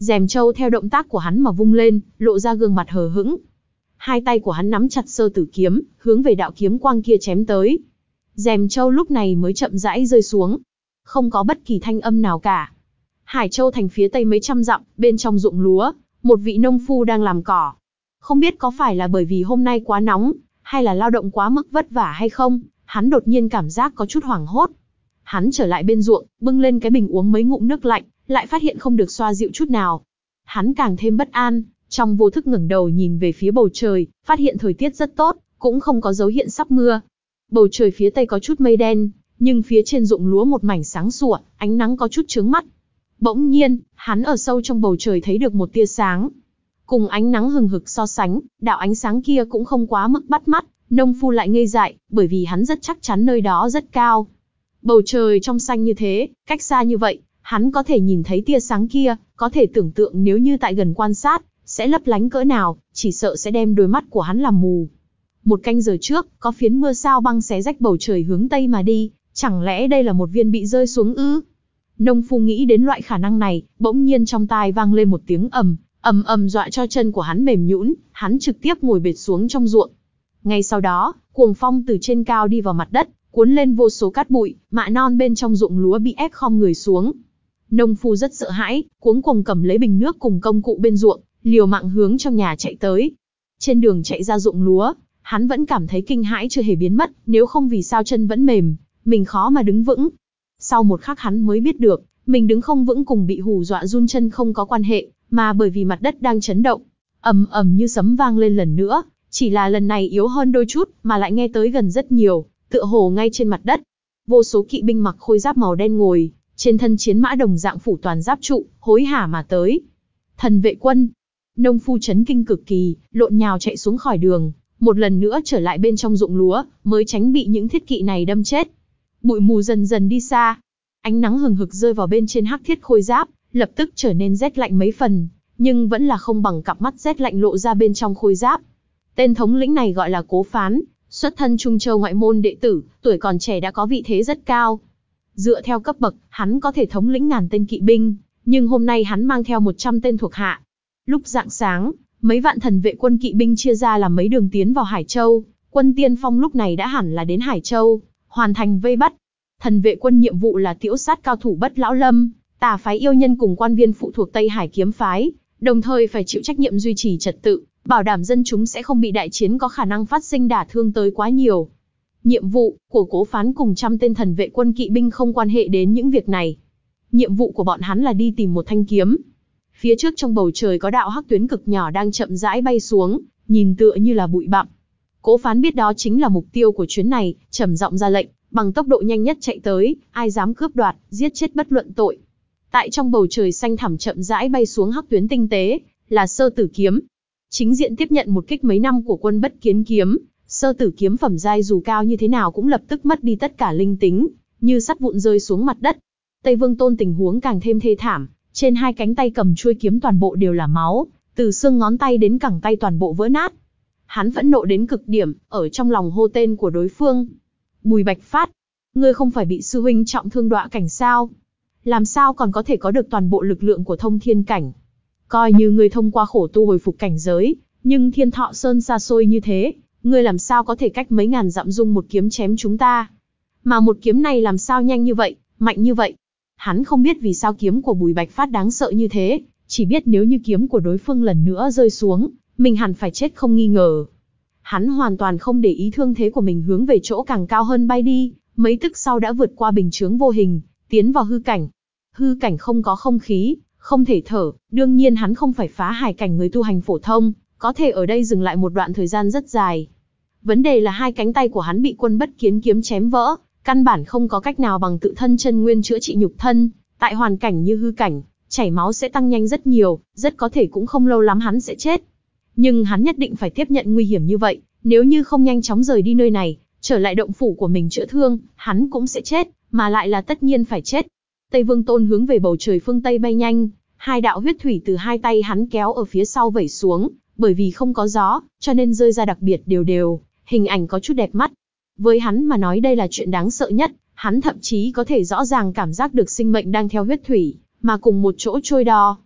Rèm châu theo động tác của hắn mà vung lên, lộ ra gương mặt hờ hững. Hai tay của hắn nắm chặt sơ tử kiếm, hướng về đạo kiếm quang kia chém tới. Rèm châu lúc này mới chậm rãi rơi xuống. Không có bất kỳ thanh âm nào cả. Hải Châu thành phía tây mấy trăm dặm, bên trong ruộng lúa, một vị nông phu đang làm cỏ. Không biết có phải là bởi vì hôm nay quá nóng, hay là lao động quá mức vất vả hay không, hắn đột nhiên cảm giác có chút hoảng hốt. Hắn trở lại bên ruộng, bưng lên cái bình uống mấy ngụm nước lạnh, lại phát hiện không được xoa dịu chút nào. Hắn càng thêm bất an, trong vô thức ngẩng đầu nhìn về phía bầu trời, phát hiện thời tiết rất tốt, cũng không có dấu hiện sắp mưa. Bầu trời phía tây có chút mây đen, nhưng phía trên ruộng lúa một mảnh sáng sủa, ánh nắng có chút chướng mắt. Bỗng nhiên, hắn ở sâu trong bầu trời thấy được một tia sáng. Cùng ánh nắng hừng hực so sánh, đạo ánh sáng kia cũng không quá mức bắt mắt, nông phu lại ngây dại, bởi vì hắn rất chắc chắn nơi đó rất cao. Bầu trời trong xanh như thế, cách xa như vậy, hắn có thể nhìn thấy tia sáng kia, có thể tưởng tượng nếu như tại gần quan sát, sẽ lấp lánh cỡ nào, chỉ sợ sẽ đem đôi mắt của hắn làm mù. Một canh giờ trước, có phiến mưa sao băng xé rách bầu trời hướng tây mà đi, chẳng lẽ đây là một viên bị rơi xuống ư? Nông phu nghĩ đến loại khả năng này, bỗng nhiên trong tai vang lên một tiếng ầm, ầm ầm dọa cho chân của hắn mềm nhũn, hắn trực tiếp ngồi bệt xuống trong ruộng. Ngay sau đó, cuồng phong từ trên cao đi vào mặt đất, cuốn lên vô số cát bụi, mạ non bên trong ruộng lúa bị ép khom người xuống. Nông phu rất sợ hãi, cuống cuồng cầm lấy bình nước cùng công cụ bên ruộng, liều mạng hướng trong nhà chạy tới. Trên đường chạy ra ruộng lúa, hắn vẫn cảm thấy kinh hãi chưa hề biến mất, nếu không vì sao chân vẫn mềm, mình khó mà đứng vững. Sau một khắc hắn mới biết được, mình đứng không vững cùng bị hù dọa run chân không có quan hệ, mà bởi vì mặt đất đang chấn động. Ầm ầm như sấm vang lên lần nữa, chỉ là lần này yếu hơn đôi chút, mà lại nghe tới gần rất nhiều, tựa hồ ngay trên mặt đất. Vô số kỵ binh mặc khôi giáp màu đen ngồi, trên thân chiến mã đồng dạng phủ toàn giáp trụ, hối hả mà tới. Thần vệ quân. Nông phu chấn kinh cực kỳ, lộn nhào chạy xuống khỏi đường, một lần nữa trở lại bên trong ruộng lúa, mới tránh bị những thiết kỵ này đâm chết. Bụi mù dần dần đi xa, ánh nắng hừng hực rơi vào bên trên hắc thiết khôi giáp, lập tức trở nên rét lạnh mấy phần, nhưng vẫn là không bằng cặp mắt rét lạnh lộ ra bên trong khôi giáp. Tên thống lĩnh này gọi là Cố Phán, xuất thân Trung Châu ngoại môn đệ tử, tuổi còn trẻ đã có vị thế rất cao. Dựa theo cấp bậc, hắn có thể thống lĩnh ngàn tên kỵ binh, nhưng hôm nay hắn mang theo một trăm tên thuộc hạ. Lúc rạng sáng, mấy vạn thần vệ quân kỵ binh chia ra làm mấy đường tiến vào Hải Châu, quân tiên phong lúc này đã hẳn là đến Hải Châu, hoàn thành vây bắt. Thần vệ quân nhiệm vụ là tiễu sát cao thủ Bất Lão Lâm, tà phái yêu nhân cùng quan viên phụ thuộc Tây Hải kiếm phái, đồng thời phải chịu trách nhiệm duy trì trật tự, bảo đảm dân chúng sẽ không bị đại chiến có khả năng phát sinh đả thương tới quá nhiều. Nhiệm vụ của Cố Phán cùng trăm tên thần vệ quân kỵ binh không quan hệ đến những việc này. Nhiệm vụ của bọn hắn là đi tìm một thanh kiếm. Phía trước trong bầu trời có đạo hắc tuyến cực nhỏ đang chậm rãi bay xuống, nhìn tựa như là bụi bặm. Cố Phán biết đó chính là mục tiêu của chuyến này, trầm giọng ra lệnh, bằng tốc độ nhanh nhất chạy tới, ai dám cướp đoạt, giết chết bất luận tội. Tại trong bầu trời xanh thẳm chậm rãi bay xuống hắc tuyến tinh tế, là Sơ Tử kiếm. Chính diện tiếp nhận một kích mấy năm của quân Bất Kiến kiếm, Sơ Tử kiếm phẩm giai dù cao như thế nào cũng lập tức mất đi tất cả linh tính, như sắt vụn rơi xuống mặt đất. Tây Vương Tôn tình huống càng thêm thê thảm, trên hai cánh tay cầm chuôi kiếm toàn bộ đều là máu, từ xương ngón tay đến cẳng tay toàn bộ vỡ nát. Hắn phẫn nộ đến cực điểm, ở trong lòng hô tên của đối phương. Bùi Bạch Phát, ngươi không phải bị sư huynh trọng thương đọa cảnh sao? Làm sao còn có thể có được toàn bộ lực lượng của thông thiên cảnh? Coi như ngươi thông qua khổ tu hồi phục cảnh giới, nhưng Thiên Thọ Sơn xa xôi như thế, ngươi làm sao có thể cách mấy ngàn dặm dung một kiếm chém chúng ta? Mà một kiếm này làm sao nhanh như vậy, mạnh như vậy? Hắn không biết vì sao kiếm của Bùi Bạch Phát đáng sợ như thế, chỉ biết nếu như kiếm của đối phương lần nữa rơi xuống, mình hẳn phải chết không nghi ngờ. Hắn hoàn toàn không để ý thương thế của mình hướng về chỗ càng cao hơn bay đi, mấy tức sau đã vượt qua bình chướng vô hình, tiến vào hư cảnh. Hư cảnh không có không khí, không thể thở, đương nhiên hắn không phải phá hải cảnh người tu hành phổ thông, có thể ở đây dừng lại một đoạn thời gian rất dài. Vấn đề là hai cánh tay của hắn bị quân Bất Kiến kiếm chém vỡ, căn bản không có cách nào bằng tự thân chân nguyên chữa trị nhục thân, tại hoàn cảnh như hư cảnh, chảy máu sẽ tăng nhanh rất nhiều, rất có thể cũng không lâu lắm hắn sẽ chết. Nhưng hắn nhất định phải tiếp nhận nguy hiểm như vậy, nếu như không nhanh chóng rời đi nơi này, trở lại động phủ của mình chữa thương, hắn cũng sẽ chết, mà lại là tất nhiên phải chết. Tây Vương Tôn hướng về bầu trời phương Tây bay nhanh, hai đạo huyết thủy từ hai tay hắn kéo ở phía sau vẩy xuống, bởi vì không có gió, cho nên rơi ra đặc biệt đều đều, hình ảnh có chút đẹp mắt. Với hắn mà nói đây là chuyện đáng sợ nhất, hắn thậm chí có thể rõ ràng cảm giác được sinh mệnh đang theo huyết thủy, mà cùng một chỗ trôi đo.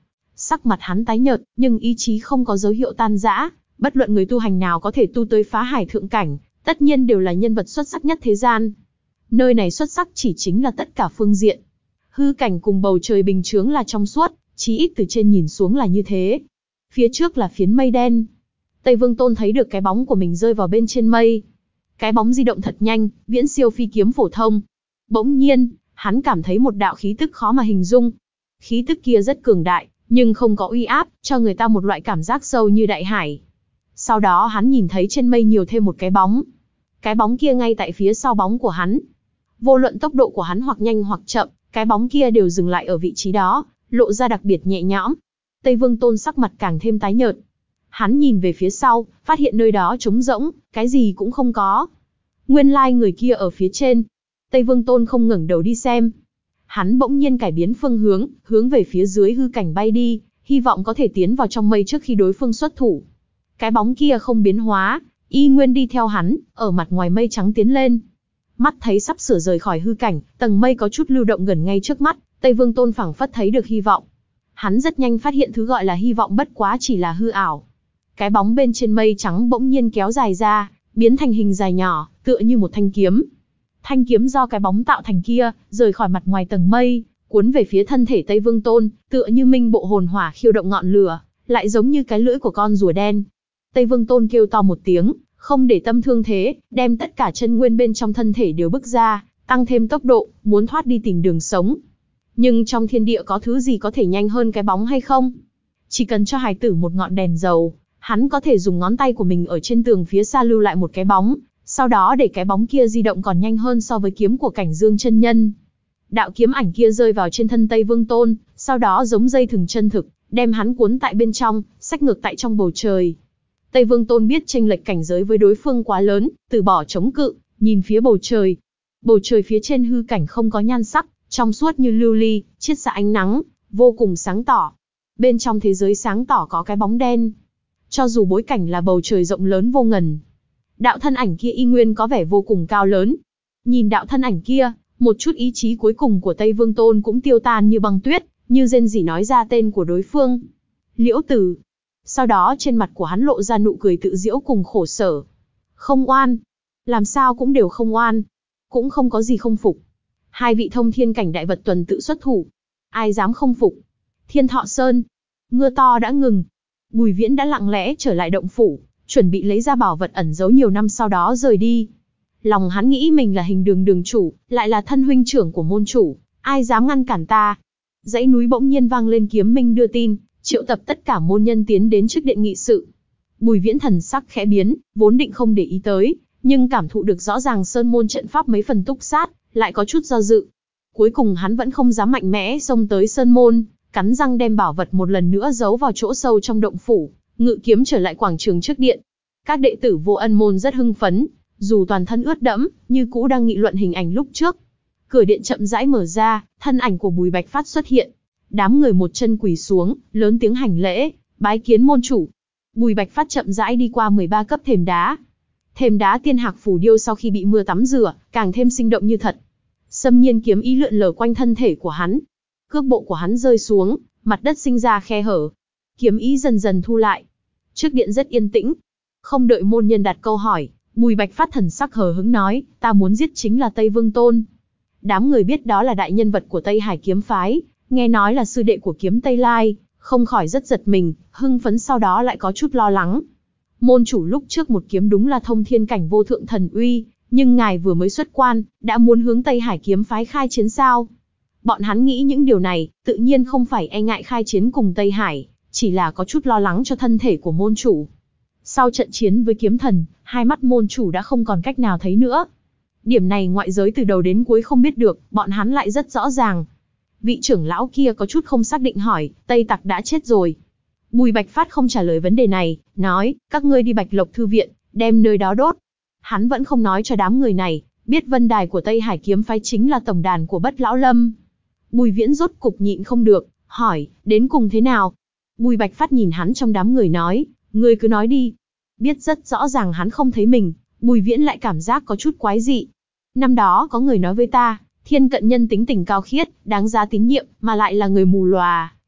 Sắc mặt hắn tái nhợt, nhưng ý chí không có dấu hiệu tan rã. Bất luận người tu hành nào có thể tu tới phá hải thượng cảnh, tất nhiên đều là nhân vật xuất sắc nhất thế gian. Nơi này xuất sắc chỉ chính là tất cả phương diện. Hư cảnh cùng bầu trời bình chướng là trong suốt, chí ít từ trên nhìn xuống là như thế. Phía trước là phiến mây đen. Tây Vương Tôn thấy được cái bóng của mình rơi vào bên trên mây. Cái bóng di động thật nhanh, viễn siêu phi kiếm phổ thông. Bỗng nhiên, hắn cảm thấy một đạo khí tức khó mà hình dung. Khí tức kia rất cường đại, nhưng không có uy áp, cho người ta một loại cảm giác sâu như đại hải. Sau đó hắn nhìn thấy trên mây nhiều thêm một cái bóng. Cái bóng kia ngay tại phía sau bóng của hắn. Vô luận tốc độ của hắn hoặc nhanh hoặc chậm, cái bóng kia đều dừng lại ở vị trí đó, lộ ra đặc biệt nhẹ nhõm. Tây Vương Tôn sắc mặt càng thêm tái nhợt. Hắn nhìn về phía sau, phát hiện nơi đó trống rỗng, cái gì cũng không có. Nguyên lai người kia ở phía trên. Tây Vương Tôn không ngẩng đầu đi xem. Hắn bỗng nhiên cải biến phương hướng, hướng về phía dưới hư cảnh bay đi, hy vọng có thể tiến vào trong mây trước khi đối phương xuất thủ. Cái bóng kia không biến hóa, y nguyên đi theo hắn, ở mặt ngoài mây trắng tiến lên. Mắt thấy sắp sửa rời khỏi hư cảnh, tầng mây có chút lưu động gần ngay trước mắt, Tây Vương Tôn phảng phất thấy được hy vọng. Hắn rất nhanh phát hiện thứ gọi là hy vọng bất quá chỉ là hư ảo. Cái bóng bên trên mây trắng bỗng nhiên kéo dài ra, biến thành hình dài nhỏ, tựa như một thanh kiếm. Thanh kiếm do cái bóng tạo thành kia, rời khỏi mặt ngoài tầng mây, cuốn về phía thân thể Tây Vương Tôn, tựa như minh bộ hồn hỏa khiêu động ngọn lửa, lại giống như cái lưỡi của con rùa đen. Tây Vương Tôn kêu to một tiếng, không để tâm thương thế, đem tất cả chân nguyên bên trong thân thể đều bức ra, tăng thêm tốc độ, muốn thoát đi tìm đường sống. Nhưng trong thiên địa có thứ gì có thể nhanh hơn cái bóng hay không? Chỉ cần cho hài tử một ngọn đèn dầu, hắn có thể dùng ngón tay của mình ở trên tường phía xa lưu lại một cái bóng, sau đó để cái bóng kia di động còn nhanh hơn so với kiếm của Cảnh Dương chân nhân. Đạo kiếm ảnh kia rơi vào trên thân Tây Vương Tôn, sau đó giống dây thừng chân thực, đem hắn cuốn tại bên trong, xách ngược tại trong bầu trời. Tây Vương Tôn biết chênh lệch cảnh giới với đối phương quá lớn, từ bỏ chống cự, nhìn phía bầu trời. Bầu trời phía trên hư cảnh không có nhan sắc, trong suốt như lưu ly, chiết xạ ánh nắng, vô cùng sáng tỏ. Bên trong thế giới sáng tỏ có cái bóng đen. Cho dù bối cảnh là bầu trời rộng lớn vô ngần, đạo thân ảnh kia y nguyên có vẻ vô cùng cao lớn. Nhìn đạo thân ảnh kia, một chút ý chí cuối cùng của Tây Vương Tôn cũng tiêu tan như băng tuyết, như rên rỉ nói ra tên của đối phương. Liễu Tử. Sau đó trên mặt của hắn lộ ra nụ cười tự giễu cùng khổ sở. Không oan. Làm sao cũng đều không oan. Cũng không có gì không phục. Hai vị thông thiên cảnh đại vật tuần tự xuất thủ. Ai dám không phục. Thiên Thọ Sơn. Mưa to đã ngừng. Bùi Viễn đã lặng lẽ trở lại động phủ, chuẩn bị lấy ra bảo vật ẩn giấu nhiều năm sau đó rời đi. Lòng hắn nghĩ mình là Hình Đường đường chủ, lại là thân huynh trưởng của môn chủ, ai dám ngăn cản ta. Dãy núi bỗng nhiên vang lên kiếm minh đưa tin, triệu tập tất cả môn nhân tiến đến trước điện nghị sự. Bùi Viễn thần sắc khẽ biến, vốn định không để ý tới, nhưng cảm thụ được rõ ràng sơn môn trận pháp mấy phần túc sát, lại có chút do dự. Cuối cùng hắn vẫn không dám mạnh mẽ xông tới sơn môn, cắn răng đem bảo vật một lần nữa giấu vào chỗ sâu trong động phủ, ngự kiếm trở lại quảng trường trước điện. Các đệ tử Vô Ân môn rất hưng phấn, dù toàn thân ướt đẫm, như cũ đang nghị luận hình ảnh lúc trước. Cửa điện chậm rãi mở ra, thân ảnh của Bùi Bạch Phát xuất hiện. Đám người một chân quỳ xuống, lớn tiếng hành lễ, bái kiến môn chủ. Bùi Bạch Phát chậm rãi đi qua mười ba cấp thềm đá. Thềm đá tiên hạc phù điêu sau khi bị mưa tắm rửa, càng thêm sinh động như thật. Xâm nhiên kiếm ý lượn lờ quanh thân thể của hắn. Cước bộ của hắn rơi xuống, mặt đất sinh ra khe hở. Kiếm ý dần dần thu lại. Trước điện rất yên tĩnh. Không đợi môn nhân đặt câu hỏi, Bùi Bạch Phát thần sắc hờ hững nói, ta muốn giết chính là Tây Vương Tôn. Đám người biết đó là đại nhân vật của Tây Hải kiếm phái, nghe nói là sư đệ của kiếm Tây Lai, không khỏi rất giật mình, hưng phấn sau đó lại có chút lo lắng. Môn chủ lúc trước một kiếm đúng là thông thiên cảnh vô thượng thần uy, nhưng ngài vừa mới xuất quan, đã muốn hướng Tây Hải kiếm phái khai chiến sao? Bọn hắn nghĩ những điều này, tự nhiên không phải e ngại khai chiến cùng Tây Hải, chỉ là có chút lo lắng cho thân thể của môn chủ. Sau trận chiến với kiếm thần, hai mắt môn chủ đã không còn cách nào thấy nữa. Điểm này ngoại giới từ đầu đến cuối không biết được, bọn hắn lại rất rõ ràng. Vị trưởng lão kia có chút không xác định hỏi, Tây Tặc đã chết rồi. Bùi Bạch Phát không trả lời vấn đề này, nói, các ngươi đi Bạch Lộc Thư Viện, đem nơi đó đốt. Hắn vẫn không nói cho đám người này, biết vân đài của Tây Hải kiếm phái chính là tổng đàn của Bất Lão Lâm. Bùi Viễn rốt cục nhịn không được, hỏi, đến cùng thế nào? Bùi Bạch Phát nhìn hắn trong đám người nói, ngươi cứ nói đi. Biết rất rõ ràng hắn không thấy mình, Bùi Viễn lại cảm giác có chút quái dị. Năm đó có người nói với ta, Thiên Cận Nhân tính tình cao khiết, đáng giá tín nhiệm, mà lại là người mù lòa,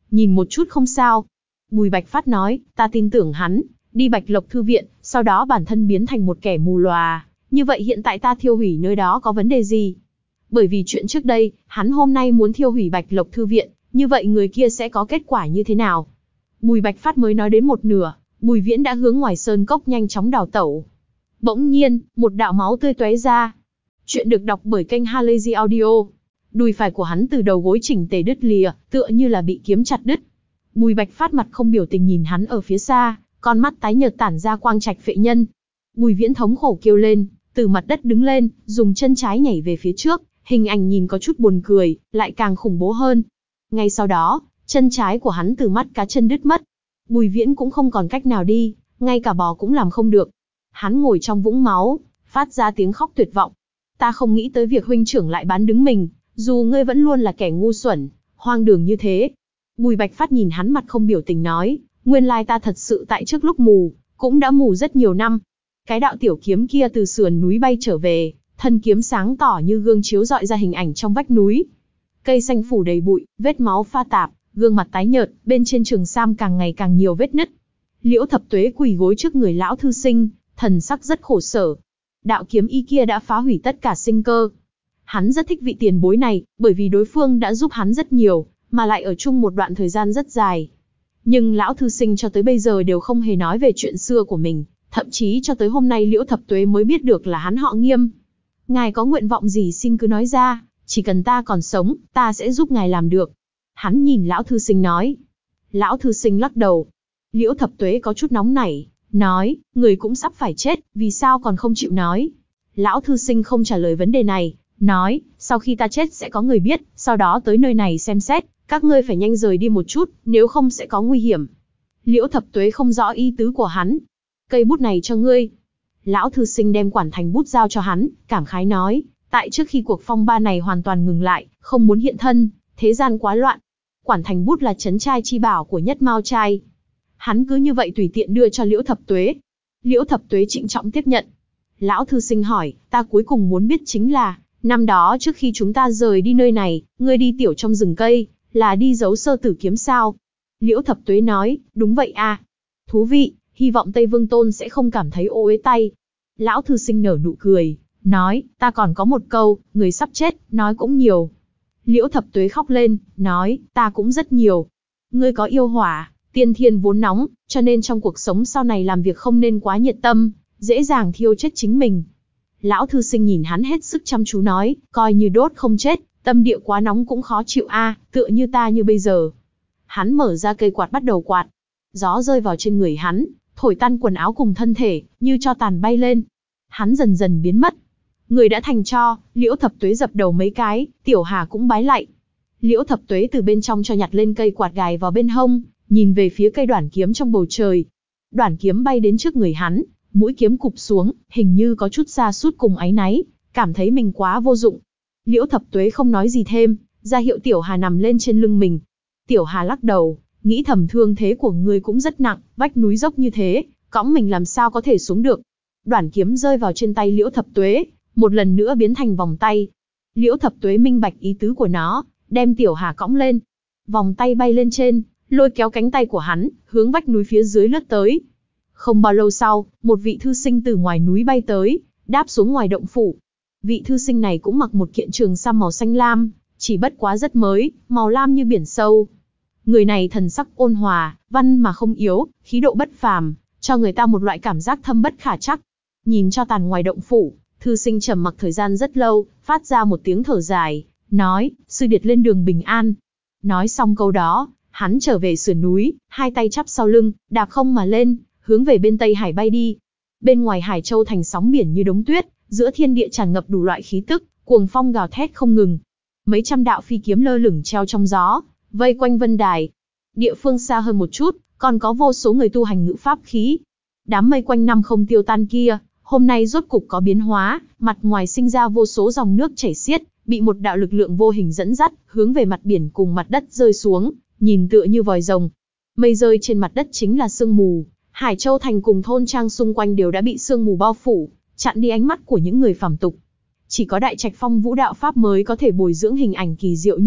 nhìn một chút không sao. Bùi Bạch Phát nói, ta tin tưởng hắn, đi Bạch Lộc Thư viện, sau đó bản thân biến thành một kẻ mù lòa, như vậy hiện tại ta thiêu hủy nơi đó có vấn đề gì? Bởi vì chuyện trước đây, hắn hôm nay muốn thiêu hủy Bạch Lộc Thư viện, như vậy người kia sẽ có kết quả như thế nào? Bùi Bạch Phát mới nói đến một nửa, Bùi Viễn đã hướng ngoài sơn cốc nhanh chóng đào tẩu. Bỗng nhiên, một đạo máu tươi tóe ra. Chuyện được đọc bởi kênh Halazy Audio. Đùi phải của hắn từ đầu gối chỉnh tề đứt lìa, tựa như là bị kiếm chặt đứt. Bùi Bạch Phát mặt không biểu tình nhìn hắn ở phía xa, con mắt tái nhợt tản ra quang trạch phệ nhân. Bùi Viễn thống khổ kêu lên, từ mặt đất đứng lên, dùng chân trái nhảy về phía trước, hình ảnh nhìn có chút buồn cười, lại càng khủng bố hơn. Ngay sau đó, chân trái của hắn từ mắt cá chân đứt mất. Bùi Viễn cũng không còn cách nào đi, ngay cả bò cũng làm không được. Hắn ngồi trong vũng máu, phát ra tiếng khóc tuyệt vọng. Ta không nghĩ tới việc huynh trưởng lại bán đứng mình, dù ngươi vẫn luôn là kẻ ngu xuẩn, hoang đường như thế. Bùi Bạch Phát nhìn hắn mặt không biểu tình nói, nguyên lai ta thật sự tại trước lúc mù, cũng đã mù rất nhiều năm. Cái đạo tiểu kiếm kia từ sườn núi bay trở về, thân kiếm sáng tỏ như gương chiếu rọi ra hình ảnh trong vách núi. Cây xanh phủ đầy bụi, vết máu pha tạp, gương mặt tái nhợt, bên trên trường sam càng ngày càng nhiều vết nứt. Liễu Thập Tuế quỳ gối trước người lão thư sinh, thần sắc rất khổ sở. Đạo kiếm y kia đã phá hủy tất cả sinh cơ. Hắn rất thích vị tiền bối này, bởi vì đối phương đã giúp hắn rất nhiều, mà lại ở chung một đoạn thời gian rất dài. Nhưng lão thư sinh cho tới bây giờ đều không hề nói về chuyện xưa của mình, thậm chí cho tới hôm nay Liễu Thập Tuế mới biết được là hắn họ Nghiêm. Ngài có nguyện vọng gì xin cứ nói ra, chỉ cần ta còn sống, ta sẽ giúp ngài làm được. Hắn nhìn lão thư sinh nói. Lão thư sinh lắc đầu. Liễu Thập Tuế có chút nóng nảy, nói, người cũng sắp phải chết, vì sao còn không chịu nói? Lão thư sinh không trả lời vấn đề này, nói, sau khi ta chết sẽ có người biết, sau đó tới nơi này xem xét, các ngươi phải nhanh rời đi một chút, nếu không sẽ có nguy hiểm. Liễu Thập Tuế không rõ ý tứ của hắn. Cây bút này cho ngươi. Lão thư sinh đem quản thành bút giao cho hắn, cảm khái nói, tại trước khi cuộc phong ba này hoàn toàn ngừng lại, không muốn hiện thân, thế gian quá loạn. Quản thành bút là trấn trai chi bảo của Nhất Mao trai. Hắn cứ như vậy tùy tiện đưa cho Liễu Thập Tuế. Liễu Thập Tuế trịnh trọng tiếp nhận. Lão thư sinh hỏi, ta cuối cùng muốn biết chính là, năm đó trước khi chúng ta rời đi nơi này, ngươi đi tiểu trong rừng cây, là đi giấu sơ tử kiếm sao? Liễu Thập Tuế nói, đúng vậy a. Thú vị, hy vọng Tây Vương Tôn sẽ không cảm thấy ô uế tay. Lão thư sinh nở nụ cười, nói, ta còn có một câu, người sắp chết, nói cũng nhiều. Liễu Thập Tuế khóc lên, nói, ta cũng rất nhiều. Ngươi có yêu hỏa, tiên thiên vốn nóng, cho nên trong cuộc sống sau này làm việc không nên quá nhiệt tâm, dễ dàng thiêu chết chính mình. Lão thư sinh nhìn hắn hết sức chăm chú nói, coi như đốt không chết, tâm địa quá nóng cũng khó chịu a, tựa như ta như bây giờ. Hắn mở ra cây quạt bắt đầu quạt. Gió rơi vào trên người hắn, thổi tan quần áo cùng thân thể, như tro tàn bay lên. Hắn dần dần biến mất. Người đã thành tro, Liễu Thập Tuế dập đầu mấy cái, Tiểu Hà cũng bái lạy. Liễu Thập Tuế từ bên trong cho nhặt lên cây quạt gài vào bên hông, nhìn về phía cây đoản kiếm trong bầu trời. Đoản kiếm bay đến trước người hắn, mũi kiếm cụp xuống, hình như có chút sa sút cùng áy náy, cảm thấy mình quá vô dụng. Liễu Thập Tuế không nói gì thêm, ra hiệu Tiểu Hà nằm lên trên lưng mình. Tiểu Hà lắc đầu, nghĩ thầm thương thế của ngươi cũng rất nặng, vách núi dốc như thế, cõng mình làm sao có thể xuống được. Đoản kiếm rơi vào trên tay Liễu Thập Tuế, một lần nữa biến thành vòng tay. Liễu Thập Tuế minh bạch ý tứ của nó, đem Tiểu Hà cõng lên. Vòng tay bay lên trên, lôi kéo cánh tay của hắn, hướng vách núi phía dưới lướt tới. Không bao lâu sau, một vị thư sinh từ ngoài núi bay tới, đáp xuống ngoài động phủ. Vị thư sinh này cũng mặc một kiện trường sam màu xanh lam, chỉ bất quá rất mới, màu lam như biển sâu. Người này thần sắc ôn hòa, văn mà không yếu, khí độ bất phàm, cho người ta một loại cảm giác thâm bất khả trắc. Nhìn cho tàn ngoài động phủ, thư sinh trầm mặc thời gian rất lâu, phát ra một tiếng thở dài, nói, sư điệt lên đường bình an. Nói xong câu đó, hắn trở về sườn núi, hai tay chắp sau lưng, đạp không mà lên, hướng về bên Tây Hải bay đi. Bên ngoài Hải Châu thành sóng biển như đống tuyết, giữa thiên địa tràn ngập đủ loại khí tức, cuồng phong gào thét không ngừng. Mấy trăm đạo phi kiếm lơ lửng treo trong gió, vây quanh vân đài. Địa phương xa hơn một chút, còn có vô số người tu hành ngữ pháp khí. Đám mây quanh năm không tiêu tan kia, hôm nay rốt cục có biến hóa, mặt ngoài sinh ra vô số dòng nước chảy xiết, bị một đạo lực lượng vô hình dẫn dắt, hướng về mặt biển cùng mặt đất rơi xuống, nhìn tựa như vòi rồng. Mây rơi trên mặt đất chính là sương mù, Hải Châu thành cùng thôn trang xung quanh đều đã bị sương mù bao phủ, chặn đi ánh mắt của những người phàm tục. Chỉ có Đại Trạch Phong Vũ đạo pháp mới có thể bồi dưỡng hình ảnh kỳ diệu như vậy,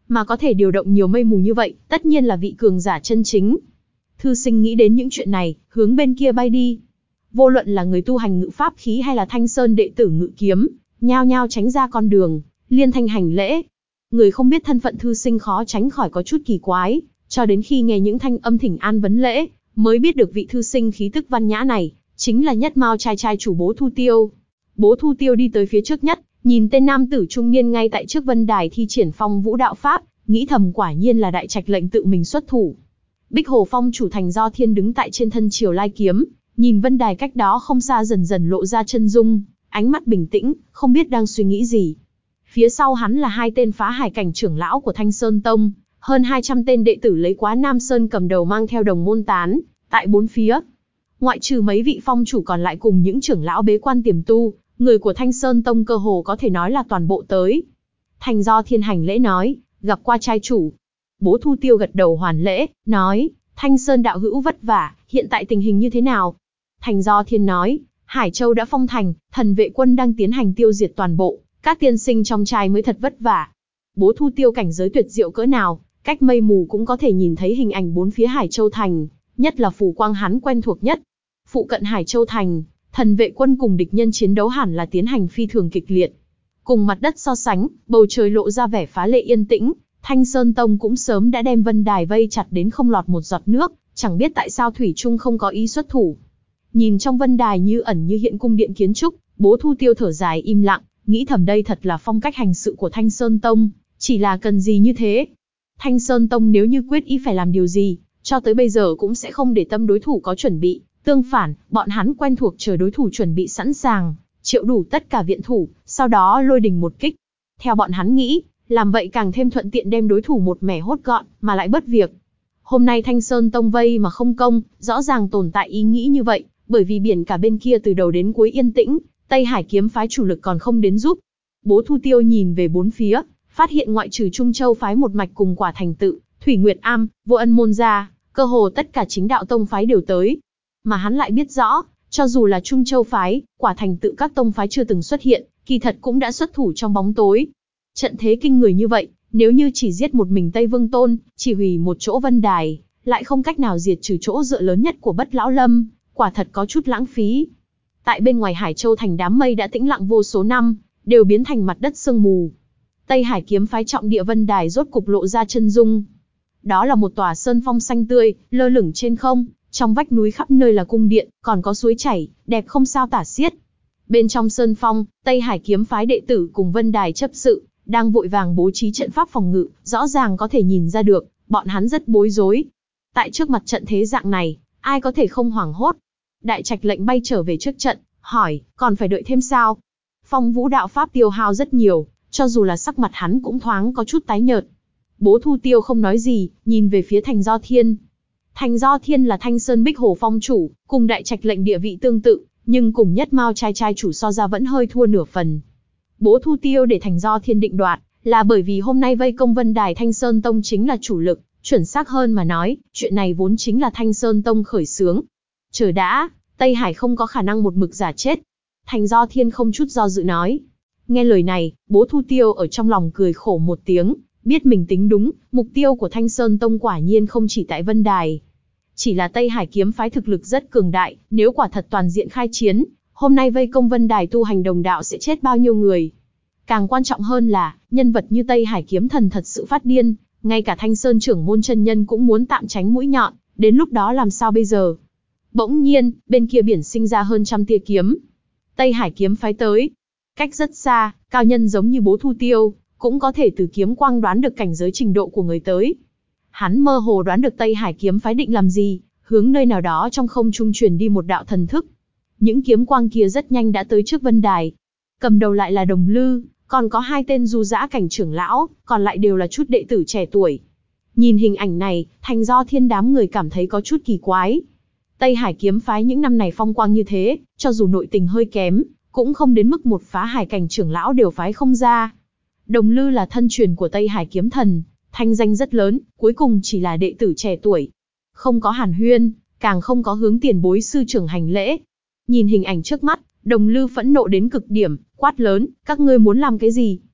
mà có thể điều động nhiều mây mù như vậy, tất nhiên là vị cường giả chân chính. Thư sinh nghĩ đến những chuyện này, hướng bên kia bay đi. Vô luận là người tu hành ngự pháp khí hay là Thanh Sơn đệ tử ngự kiếm, nhao nhao tránh ra con đường, liên thanh hành lễ. Người không biết thân phận thư sinh khó tránh khỏi có chút kỳ quái, cho đến khi nghe những thanh âm thỉnh an vấn lễ, mới biết được vị thư sinh khí tức văn nhã này, chính là Nhất Mao trai trai chủ Bố Thu Tiêu. Bố Thu Tiêu đi tới phía trước nhất, nhìn tên nam tử trung niên ngay tại trước vân đài thi triển phong vũ đạo pháp, nghĩ thầm quả nhiên là đại trạch lệnh tự mình xuất thủ. Bích Hồ Phong chủ Thành Do Thiên đứng tại trên thân Triều Lai kiếm, nhìn vân đài cách đó không xa dần dần lộ ra chân dung, ánh mắt bình tĩnh, không biết đang suy nghĩ gì. Phía sau hắn là hai tên phá hải cảnh trưởng lão của Thanh Sơn Tông, hơn hai trăm tên đệ tử lấy Quá Nam Sơn cầm đầu mang theo đồng môn tán, tại bốn phía. Ngoại trừ mấy vị phong chủ còn lại cùng những trưởng lão bế quan tiềm tu, người của Thanh Sơn Tông cơ hồ có thể nói là toàn bộ tới. Thành Do Thiên hành lễ nói, gặp qua trai chủ. Bố Thu Tiêu gật đầu hoàn lễ, nói, Thanh Sơn đạo hữu vất vả, hiện tại tình hình như thế nào? Thành Do Thiên nói, Hải Châu đã phong thành, thần vệ quân đang tiến hành tiêu diệt toàn bộ, các tiên sinh trong trai mới thật vất vả. Bố Thu Tiêu cảnh giới tuyệt diệu cỡ nào, cách mây mù cũng có thể nhìn thấy hình ảnh bốn phía Hải Châu thành, nhất là phủ quang hắn quen thuộc nhất. Phụ cận Hải Châu thành, thần vệ quân cùng địch nhân chiến đấu hẳn là tiến hành phi thường kịch liệt. Cùng mặt đất so sánh, bầu trời lộ ra vẻ phá lệ yên tĩnh, Thanh Sơn Tông cũng sớm đã đem vân đài vây chặt đến không lọt một giọt nước, chẳng biết tại sao Thủy Trung không có ý xuất thủ. Nhìn trong vân đài như ẩn như hiện cung điện kiến trúc, Bố Thu Tiêu thở dài im lặng, nghĩ thầm đây thật là phong cách hành sự của Thanh Sơn Tông, chỉ là cần gì như thế. Thanh Sơn Tông nếu như quyết ý phải làm điều gì, cho tới bây giờ cũng sẽ không để tâm đối thủ có chuẩn bị, tương phản, bọn hắn quen thuộc chờ đối thủ chuẩn bị sẵn sàng, triệu đủ tất cả viện thủ, sau đó lôi đình một kích. Theo bọn hắn nghĩ, làm vậy càng thêm thuận tiện đem đối thủ một mẻ hốt gọn, mà lại bất việc. Hôm nay Thanh Sơn Tông vây mà không công, rõ ràng tồn tại ý nghĩ như vậy, bởi vì biển cả bên kia từ đầu đến cuối yên tĩnh, Tây Hải kiếm phái chủ lực còn không đến giúp. Bố Thu Tiêu nhìn về bốn phía, phát hiện ngoại trừ Trung Châu phái một mạch cùng Quả Thành Tự, Thủy Nguyệt Am, Vô Ân môn ra, cơ hồ tất cả chính đạo tông phái đều tới. Mà hắn lại biết rõ, cho dù là Trung Châu phái, Quả Thành Tự các tông phái chưa từng xuất hiện, kỳ thật cũng đã xuất thủ trong bóng tối. Trận thế kinh người như vậy, nếu như chỉ giết một mình Tây Vương Tôn, chỉ hủy một chỗ vân đài, lại không cách nào diệt trừ chỗ dựa lớn nhất của Bất Lão Lâm, quả thật có chút lãng phí. Tại bên ngoài Hải Châu thành đám mây đã tĩnh lặng vô số năm, đều biến thành mặt đất sương mù. Tây Hải kiếm phái trọng địa vân đài rốt cục lộ ra chân dung. Đó là một tòa sơn phong xanh tươi, lơ lửng trên không, trong vách núi khắp nơi là cung điện, còn có suối chảy, đẹp không sao tả xiết. Bên trong sơn phong, Tây Hải kiếm phái đệ tử cùng vân đài chấp sự, đang vội vàng bố trí trận pháp phòng ngự, rõ ràng có thể nhìn ra được, bọn hắn rất bối rối. Tại trước mặt trận thế dạng này, ai có thể không hoảng hốt. Đại Trạch lệnh bay trở về trước trận, hỏi, còn phải đợi thêm sao? Phong vũ đạo pháp tiêu hao rất nhiều, cho dù là sắc mặt hắn cũng thoáng có chút tái nhợt. Bố Thu Tiêu không nói gì, nhìn về phía Thành Do Thiên. Thành Do Thiên là Thanh Sơn Bích Hồ Phong chủ, cùng Đại Trạch lệnh địa vị tương tự, nhưng cùng Nhất Mao trai trai chủ so ra vẫn hơi thua nửa phần. Bố Thu Tiêu để Thành Do Thiên định đoạt, là bởi vì hôm nay vây công vân đài Thanh Sơn Tông chính là chủ lực, chuẩn xác hơn mà nói, chuyện này vốn chính là Thanh Sơn Tông khởi xướng. Chờ đã, Tây Hải không có khả năng một mực giả chết. Thành Do Thiên không chút do dự nói. Nghe lời này, Bố Thu Tiêu ở trong lòng cười khổ một tiếng, biết mình tính đúng, mục tiêu của Thanh Sơn Tông quả nhiên không chỉ tại vân đài. Chỉ là Tây Hải kiếm phái thực lực rất cường đại, nếu quả thật toàn diện khai chiến, hôm nay vây công vân đài tu hành đồng đạo sẽ chết bao nhiêu người. Càng quan trọng hơn là, nhân vật như Tây Hải kiếm thần thật sự phát điên, ngay cả Thanh Sơn trưởng môn chân nhân cũng muốn tạm tránh mũi nhọn, đến lúc đó làm sao bây giờ? Bỗng nhiên, bên kia biển sinh ra hơn trăm tia kiếm. Tây Hải kiếm phái tới. Cách rất xa, cao nhân giống như Bố Thu Tiêu, cũng có thể từ kiếm quang đoán được cảnh giới trình độ của người tới. Hắn mơ hồ đoán được Tây Hải kiếm phái định làm gì, hướng nơi nào đó trong không trung truyền đi một đạo thần thức. Những kiếm quang kia rất nhanh đã tới trước vân đài. Cầm đầu lại là Đồng Lư, còn có hai tên du dã cảnh trưởng lão, còn lại đều là chút đệ tử trẻ tuổi. Nhìn hình ảnh này, Thành Do Thiên đám người cảm thấy có chút kỳ quái. Tây Hải kiếm phái những năm này phong quang như thế, cho dù nội tình hơi kém, cũng không đến mức một phá hải cảnh trưởng lão đều phái không ra. Đồng Lư là thân truyền của Tây Hải kiếm thần, thanh danh rất lớn, cuối cùng chỉ là đệ tử trẻ tuổi. Không có hàn huyên, càng không có hướng tiền bối sư trưởng hành lễ. Nhìn hình ảnh trước mắt, Đồng Lư phẫn nộ đến cực điểm, quát lớn, các ngươi muốn làm cái gì?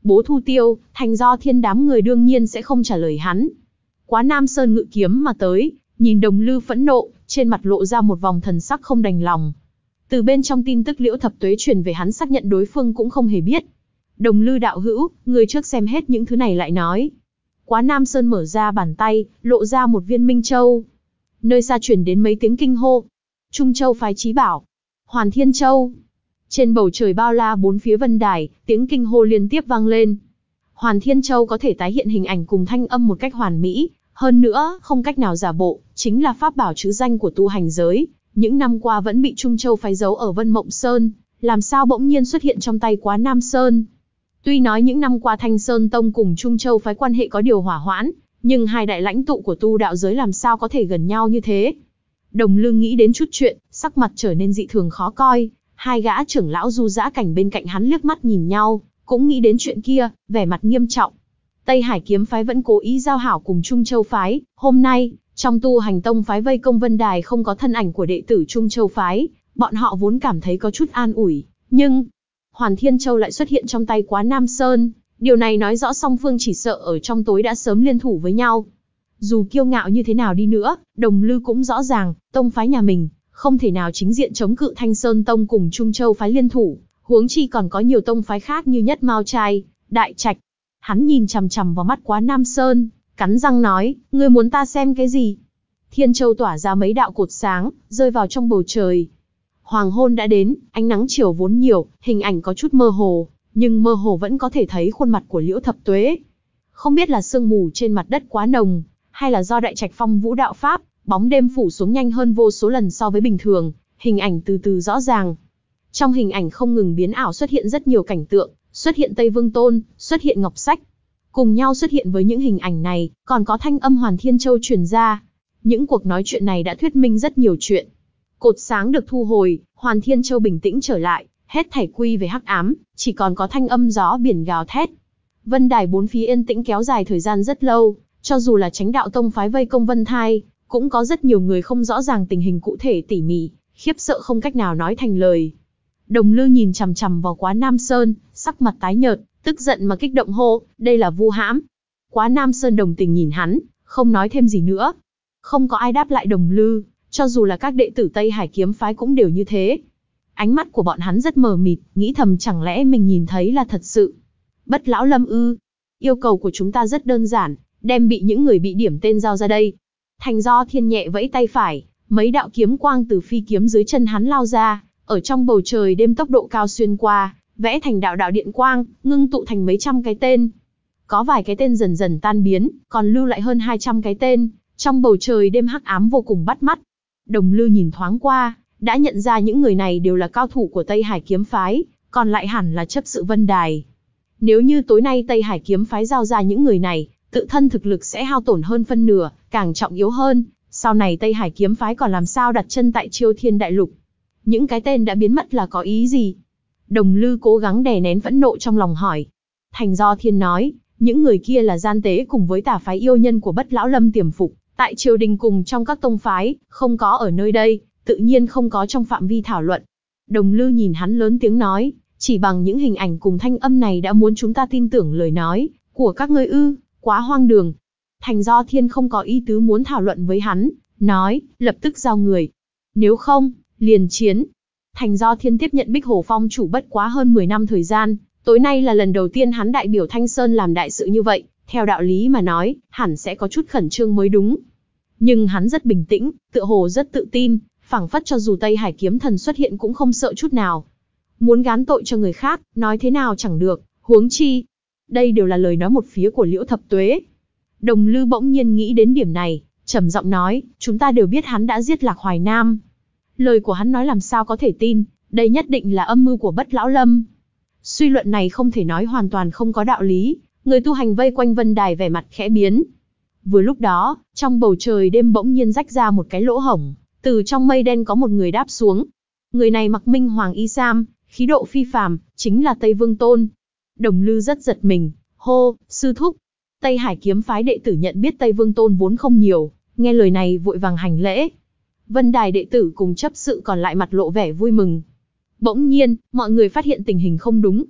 Bố Thu Tiêu, Thành Do Thiên đám người đương nhiên sẽ không trả lời hắn. Quá Nam Sơn ngự kiếm mà tới, nhìn Đồng Lư phẫn nộ, trên mặt lộ ra một vòng thần sắc không đành lòng. Từ bên trong tin tức Liễu Thập Tuế truyền về hắn xác nhận đối phương cũng không hề biết. Đồng Lư đạo hữu, người trước xem hết những thứ này lại nói. Quá Nam Sơn mở ra bàn tay, lộ ra một viên Minh Châu. Nơi xa truyền đến mấy tiếng kinh hô. Trung Châu phái Chí Bảo, Hoàn Thiên Châu. Trên bầu trời bao la bốn phía vân đài, tiếng kinh hô liên tiếp vang lên. Hoàn Thiên Châu có thể tái hiện hình ảnh cùng thanh âm một cách hoàn mỹ, hơn nữa, không cách nào giả bộ, chính là pháp bảo trứ danh của tu hành giới. Những năm qua vẫn bị Trung Châu phái giấu ở Vân Mộng Sơn, làm sao bỗng nhiên xuất hiện trong tay Quá Nam Sơn. Tuy nói những năm qua Thanh Sơn Tông cùng Trung Châu phái quan hệ có điều hỏa hoãn, nhưng hai đại lãnh tụ của tu đạo giới làm sao có thể gần nhau như thế. Đồng Lư nghĩ đến chút chuyện, sắc mặt trở nên dị thường khó coi, hai gã trưởng lão Du Dã Cảnh bên cạnh hắn liếc mắt nhìn nhau, cũng nghĩ đến chuyện kia, vẻ mặt nghiêm trọng. Tây Hải kiếm phái vẫn cố ý giao hảo cùng Trung Châu phái, hôm nay, trong tu hành tông phái vây công vân đài không có thân ảnh của đệ tử Trung Châu phái, bọn họ vốn cảm thấy có chút an ủi, nhưng Hoàn Thiên Châu lại xuất hiện trong tay Quá Nam Sơn, điều này nói rõ song phương chỉ sợ ở trong tối đã sớm liên thủ với nhau. Dù kiêu ngạo như thế nào đi nữa, Đồng Lư cũng rõ ràng, tông phái nhà mình không thể nào chính diện chống cự Thanh Sơn Tông cùng Trung Châu phái liên thủ, huống chi còn có nhiều tông phái khác như Nhất Mao Trai, Đại Trạch. Hắn nhìn chằm chằm vào mắt Quá Nam Sơn, cắn răng nói, ngươi muốn ta xem cái gì? Thiên Châu tỏa ra mấy đạo cột sáng, rơi vào trong bầu trời. Hoàng hôn đã đến, ánh nắng chiều vốn nhiều, hình ảnh có chút mơ hồ, nhưng mơ hồ vẫn có thể thấy khuôn mặt của Liễu Thập Tuế. Không biết là sương mù trên mặt đất quá nồng, hay là do Đại Trạch Phong Vũ đạo pháp, bóng đêm phủ xuống nhanh hơn vô số lần so với bình thường, hình ảnh từ từ rõ ràng. Trong hình ảnh không ngừng biến ảo xuất hiện rất nhiều cảnh tượng, xuất hiện Tây Vương Tôn, xuất hiện Ngọc Sách. Cùng nhau xuất hiện với những hình ảnh này, còn có thanh âm Hoàn Thiên Châu truyền ra. Những cuộc nói chuyện này đã thuyết minh rất nhiều chuyện. Cột sáng được thu hồi, Hoàn Thiên Châu bình tĩnh trở lại, hết thảy quy về hắc ám, chỉ còn có thanh âm gió biển gào thét. Vân đài bốn phía yên tĩnh kéo dài thời gian rất lâu, cho dù là Chánh Đạo Tông phái vây công Vân Thai, cũng có rất nhiều người không rõ ràng tình hình cụ thể tỉ mỉ, khiếp sợ không cách nào nói thành lời. Đồng Lư nhìn chằm chằm vào Quá Nam Sơn, sắc mặt tái nhợt, tức giận mà kích động hô, đây là vu hãm. Quá Nam Sơn đồng tình nhìn hắn, không nói thêm gì nữa. Không có ai đáp lại Đồng Lư, cho dù là các đệ tử Tây Hải kiếm phái cũng đều như thế. Ánh mắt của bọn hắn rất mờ mịt, nghĩ thầm chẳng lẽ mình nhìn thấy là thật sự. Bất lão Lâm ư? Yêu cầu của chúng ta rất đơn giản, đem bị những người bị điểm tên giao ra đây. Thành Do Thiên nhẹ vẫy tay phải, mấy đạo kiếm quang từ phi kiếm dưới chân hắn lao ra, ở trong bầu trời đêm tốc độ cao xuyên qua, vẽ thành đạo đạo điện quang, ngưng tụ thành mấy trăm cái tên. Có vài cái tên dần dần tan biến, còn lưu lại hơn hai trăm cái tên, trong bầu trời đêm hắc ám vô cùng bắt mắt. Đồng Lư nhìn thoáng qua, đã nhận ra những người này đều là cao thủ của Tây Hải kiếm phái, còn lại hẳn là chấp sự Vân Đài. Nếu như tối nay Tây Hải kiếm phái giao ra những người này, tự thân thực lực sẽ hao tổn hơn phân nửa, càng trọng yếu hơn, sau này Tây Hải kiếm phái còn làm sao đặt chân tại Chiêu Thiên Đại Lục. Những cái tên đã biến mất là có ý gì? Đồng Lư cố gắng đè nén phẫn nộ trong lòng hỏi. Thành Do Thiên nói, những người kia là gian tế cùng với tà phái yêu nhân của Bất Lão Lâm tiềm phục, tại triều đình cùng trong các tông phái, không có ở nơi đây, tự nhiên không có trong phạm vi thảo luận. Đồng Lư nhìn hắn lớn tiếng nói, chỉ bằng những hình ảnh cùng thanh âm này đã muốn chúng ta tin tưởng lời nói của các ngươi ư, quá hoang đường. Thành Do Thiên không có ý tứ muốn thảo luận với hắn, nói, lập tức giao người. Nếu không, liền chiến. Thành Do Thiên tiếp nhận Bích Hồ Phong chủ bất quá hơn mười năm thời gian, tối nay là lần đầu tiên hắn đại biểu Thanh Sơn làm đại sự như vậy, theo đạo lý mà nói, hẳn sẽ có chút khẩn trương mới đúng. Nhưng hắn rất bình tĩnh, tựa hồ rất tự tin, phảng phất cho dù Tây Hải kiếm thần xuất hiện cũng không sợ chút nào. Muốn gán tội cho người khác, nói thế nào chẳng được, huống chi. Đây đều là lời nói một phía của Liễu Thập Tuế. Đồng Lư bỗng nhiên nghĩ đến điểm này, trầm giọng nói, chúng ta đều biết hắn đã giết Lạc Hoài Nam. Lời của hắn nói làm sao có thể tin, đây nhất định là âm mưu của Bất Lão Lâm. Suy luận này không thể nói hoàn toàn không có đạo lý, người tu hành vây quanh Vân Đài vẻ mặt khẽ biến. Vừa lúc đó, trong bầu trời đêm bỗng nhiên rách ra một cái lỗ hổng, từ trong mây đen có một người đáp xuống. Người này mặc minh hoàng y sam, khí độ phi phàm, chính là Tây Vương Tôn. Đồng Lư rất giật mình, hô, sư thúc. Tây Hải kiếm phái đệ tử nhận biết Tây Vương Tôn vốn không nhiều, nghe lời này vội vàng hành lễ. Vân Đài đệ tử cùng chấp sự còn lại mặt lộ vẻ vui mừng. Bỗng nhiên, mọi người phát hiện tình hình không đúng.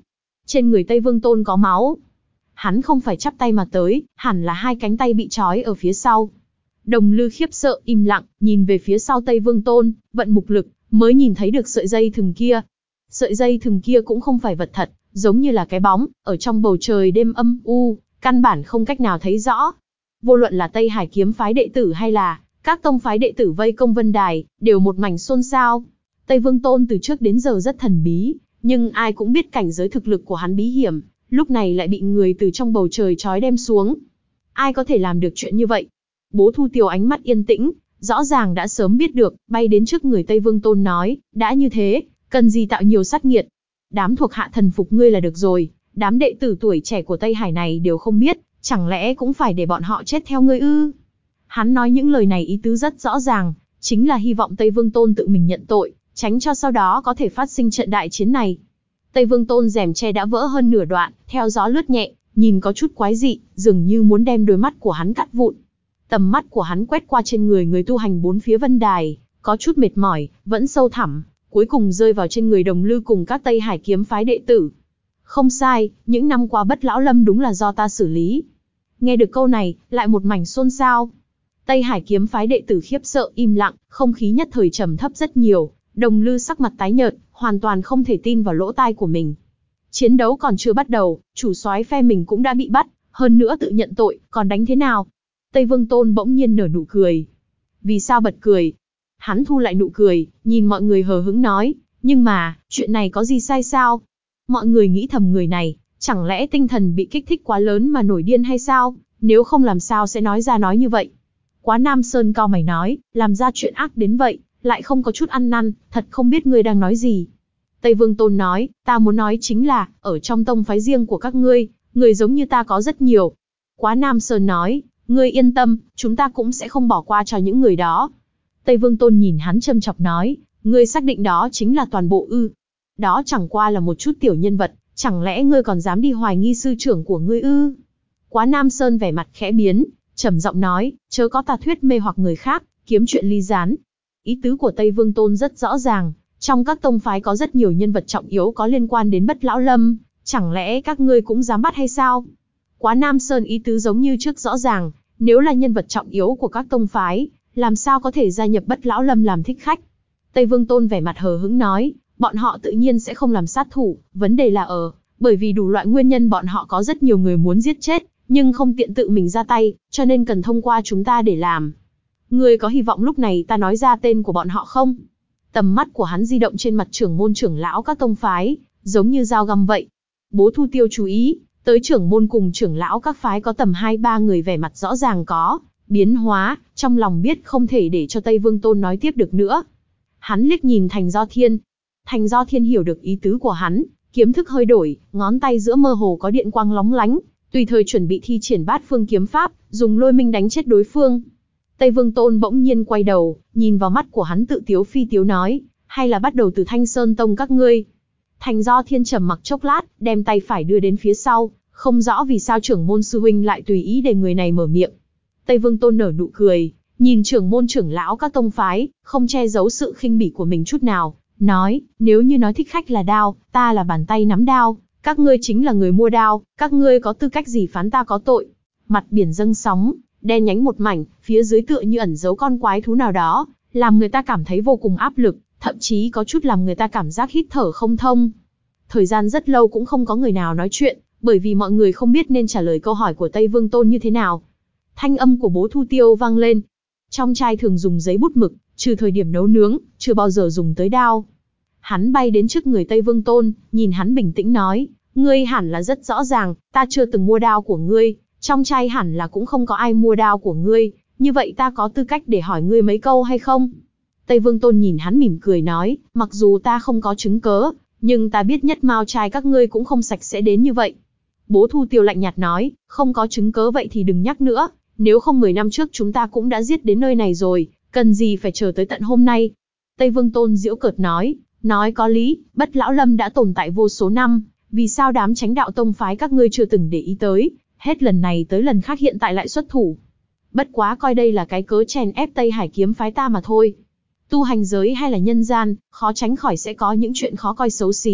Trên người Tây Vương Tôn có máu. Hắn không phải chắp tay mà tới, hẳn là hai cánh tay bị trói ở phía sau. Đồng Lư khiếp sợ, im lặng, nhìn về phía sau Tây Vương Tôn, vận mục lực, mới nhìn thấy được sợi dây thừng kia. Sợi dây thừng kia cũng không phải vật thật, giống như là cái bóng, ở trong bầu trời đêm âm u, căn bản không cách nào thấy rõ. Vô luận là Tây Hải kiếm phái đệ tử hay là các tông phái đệ tử vây công Vân Đài, đều một mảnh xôn xao. Tây Vương Tôn từ trước đến giờ rất thần bí, nhưng ai cũng biết cảnh giới thực lực của hắn bí hiểm, lúc này lại bị người từ trong bầu trời trói đem xuống. Ai có thể làm được chuyện như vậy? Bố Thu Tiêu ánh mắt yên tĩnh, rõ ràng đã sớm biết được, bay đến trước người Tây Vương Tôn nói, đã như thế, cần gì tạo nhiều sát nghiệt. Đám thuộc hạ thần phục ngươi là được rồi, đám đệ tử tuổi trẻ của Tây Hải này đều không biết, chẳng lẽ cũng phải để bọn họ chết theo ngươi ư? Hắn nói những lời này ý tứ rất rõ ràng, chính là hy vọng Tây Vương Tôn tự mình nhận tội, tránh cho sau đó có thể phát sinh trận đại chiến này. Tây Vương Tôn rèm che đã vỡ hơn nửa đoạn, theo gió lướt nhẹ, nhìn có chút quái dị, dường như muốn đem đôi mắt của hắn cắt vụn. Tầm mắt của hắn quét qua trên người người tu hành bốn phía Vân Đài, có chút mệt mỏi, vẫn sâu thẳm, cuối cùng rơi vào trên người Đồng Lư cùng các Tây Hải kiếm phái đệ tử. Không sai, những năm qua Bất Lão Lâm đúng là do ta xử lý. Nghe được câu này, lại một mảnh xôn xao. Tây Hải kiếm phái đệ tử khiếp sợ im lặng, không khí nhất thời trầm thấp rất nhiều. Đồng Lư sắc mặt tái nhợt, hoàn toàn không thể tin vào lỗ tai của mình. Chiến đấu còn chưa bắt đầu, chủ soái phe mình cũng đã bị bắt, hơn nữa tự nhận tội, còn đánh thế nào? Tây Vương Tôn bỗng nhiên nở nụ cười. Vì sao bật cười? Hắn thu lại nụ cười, nhìn mọi người hờ hững nói, nhưng mà, chuyện này có gì sai sao? Mọi người nghĩ thầm người này, chẳng lẽ tinh thần bị kích thích quá lớn mà nổi điên hay sao? Nếu không làm sao sẽ nói ra nói như vậy? Quá Nam Sơn cao mày nói, làm ra chuyện ác đến vậy, lại không có chút ăn năn, thật không biết ngươi đang nói gì. Tây Vương Tôn nói, ta muốn nói chính là, ở trong tông phái riêng của các ngươi, người giống như ta có rất nhiều. Quá Nam Sơn nói, ngươi yên tâm, chúng ta cũng sẽ không bỏ qua cho những người đó. Tây Vương Tôn nhìn hắn châm chọc nói, ngươi xác định đó chính là toàn bộ ư? Đó chẳng qua là một chút tiểu nhân vật, chẳng lẽ ngươi còn dám đi hoài nghi sư trưởng của ngươi ư? Quá Nam Sơn vẻ mặt khẽ biến, trầm giọng nói, chớ có tà thuyết mê hoặc người khác, kiếm chuyện ly gián. Ý tứ của Tây Vương Tôn rất rõ ràng, trong các tông phái có rất nhiều nhân vật trọng yếu có liên quan đến Bất Lão Lâm, chẳng lẽ các ngươi cũng dám bắt hay sao? Quá Nam Sơn ý tứ giống như trước rõ ràng, nếu là nhân vật trọng yếu của các tông phái, làm sao có thể gia nhập Bất Lão Lâm làm thích khách? Tây Vương Tôn vẻ mặt hờ hững nói, bọn họ tự nhiên sẽ không làm sát thủ, vấn đề là ở, bởi vì đủ loại nguyên nhân bọn họ có rất nhiều người muốn giết chết, nhưng không tiện tự mình ra tay, cho nên cần thông qua chúng ta để làm. Ngươi có hy vọng lúc này ta nói ra tên của bọn họ không? Tầm mắt của hắn di động trên mặt trưởng môn trưởng lão các tông phái, giống như dao găm vậy. Bố Thu Tiêu chú ý, tới trưởng môn cùng trưởng lão các phái có tầm hai ba người vẻ mặt rõ ràng có biến hóa, trong lòng biết không thể để cho Tây Vương Tôn nói tiếp được nữa. Hắn liếc nhìn Thành Do Thiên. Thành Do Thiên hiểu được ý tứ của hắn, kiếm thức hơi đổi, ngón tay giữa mơ hồ có điện quang lóng lánh, tùy thời chuẩn bị thi triển bát phương kiếm pháp, dùng lôi minh đánh chết đối phương. Tây Vương Tôn bỗng nhiên quay đầu, nhìn vào mắt của hắn tự tiếu phi tiếu nói, hay là bắt đầu từ Thanh Sơn Tông các ngươi. Thành Do Thiên trầm mặc chốc lát, đem tay phải đưa đến phía sau, không rõ vì sao trưởng môn sư huynh lại tùy ý để người này mở miệng. Tây Vương Tôn nở nụ cười, nhìn trưởng môn trưởng lão các tông phái, không che giấu sự khinh bỉ của mình chút nào, nói, nếu như nói thích khách là đao, ta là bàn tay nắm đao, các ngươi chính là người mua đao, các ngươi có tư cách gì phán ta có tội? Mặt biển dâng sóng, đen nhánh một mảnh, phía dưới tựa như ẩn giấu con quái thú nào đó, làm người ta cảm thấy vô cùng áp lực, thậm chí có chút làm người ta cảm giác hít thở không thông. Thời gian rất lâu cũng không có người nào nói chuyện, bởi vì mọi người không biết nên trả lời câu hỏi của Tây Vương Tôn như thế nào. Thanh âm của Bố Thu Tiêu vang lên. Trong trai thường dùng giấy bút mực, trừ thời điểm nấu nướng, chưa bao giờ dùng tới đao. Hắn bay đến trước người Tây Vương Tôn, nhìn hắn bình tĩnh nói, ngươi hẳn là rất rõ ràng, ta chưa từng mua đao của ngươi, trong trai hẳn là cũng không có ai mua đao của ngươi, như vậy ta có tư cách để hỏi ngươi mấy câu hay không? Tây Vương Tôn nhìn hắn mỉm cười nói, mặc dù ta không có chứng cớ, nhưng ta biết nhất mao trai các ngươi cũng không sạch sẽ đến như vậy. Bố Thu Tiêu lạnh nhạt nói, không có chứng cớ vậy thì đừng nhắc nữa, nếu không mười năm trước chúng ta cũng đã giết đến nơi này rồi, cần gì phải chờ tới tận hôm nay. Tây Vương Tôn giễu cợt nói, nói có lý, Bất Lão Lâm đã tồn tại vô số năm, vì sao đám chánh đạo tông phái các ngươi chưa từng để ý tới, hết lần này tới lần khác hiện tại lại xuất thủ. Bất quá coi đây là cái cớ chèn ép Tây Hải kiếm phái ta mà thôi. Tu hành giới hay là nhân gian, khó tránh khỏi sẽ có những chuyện khó coi xấu xí,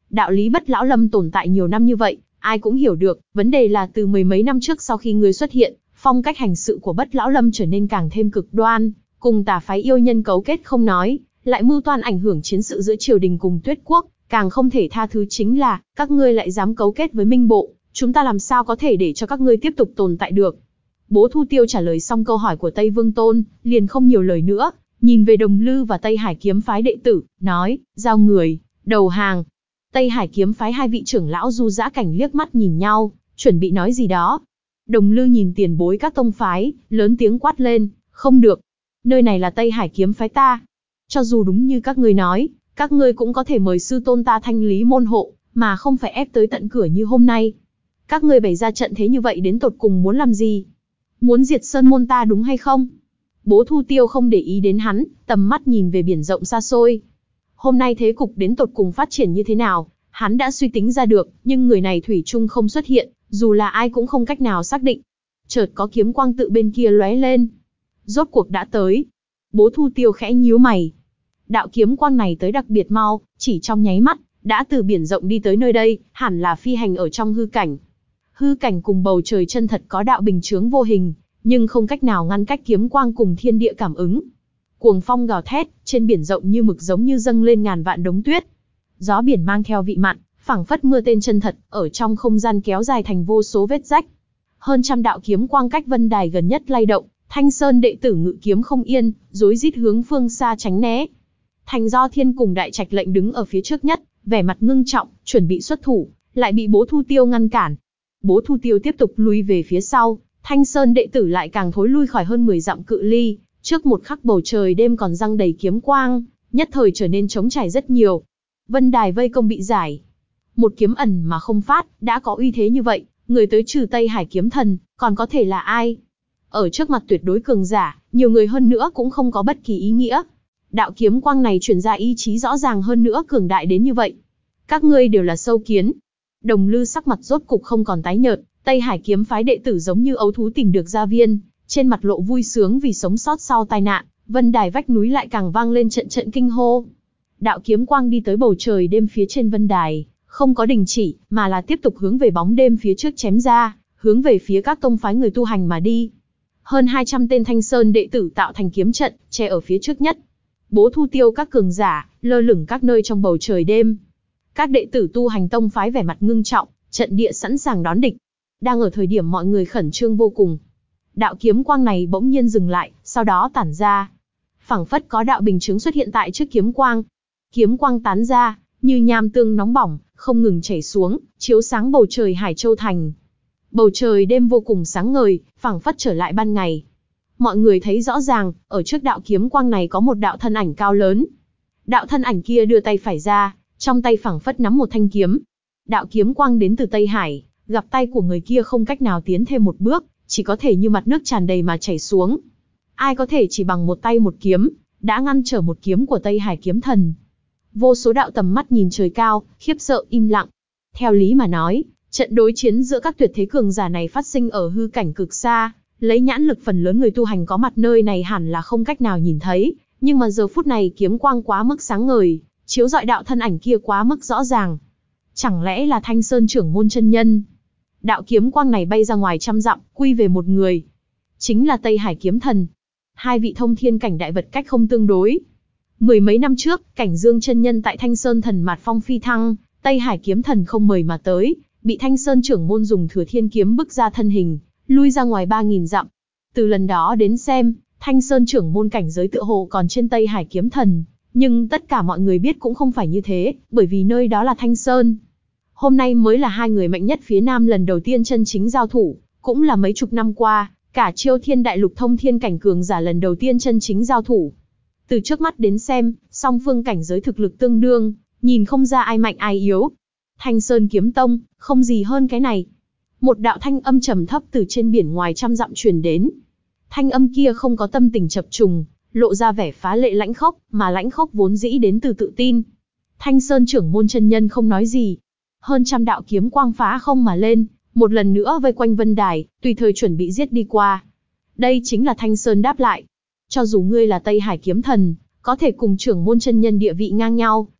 Đạo lý Bất Lão Lâm tồn tại nhiều năm như vậy, ai cũng hiểu được, vấn đề là từ mười mấy năm trước sau khi ngươi xuất hiện, phong cách hành sự của Bất Lão Lâm trở nên càng thêm cực đoan, cùng tà phái yêu nhân cấu kết không nói, lại mưu toan ảnh hưởng chiến sự giữa triều đình cùng Tuyết Quốc, càng không thể tha thứ chính là, các ngươi lại dám cấu kết với Minh Bộ, chúng ta làm sao có thể để cho các ngươi tiếp tục tồn tại được. Bố Thu Tiêu trả lời xong câu hỏi của Tây Vương Tôn, liền không nhiều lời nữa, nhìn về Đồng Lư và Tây Hải kiếm phái đệ tử, nói, giao người, đầu hàng. Tây Hải kiếm phái hai vị trưởng lão Du Dã Cảnh liếc mắt nhìn nhau, chuẩn bị nói gì đó. Đồng Lư nhìn tiền bối các tông phái, lớn tiếng quát lên, không được. Nơi này là Tây Hải kiếm phái ta. Cho dù đúng như các ngươi nói, các ngươi cũng có thể mời sư tôn ta thanh lý môn hộ, mà không phải ép tới tận cửa như hôm nay. Các ngươi bày ra trận thế như vậy đến tột cùng muốn làm gì? Muốn diệt sơn môn ta đúng hay không? Bố Thu Tiêu không để ý đến hắn, tầm mắt nhìn về biển rộng xa xôi. Hôm nay thế cục đến tột cùng phát triển như thế nào, hắn đã suy tính ra được, nhưng người này thủy chung không xuất hiện, dù là ai cũng không cách nào xác định. Chợt có kiếm quang tự bên kia lóe lên. Rốt cuộc đã tới. Bố Thu Tiêu khẽ nhíu mày. Đạo kiếm quang này tới đặc biệt mau, chỉ trong nháy mắt, đã từ biển rộng đi tới nơi đây, hẳn là phi hành ở trong hư cảnh. Hư cảnh cùng bầu trời chân thật có đạo bình chướng vô hình, nhưng không cách nào ngăn cách kiếm quang cùng thiên địa cảm ứng. Cuồng phong gào thét, trên biển rộng như mực giống như dâng lên ngàn vạn đống tuyết. Gió biển mang theo vị mặn, phảng phất mưa tên chân thật, ở trong không gian kéo dài thành vô số vết rách. Hơn trăm đạo kiếm quang cách vân đài gần nhất lay động, Thanh Sơn đệ tử ngự kiếm không yên, rối rít hướng phương xa tránh né. Thành Do Thiên cùng Đại Trạch Lệnh đứng ở phía trước nhất, vẻ mặt ngưng trọng, chuẩn bị xuất thủ, lại bị Bố Thu Tiêu ngăn cản. Bố Thu Tiêu tiếp tục lui về phía sau, Thanh Sơn đệ tử lại càng thối lui khỏi hơn mười dặm cự ly, trước một khắc bầu trời đêm còn răng đầy kiếm quang, nhất thời trở nên trống trải rất nhiều. Vân đài vây công bị giải. Một kiếm ẩn mà không phát, đã có uy thế như vậy, người tới trừ Tây Hải kiếm thần, còn có thể là ai? Ở trước mặt tuyệt đối cường giả, nhiều người hơn nữa cũng không có bất kỳ ý nghĩa. Đạo kiếm quang này truyền ra ý chí rõ ràng hơn nữa cường đại đến như vậy. Các ngươi đều là sâu kiến. Đồng Lư sắc mặt rốt cục không còn tái nhợt, Tây Hải kiếm phái đệ tử giống như ấu thú tìm được gia viên, trên mặt lộ vui sướng vì sống sót sau tai nạn, vân đài vách núi lại càng vang lên trận trận kinh hô. Đạo kiếm quang đi tới bầu trời đêm phía trên vân đài, không có đình chỉ, mà là tiếp tục hướng về bóng đêm phía trước chém ra, hướng về phía các tông phái người tu hành mà đi. Hơn hai trăm tên Thanh Sơn đệ tử tạo thành kiếm trận, che ở phía trước nhất. Bố Thu Tiêu các cường giả, lơ lửng các nơi trong bầu trời đêm. Các đệ tử tu hành tông phái vẻ mặt ngưng trọng, trận địa sẵn sàng đón địch. Đang ở thời điểm mọi người khẩn trương vô cùng. Đạo kiếm quang này bỗng nhiên dừng lại, sau đó tản ra. Phảng phất có đạo bình chứng xuất hiện tại trước kiếm quang. Kiếm quang tán ra, như nham tương nóng bỏng, không ngừng chảy xuống, chiếu sáng bầu trời Hải Châu Thành. Bầu trời đêm vô cùng sáng ngời, phảng phất trở lại ban ngày. Mọi người thấy rõ ràng, ở trước đạo kiếm quang này có một đạo thân ảnh cao lớn. Đạo thân ảnh kia đưa tay phải ra, trong tay phảng phất nắm một thanh kiếm. Đạo kiếm quang đến từ Tây Hải, gặp tay của người kia không cách nào tiến thêm một bước, chỉ có thể như mặt nước tràn đầy mà chảy xuống. Ai có thể chỉ bằng một tay một kiếm, đã ngăn trở một kiếm của Tây Hải kiếm thần. Vô số đạo tầm mắt nhìn trời cao, khiếp sợ im lặng. Theo lý mà nói, trận đối chiến giữa các tuyệt thế cường giả này phát sinh ở hư cảnh cực xa, lấy nhãn lực phần lớn người tu hành có mặt nơi này hẳn là không cách nào nhìn thấy, nhưng mà giờ phút này kiếm quang quá mức sáng ngời, chiếu rọi đạo thân ảnh kia quá mức rõ ràng. Chẳng lẽ là Thanh Sơn trưởng môn chân nhân? Đạo kiếm quang này bay ra ngoài trăm dặm, quy về một người. Chính là Tây Hải kiếm thần. Hai vị thông thiên cảnh đại vật cách không tương đối. Mười mấy năm trước, Cảnh Dương chân nhân tại Thanh Sơn thần mạt phong phi thăng, Tây Hải kiếm thần không mời mà tới, bị Thanh Sơn trưởng môn dùng Thừa Thiên kiếm bức ra thân hình, lui ra ngoài ba nghìn dặm. Từ lần đó đến xem, Thanh Sơn trưởng môn cảnh giới tựa hồ còn trên Tây Hải kiếm thần, nhưng tất cả mọi người biết cũng không phải như thế, bởi vì nơi đó là Thanh Sơn. Hôm nay mới là hai người mạnh nhất phía Nam lần đầu tiên chân chính giao thủ, cũng là mấy chục năm qua, cả Chiêu Thiên Đại Lục thông thiên cảnh cường giả lần đầu tiên chân chính giao thủ. Từ trước mắt đến xem, song phương cảnh giới thực lực tương đương, nhìn không ra ai mạnh ai yếu. Thanh Sơn kiếm tông, không gì hơn cái này. Một đạo thanh âm trầm thấp từ trên biển ngoài trăm dặm truyền đến. Thanh âm kia không có tâm tình chập trùng, lộ ra vẻ phá lệ lãnh khốc, mà lãnh khốc vốn dĩ đến từ tự tin. Thanh Sơn trưởng môn chân nhân không nói gì. Hơn trăm đạo kiếm quang phá không mà lên, một lần nữa vây quanh vân đài, tùy thời chuẩn bị giết đi qua. Đây chính là Thanh Sơn đáp lại. Cho dù ngươi là Tây Hải kiếm thần, có thể cùng trưởng môn chân nhân địa vị ngang nhau,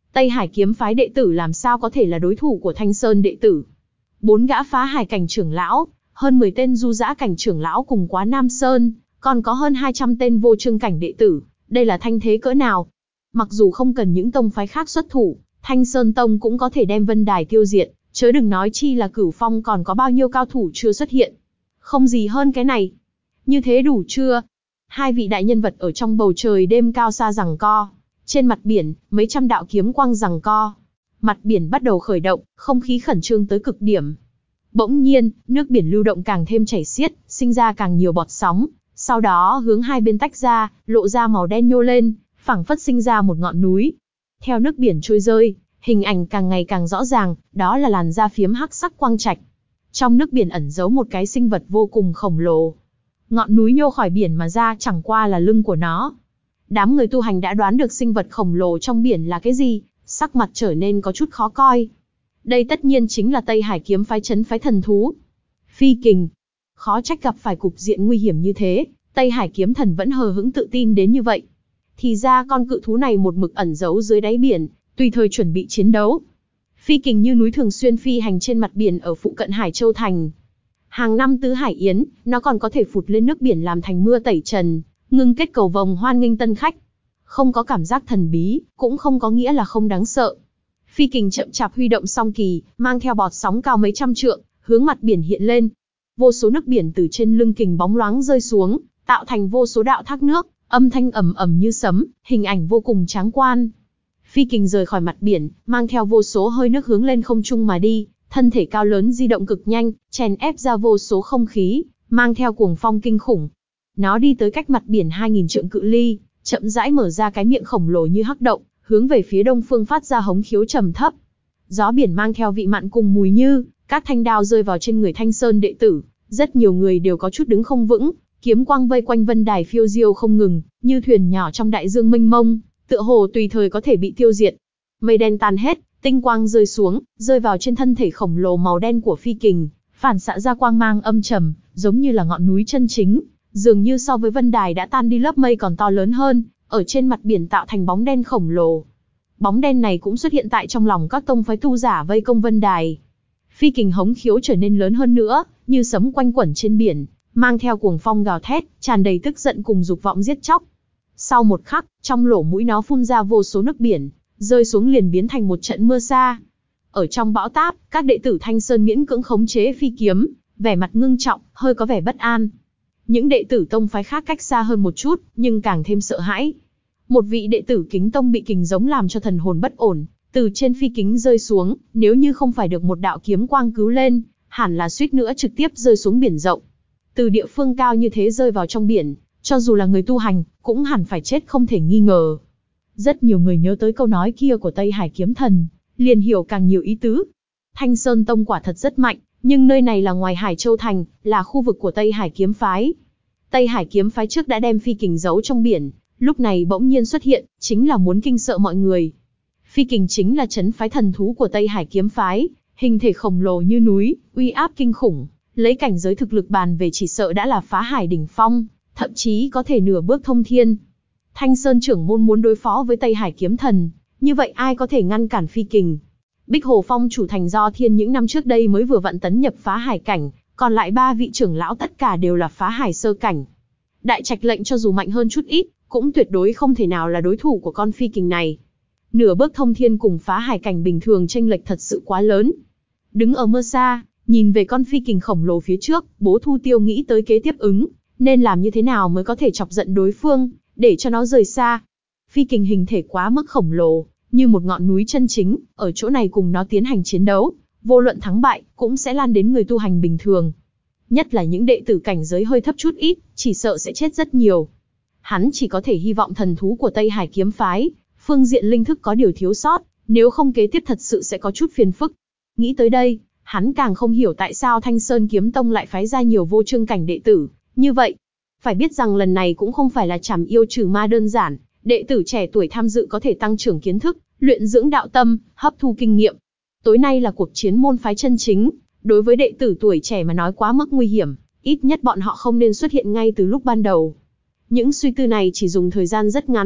Tây Hải kiếm phái đệ tử làm sao có thể là đối thủ của Thanh Sơn đệ tử. Bốn gã phá hải cảnh trưởng lão, hơn mười tên du dã cảnh trưởng lão cùng Quá Nam Sơn, còn có hơn hai trăm tên vô chương cảnh đệ tử, đây là thanh thế cỡ nào. Mặc dù không cần những tông phái khác xuất thủ, Thanh Sơn Tông cũng có thể đem Vân Đài tiêu diệt, chớ đừng nói chi là Cửu Phong còn có bao nhiêu cao thủ chưa xuất hiện. Không gì hơn cái này. Như thế đủ chưa? Hai vị đại nhân vật ở trong bầu trời đêm cao xa giằng co. Trên mặt biển, mấy trăm đạo kiếm quang giằng co. Mặt biển bắt đầu khởi động, không khí khẩn trương tới cực điểm. Bỗng nhiên, nước biển lưu động càng thêm chảy xiết, sinh ra càng nhiều bọt sóng, sau đó hướng hai bên tách ra, lộ ra màu đen nhô lên, phảng phất sinh ra một ngọn núi. Theo nước biển trôi rơi, hình ảnh càng ngày càng rõ ràng, đó là làn da phiếm hắc sắc quang trạch. Trong nước biển ẩn giấu một cái sinh vật vô cùng khổng lồ. Ngọn núi nhô khỏi biển mà ra chẳng qua là lưng của nó. Đám người tu hành đã đoán được sinh vật khổng lồ trong biển là cái gì, sắc mặt trở nên có chút khó coi. Đây tất nhiên chính là Tây Hải kiếm phái trấn phái thần thú. Phi kình. Khó trách gặp phải cục diện nguy hiểm như thế, Tây Hải kiếm thần vẫn hờ hững tự tin đến như vậy. Thì ra con cự thú này một mực ẩn giấu dưới đáy biển, tùy thời chuẩn bị chiến đấu. Phi kình như núi thường xuyên phi hành trên mặt biển ở phụ cận Hải Châu Thành. Hàng năm tứ hải yến, nó còn có thể phụt lên nước biển làm thành mưa tẩy trần, ngưng kết cầu vồng hoan nghênh tân khách. Không có cảm giác thần bí, cũng không có nghĩa là không đáng sợ. Phi kình chậm chạp huy động song kỳ, mang theo bọt sóng cao mấy trăm trượng, hướng mặt biển hiện lên. Vô số nước biển từ trên lưng kình bóng loáng rơi xuống, tạo thành vô số đạo thác nước, âm thanh ầm ầm như sấm, hình ảnh vô cùng tráng quan. Phi kình rời khỏi mặt biển, mang theo vô số hơi nước hướng lên không trung mà đi, thân thể cao lớn di động cực nhanh, chèn ép ra vô số không khí, mang theo cuồng phong kinh khủng. Nó đi tới cách mặt biển hai nghìn trượng cự ly, chậm rãi mở ra cái miệng khổng lồ như hắc động, hướng về phía đông phương phát ra hống khiếu trầm thấp. Gió biển mang theo vị mặn cùng mùi như, các thanh đao rơi vào trên người Thanh Sơn đệ tử, rất nhiều người đều có chút đứng không vững, kiếm quang vây quanh Vân Đài phiêu diêu không ngừng, như thuyền nhỏ trong đại dương mênh mông, tựa hồ tùy thời có thể bị tiêu diệt. Mây đen tan hết, tinh quang rơi xuống, rơi vào trên thân thể khổng lồ màu đen của phi kình, phản xạ ra quang mang âm trầm, giống như là ngọn núi chân chính, dường như so với Vân Đài đã tan đi lớp mây còn to lớn hơn, ở trên mặt biển tạo thành bóng đen khổng lồ. Bóng đen này cũng xuất hiện tại trong lòng các tông phái tu giả vây công Vân Đài. Phi kình hống khiếu trở nên lớn hơn nữa, như sấm quanh quẩn trên biển, mang theo cuồng phong gào thét, tràn đầy tức giận cùng dục vọng giết chóc. Sau một khắc, trong lỗ mũi nó phun ra vô số nước biển, rơi xuống liền biến thành một trận mưa sa. Ở trong bão táp, các đệ tử Thanh Sơn miễn cưỡng khống chế phi kiếm, vẻ mặt ngưng trọng, hơi có vẻ bất an. Những đệ tử tông phái khác cách xa hơn một chút, nhưng càng thêm sợ hãi. Một vị đệ tử Kính Tông bị kình giống làm cho thần hồn bất ổn, từ trên phi kính rơi xuống, nếu như không phải được một đạo kiếm quang cứu lên, hẳn là suýt nữa trực tiếp rơi xuống biển rộng. Từ địa phương cao như thế rơi vào trong biển, cho dù là người tu hành, cũng hẳn phải chết không thể nghi ngờ. Rất nhiều người nhớ tới câu nói kia của Tây Hải kiếm thần, liền hiểu càng nhiều ý tứ. Thanh Sơn Tông quả thật rất mạnh, nhưng nơi này là ngoài Hải Châu Thành, là khu vực của Tây Hải kiếm phái. Tây Hải kiếm phái trước đã đem phi kình giấu trong biển, lúc này bỗng nhiên xuất hiện, chính là muốn kinh sợ mọi người. Phi kình chính là trấn phái thần thú của Tây Hải kiếm phái, hình thể khổng lồ như núi, uy áp kinh khủng, lấy cảnh giới thực lực bàn về chỉ sợ đã là phá hải đỉnh phong, thậm chí có thể nửa bước thông thiên. Thanh Sơn trưởng môn muốn đối phó với Tây Hải kiếm thần, như vậy ai có thể ngăn cản phi kình? Bích Hồ Phong chủ thành Do Thiên những năm trước đây mới vừa vặn tấn nhập phá hải cảnh, còn lại ba vị trưởng lão tất cả đều là phá hải sơ cảnh. Đại Trạch lệnh cho dù mạnh hơn chút ít, cũng tuyệt đối không thể nào là đối thủ của con phi kình này. Nửa bước thông thiên cùng phá hải cảnh bình thường chênh lệch thật sự quá lớn. Đứng ở mưa xa, nhìn về con phi kình khổng lồ phía trước, Bố Thu Tiêu nghĩ tới kế tiếp ứng, nên làm như thế nào mới có thể chọc giận đối phương, để cho nó rời xa. Phi kình hình thể quá mức khổng lồ, như một ngọn núi chân chính, ở chỗ này cùng nó tiến hành chiến đấu, vô luận thắng bại, cũng sẽ lan đến người tu hành bình thường. Nhất là những đệ tử cảnh giới hơi thấp chút ít, chỉ sợ sẽ chết rất nhiều. Hắn chỉ có thể hy vọng thần thú của Tây Hải kiếm phái, phương diện linh thức có điều thiếu sót, nếu không kế tiếp thật sự sẽ có chút phiền phức. Nghĩ tới đây, hắn càng không hiểu tại sao Thanh Sơn kiếm tông lại phái ra nhiều vô chương cảnh đệ tử, như vậy. Phải biết rằng lần này cũng không phải là trảm yêu trừ ma đơn giản, đệ tử trẻ tuổi tham dự có thể tăng trưởng kiến thức, luyện dưỡng đạo tâm, hấp thu kinh nghiệm. Tối nay là cuộc chiến môn phái chân chính, đối với đệ tử tuổi trẻ mà nói quá mức nguy hiểm, ít nhất bọn họ không nên xuất hiện ngay từ lúc ban đầu. Những suy tư này chỉ dùng thời gian rất ngắn,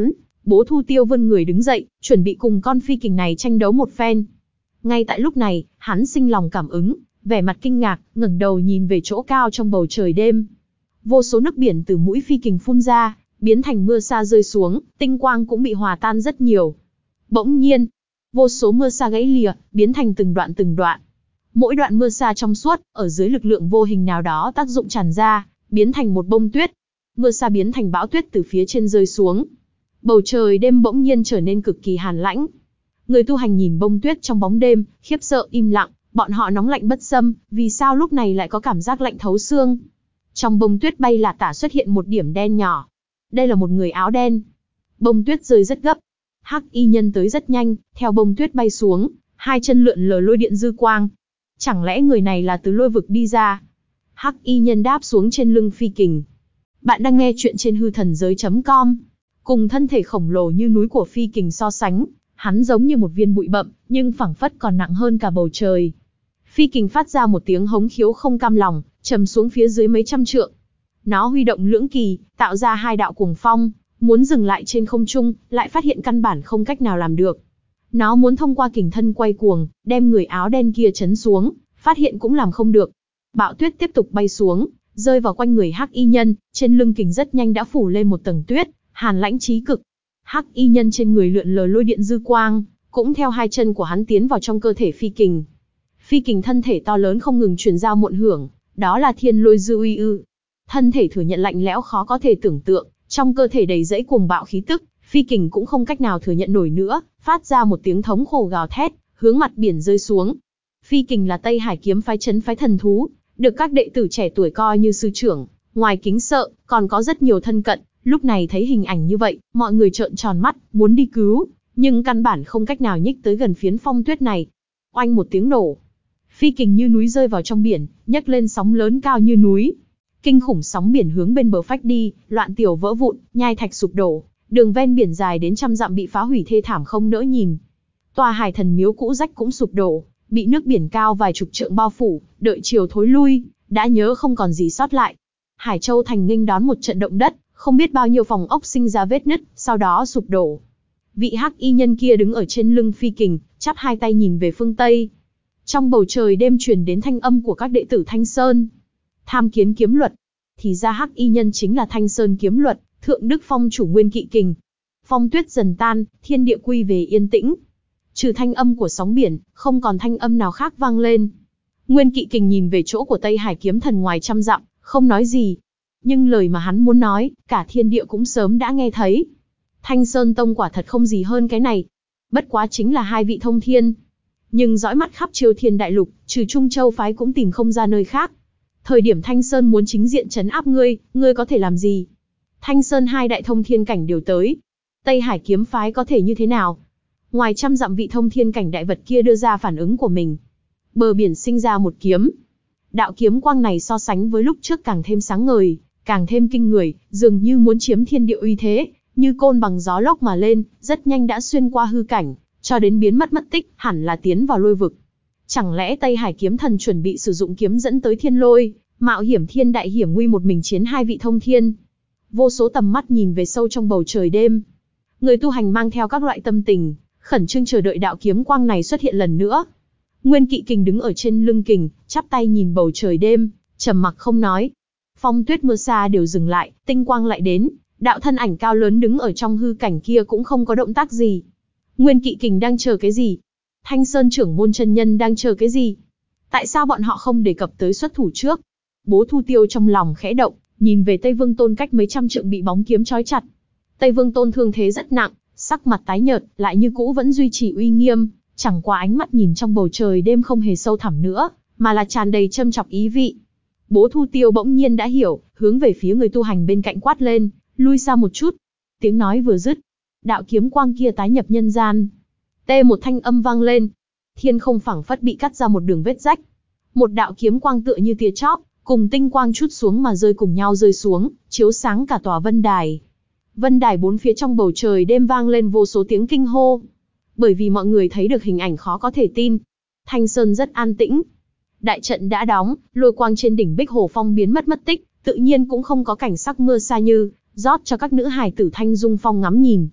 Bố Thu Tiêu vươn người đứng dậy, chuẩn bị cùng con phi kình này tranh đấu một phen. Ngay tại lúc này, hắn sinh lòng cảm ứng, vẻ mặt kinh ngạc, ngẩng đầu nhìn về chỗ cao trong bầu trời đêm. Vô số nước biển từ mũi phi kình phun ra, biến thành mưa sa rơi xuống, tinh quang cũng bị hòa tan rất nhiều. Bỗng nhiên, vô số mưa sa gãy lìa, biến thành từng đoạn từng đoạn. Mỗi đoạn mưa sa trong suốt, ở dưới lực lượng vô hình nào đó tác dụng tràn ra, biến thành một bông tuyết. Mưa sa biến thành bão tuyết từ phía trên rơi xuống. Bầu trời đêm bỗng nhiên trở nên cực kỳ hàn lãnh. Người tu hành nhìn bông tuyết trong bóng đêm, khiếp sợ im lặng, bọn họ nóng lạnh bất xâm, vì sao lúc này lại có cảm giác lạnh thấu xương. Trong bông tuyết bay là tả xuất hiện một điểm đen nhỏ. Đây là một người áo đen. Bông tuyết rơi rất gấp. Hắc y nhân tới rất nhanh, theo bông tuyết bay xuống, hai chân lượn lờ lôi điện dư quang. Chẳng lẽ người này là từ lôi vực đi ra? Hắc y nhân đáp xuống trên lưng phi kình. Bạn đang nghe chuyện trên hư thần giới chấm com. Cùng thân thể khổng lồ như núi của phi kình so sánh, hắn giống như một viên bụi bậm, nhưng phảng phất còn nặng hơn cả bầu trời. Phi kình phát ra một tiếng hống khiếu không cam lòng, trầm xuống phía dưới mấy trăm trượng. Nó huy động lưỡng kỳ, tạo ra hai đạo cuồng phong, muốn dừng lại trên không trung, lại phát hiện căn bản không cách nào làm được. Nó muốn thông qua kình thân quay cuồng, đem người áo đen kia chấn xuống, phát hiện cũng làm không được. Bão tuyết tiếp tục bay xuống, rơi vào quanh người Hắc y nhân, trên lưng kình rất nhanh đã phủ lên một tầng tuyết, hàn lãnh chí cực. Hắc y nhân trên người lượn lờ lôi điện dư quang, cũng theo hai chân của hắn tiến vào trong cơ thể phi kình. Phi kình thân thể to lớn không ngừng truyền giao muộn hưởng, đó là thiên lôi dư uy ư. Thân thể thừa nhận lạnh lẽo khó có thể tưởng tượng, trong cơ thể đầy dẫy cuồng bạo khí tức, phi kình cũng không cách nào thừa nhận nổi nữa, phát ra một tiếng thống khổ gào thét, hướng mặt biển rơi xuống. Phi kình là Tây Hải kiếm phái trấn phái thần thú, được các đệ tử trẻ tuổi coi như sư trưởng, ngoài kính sợ, còn có rất nhiều thân cận. Lúc này thấy hình ảnh như vậy, mọi người trợn tròn mắt, muốn đi cứu, nhưng căn bản không cách nào nhích tới gần phiến phong tuyết này. Oanh một tiếng nổ, phi kình như núi rơi vào trong biển, nhấc lên sóng lớn cao như núi. Kinh khủng sóng biển hướng bên bờ phách đi, loạn tiểu vỡ vụn, nhai thạch sụp đổ, đường ven biển dài đến trăm dặm bị phá hủy thê thảm không nỡ nhìn. Tòa Hải Thần miếu cũ rách cũng sụp đổ, bị nước biển cao vài chục trượng bao phủ, đợi chiều thối lui, đã nhớ không còn gì sót lại. Hải Châu thành nghênh đón một trận động đất, không biết bao nhiêu phòng ốc sinh ra vết nứt, sau đó sụp đổ. Vị Hắc y nhân kia đứng ở trên lưng phi kình, chắp hai tay nhìn về phương Tây. Trong bầu trời đêm truyền đến thanh âm của các đệ tử Thanh Sơn. Tham kiến kiếm luật. Thì ra Hắc y nhân chính là Thanh Sơn kiếm luật, thượng đức phong chủ Nguyên Kỵ Kình. Phong tuyết dần tan, thiên địa quy về yên tĩnh. Trừ thanh âm của sóng biển, không còn thanh âm nào khác vang lên. Nguyên Kỵ Kình nhìn về chỗ của Tây Hải kiếm thần ngoài trăm dặm, không nói gì. Nhưng lời mà hắn muốn nói, cả thiên địa cũng sớm đã nghe thấy. Thanh Sơn Tông quả thật không gì hơn cái này. Bất quá chính là hai vị thông thiên. Nhưng dõi mắt khắp Triều Thiên Đại Lục, trừ Trung Châu phái cũng tìm không ra nơi khác. Thời điểm Thanh Sơn muốn chính diện trấn áp ngươi, ngươi có thể làm gì? Thanh Sơn hai đại thông thiên cảnh đều tới. Tây Hải kiếm phái có thể như thế nào? Ngoài trăm dặm vị thông thiên cảnh đại vật kia đưa ra phản ứng của mình. Bờ biển sinh ra một kiếm. Đạo kiếm quang này so sánh với lúc trước càng thêm sáng ngời, càng thêm kinh người, dường như muốn chiếm thiên địa uy thế, như côn bằng gió lốc mà lên, rất nhanh đã xuyên qua hư cảnh, cho đến biến mất mất tích, hẳn là tiến vào lôi vực. Chẳng lẽ Tây Hải kiếm thần chuẩn bị sử dụng kiếm dẫn tới thiên lôi, mạo hiểm thiên đại hiểm nguy một mình chiến hai vị thông thiên? Vô số tầm mắt nhìn về sâu trong bầu trời đêm. Người tu hành mang theo các loại tâm tình, khẩn trương chờ đợi đạo kiếm quang này xuất hiện lần nữa. Nguyên Kỵ Kình đứng ở trên lưng kình, chắp tay nhìn bầu trời đêm, trầm mặc không nói. Phong tuyết mưa sa đều dừng lại, tinh quang lại đến, đạo thân ảnh cao lớn đứng ở trong hư cảnh kia cũng không có động tác gì. Nguyên Kỵ Kình đang chờ cái gì? Thanh Sơn trưởng môn chân nhân đang chờ cái gì? Tại sao bọn họ không đề cập tới xuất thủ trước? Bố Thu Tiêu trong lòng khẽ động, nhìn về Tây Vương Tôn cách mấy trăm trượng bị bóng kiếm trói chặt. Tây Vương Tôn thương thế rất nặng, sắc mặt tái nhợt, lại như cũ vẫn duy trì uy nghiêm, chẳng qua ánh mắt nhìn trong bầu trời đêm không hề sâu thẳm nữa, mà là tràn đầy châm chọc ý vị. Bố Thu Tiêu bỗng nhiên đã hiểu, hướng về phía người tu hành bên cạnh quát lên, lui xa một chút. Tiếng nói vừa dứt, đạo kiếm quang kia tái nhập nhân gian. Tê một thanh âm vang lên, thiên không phảng phất bị cắt ra một đường vết rách. Một đạo kiếm quang tựa như tia chóp, cùng tinh quang chút xuống mà rơi cùng nhau rơi xuống, chiếu sáng cả tòa vân đài. Vân đài bốn phía trong bầu trời đêm vang lên vô số tiếng kinh hô. Bởi vì mọi người thấy được hình ảnh khó có thể tin. Thanh Sơn rất an tĩnh. Đại trận đã đóng, lôi quang trên đỉnh Bích Hồ Phong biến mất mất tích, tự nhiên cũng không có cảnh sắc mưa sa như rót cho các nữ hài tử Thanh Dung Phong ngắm nhìn.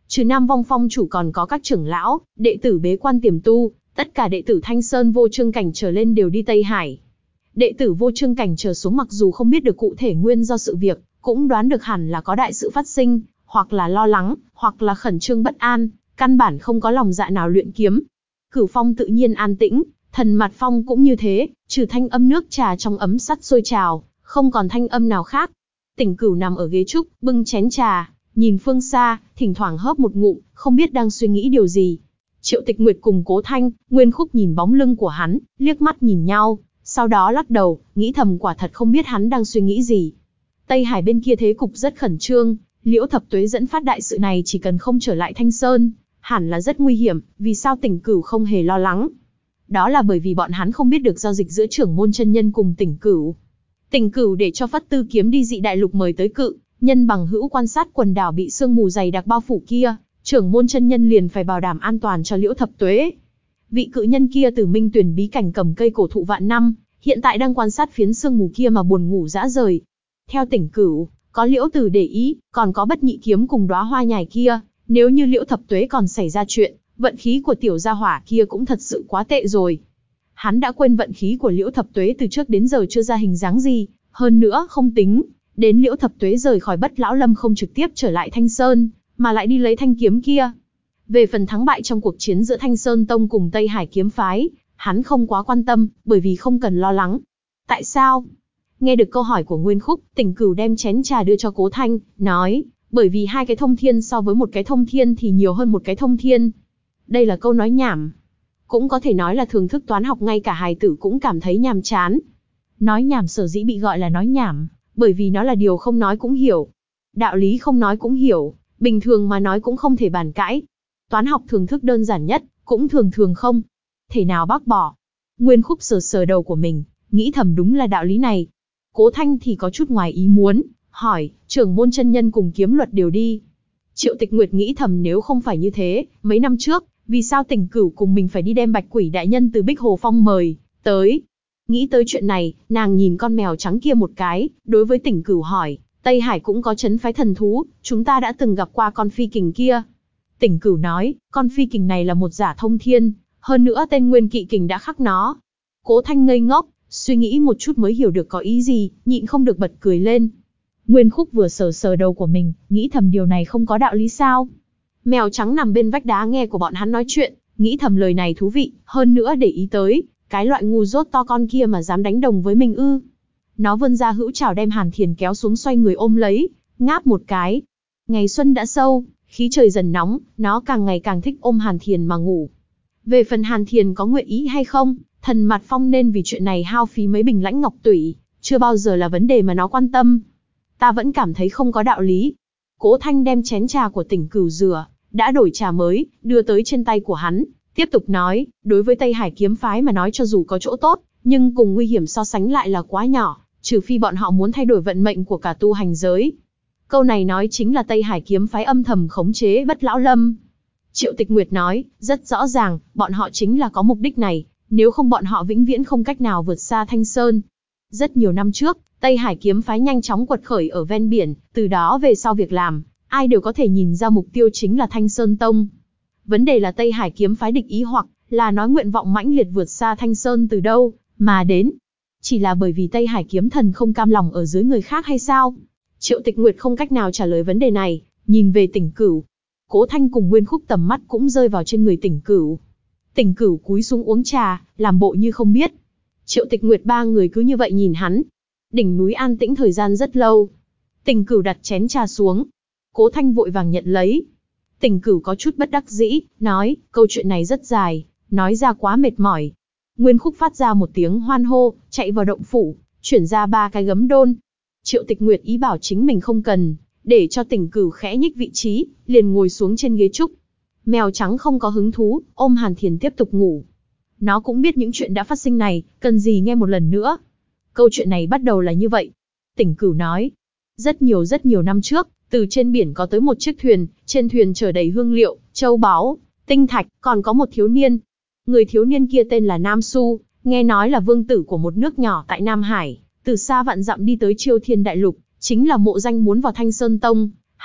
Trừ Nam Vong Phong chủ còn có các trưởng lão, đệ tử bế quan tiềm tu, tất cả đệ tử Thanh Sơn vô chương cảnh trở lên đều đi Tây Hải. Đệ tử vô chương cảnh trở xuống mặc dù không biết được cụ thể nguyên do sự việc, cũng đoán được hẳn là có đại sự phát sinh, hoặc là lo lắng, hoặc là khẩn trương bất an, căn bản không có lòng dạ nào luyện kiếm. Cửu Phong tự nhiên an tĩnh, Thần Mặt Phong cũng như thế, trừ thanh âm nước trà trong ấm sắt sôi trào, không còn thanh âm nào khác. Tỉnh Cửu nằm ở ghế trúc, bưng chén trà, nhìn phương xa, thỉnh thoảng hớp một ngụm, không biết đang suy nghĩ điều gì. Triệu Tịch Nguyệt cùng Cố Thanh, Nguyên Khúc nhìn bóng lưng của hắn, liếc mắt nhìn nhau, sau đó lắc đầu, nghĩ thầm quả thật không biết hắn đang suy nghĩ gì. Tây Hải bên kia thế cục rất khẩn trương, Liễu Thập Tuế dẫn phát đại sự này chỉ cần không trở lại Thanh Sơn, hẳn là rất nguy hiểm, vì sao Tỉnh Cửu không hề lo lắng? Đó là bởi vì bọn hắn không biết được giao dịch giữa trưởng môn chân nhân cùng Tỉnh Cửu. Tỉnh Cửu để cho Phất Tư Kiếm đi dị đại lục mời tới cự, nhân bằng hữu quan sát quần đảo bị sương mù dày đặc bao phủ kia, trưởng môn chân nhân liền phải bảo đảm an toàn cho Liễu Thập Tuế. Vị cự nhân kia từ Minh Tuyển bí cảnh cầm cây cổ thụ vạn năm, hiện tại đang quan sát phiến sương mù kia mà buồn ngủ dã rời. Theo Tỉnh Cửu, có Liễu Tử để ý, còn có Bất Nhị Kiếm cùng đóa hoa nhài kia, nếu như Liễu Thập Tuế còn xảy ra chuyện, vận khí của tiểu gia hỏa kia cũng thật sự quá tệ rồi. Hắn đã quên vận khí của Liễu Thập Tuế từ trước đến giờ chưa ra hình dáng gì, hơn nữa không tính, đến Liễu Thập Tuế rời khỏi Bất Lão Lâm không trực tiếp trở lại Thanh Sơn, mà lại đi lấy thanh kiếm kia. Về phần thắng bại trong cuộc chiến giữa Thanh Sơn Tông cùng Tây Hải kiếm phái, hắn không quá quan tâm, bởi vì không cần lo lắng. Tại sao? Nghe được câu hỏi của Nguyên Khúc, Tỉnh Cửu đem chén trà đưa cho Cố Thanh, nói, bởi vì hai cái thông thiên so với một cái thông thiên thì nhiều hơn một cái thông thiên. Đây là câu nói nhảm. Cũng có thể nói là thường thức toán học ngay cả hài tử cũng cảm thấy nhàm chán. Nói nhảm sở dĩ bị gọi là nói nhảm, bởi vì nó là điều không nói cũng hiểu. Đạo lý không nói cũng hiểu, bình thường mà nói cũng không thể bàn cãi. Toán học thường thức đơn giản nhất, cũng thường thường không thể nào bác bỏ. Nguyên Khúc sờ sờ đầu của mình, nghĩ thầm đúng là đạo lý này. Cố Thanh thì có chút ngoài ý muốn, hỏi, trưởng môn chân nhân cùng kiếm luật đều đi. Triệu Tịch Nguyệt nghĩ thầm nếu không phải như thế, mấy năm trước, vì sao Tỉnh Cửu cùng mình phải đi đem Bạch Quỷ đại nhân từ Bích Hồ Phong mời tới. Nghĩ tới chuyện này, nàng nhìn con mèo trắng kia một cái, đối với Tỉnh Cửu hỏi, Tây Hải cũng có trấn phái thần thú, chúng ta đã từng gặp qua con phi kình kia. Tỉnh Cửu nói, con phi kình này là một giả thông thiên, hơn nữa tên nguyên kỵ kình đã khắc nó. Cố Thanh ngây ngốc, suy nghĩ một chút mới hiểu được có ý gì, nhịn không được bật cười lên. Nguyên Khúc vừa sờ sờ đầu của mình, nghĩ thầm điều này không có đạo lý sao. Mèo trắng nằm bên vách đá nghe của bọn hắn nói chuyện, nghĩ thầm lời này thú vị, hơn nữa để ý tới, cái loại ngu dốt to con kia mà dám đánh đồng với mình ư. Nó vươn ra hữu trảo đem Hàn Thiền kéo xuống xoay người ôm lấy, ngáp một cái. Ngày xuân đã sâu, khí trời dần nóng, nó càng ngày càng thích ôm Hàn Thiền mà ngủ. Về phần Hàn Thiền có nguyện ý hay không, Thần Mặt Phong nên vì chuyện này hao phí mấy bình lãnh ngọc tủy, chưa bao giờ là vấn đề mà nó quan tâm. Ta vẫn cảm thấy không có đạo lý. Cố Thanh đem chén trà của Tỉnh Cửu rửa, đã đổi trà mới, đưa tới trên tay của hắn, tiếp tục nói, đối với Tây Hải kiếm phái mà nói cho dù có chỗ tốt, nhưng cùng nguy hiểm so sánh lại là quá nhỏ, trừ phi bọn họ muốn thay đổi vận mệnh của cả tu hành giới. Câu này nói chính là Tây Hải kiếm phái âm thầm khống chế Bất Lão Lâm. Triệu Tịch Nguyệt nói, rất rõ ràng, bọn họ chính là có mục đích này, nếu không bọn họ vĩnh viễn không cách nào vượt xa Thanh Sơn. Rất nhiều năm trước, Tây Hải kiếm phái nhanh chóng quật khởi ở ven biển, từ đó về sau việc làm, ai đều có thể nhìn ra mục tiêu chính là Thanh Sơn Tông. Vấn đề là Tây Hải kiếm phái địch ý hoặc là nói nguyện vọng mãnh liệt vượt xa Thanh Sơn từ đâu mà đến. Chỉ là bởi vì Tây Hải kiếm thần không cam lòng ở dưới người khác hay sao? Triệu Tịch Nguyệt không cách nào trả lời vấn đề này, nhìn về Tỉnh Cửu. Cố Thanh cùng Nguyên Khúc tầm mắt cũng rơi vào trên người Tỉnh Cửu. Tỉnh Cửu cúi xuống uống trà, làm bộ như không biết. Triệu Tịch Nguyệt ba người cứ như vậy nhìn hắn. Đỉnh núi an tĩnh thời gian rất lâu. Tỉnh Cửu đặt chén trà xuống. Cố Thanh vội vàng nhận lấy. Tỉnh Cửu có chút bất đắc dĩ, nói, câu chuyện này rất dài, nói ra quá mệt mỏi. Nguyên Khúc phát ra một tiếng hoan hô, chạy vào động phủ, chuyển ra ba cái gấm đôn. Triệu Tịch Nguyệt ý bảo chính mình không cần, để cho Tỉnh Cửu khẽ nhích vị trí, liền ngồi xuống trên ghế trúc. Mèo trắng không có hứng thú, ôm Hàn Thiền tiếp tục ngủ. Nó cũng biết những chuyện đã phát sinh này, cần gì nghe một lần nữa. Câu chuyện này bắt đầu là như vậy. Tỉnh Cửu nói, rất nhiều rất nhiều năm trước, từ trên biển có tới một chiếc thuyền, trên thuyền chở đầy hương liệu, châu báu, tinh thạch, còn có một thiếu niên. Người thiếu niên kia tên là Nam Su, nghe nói là vương tử của một nước nhỏ tại Nam Hải, từ xa vạn dặm đi tới Chiêu Thiên Đại Lục, chính là mộ danh muốn vào Thanh Sơn Tông,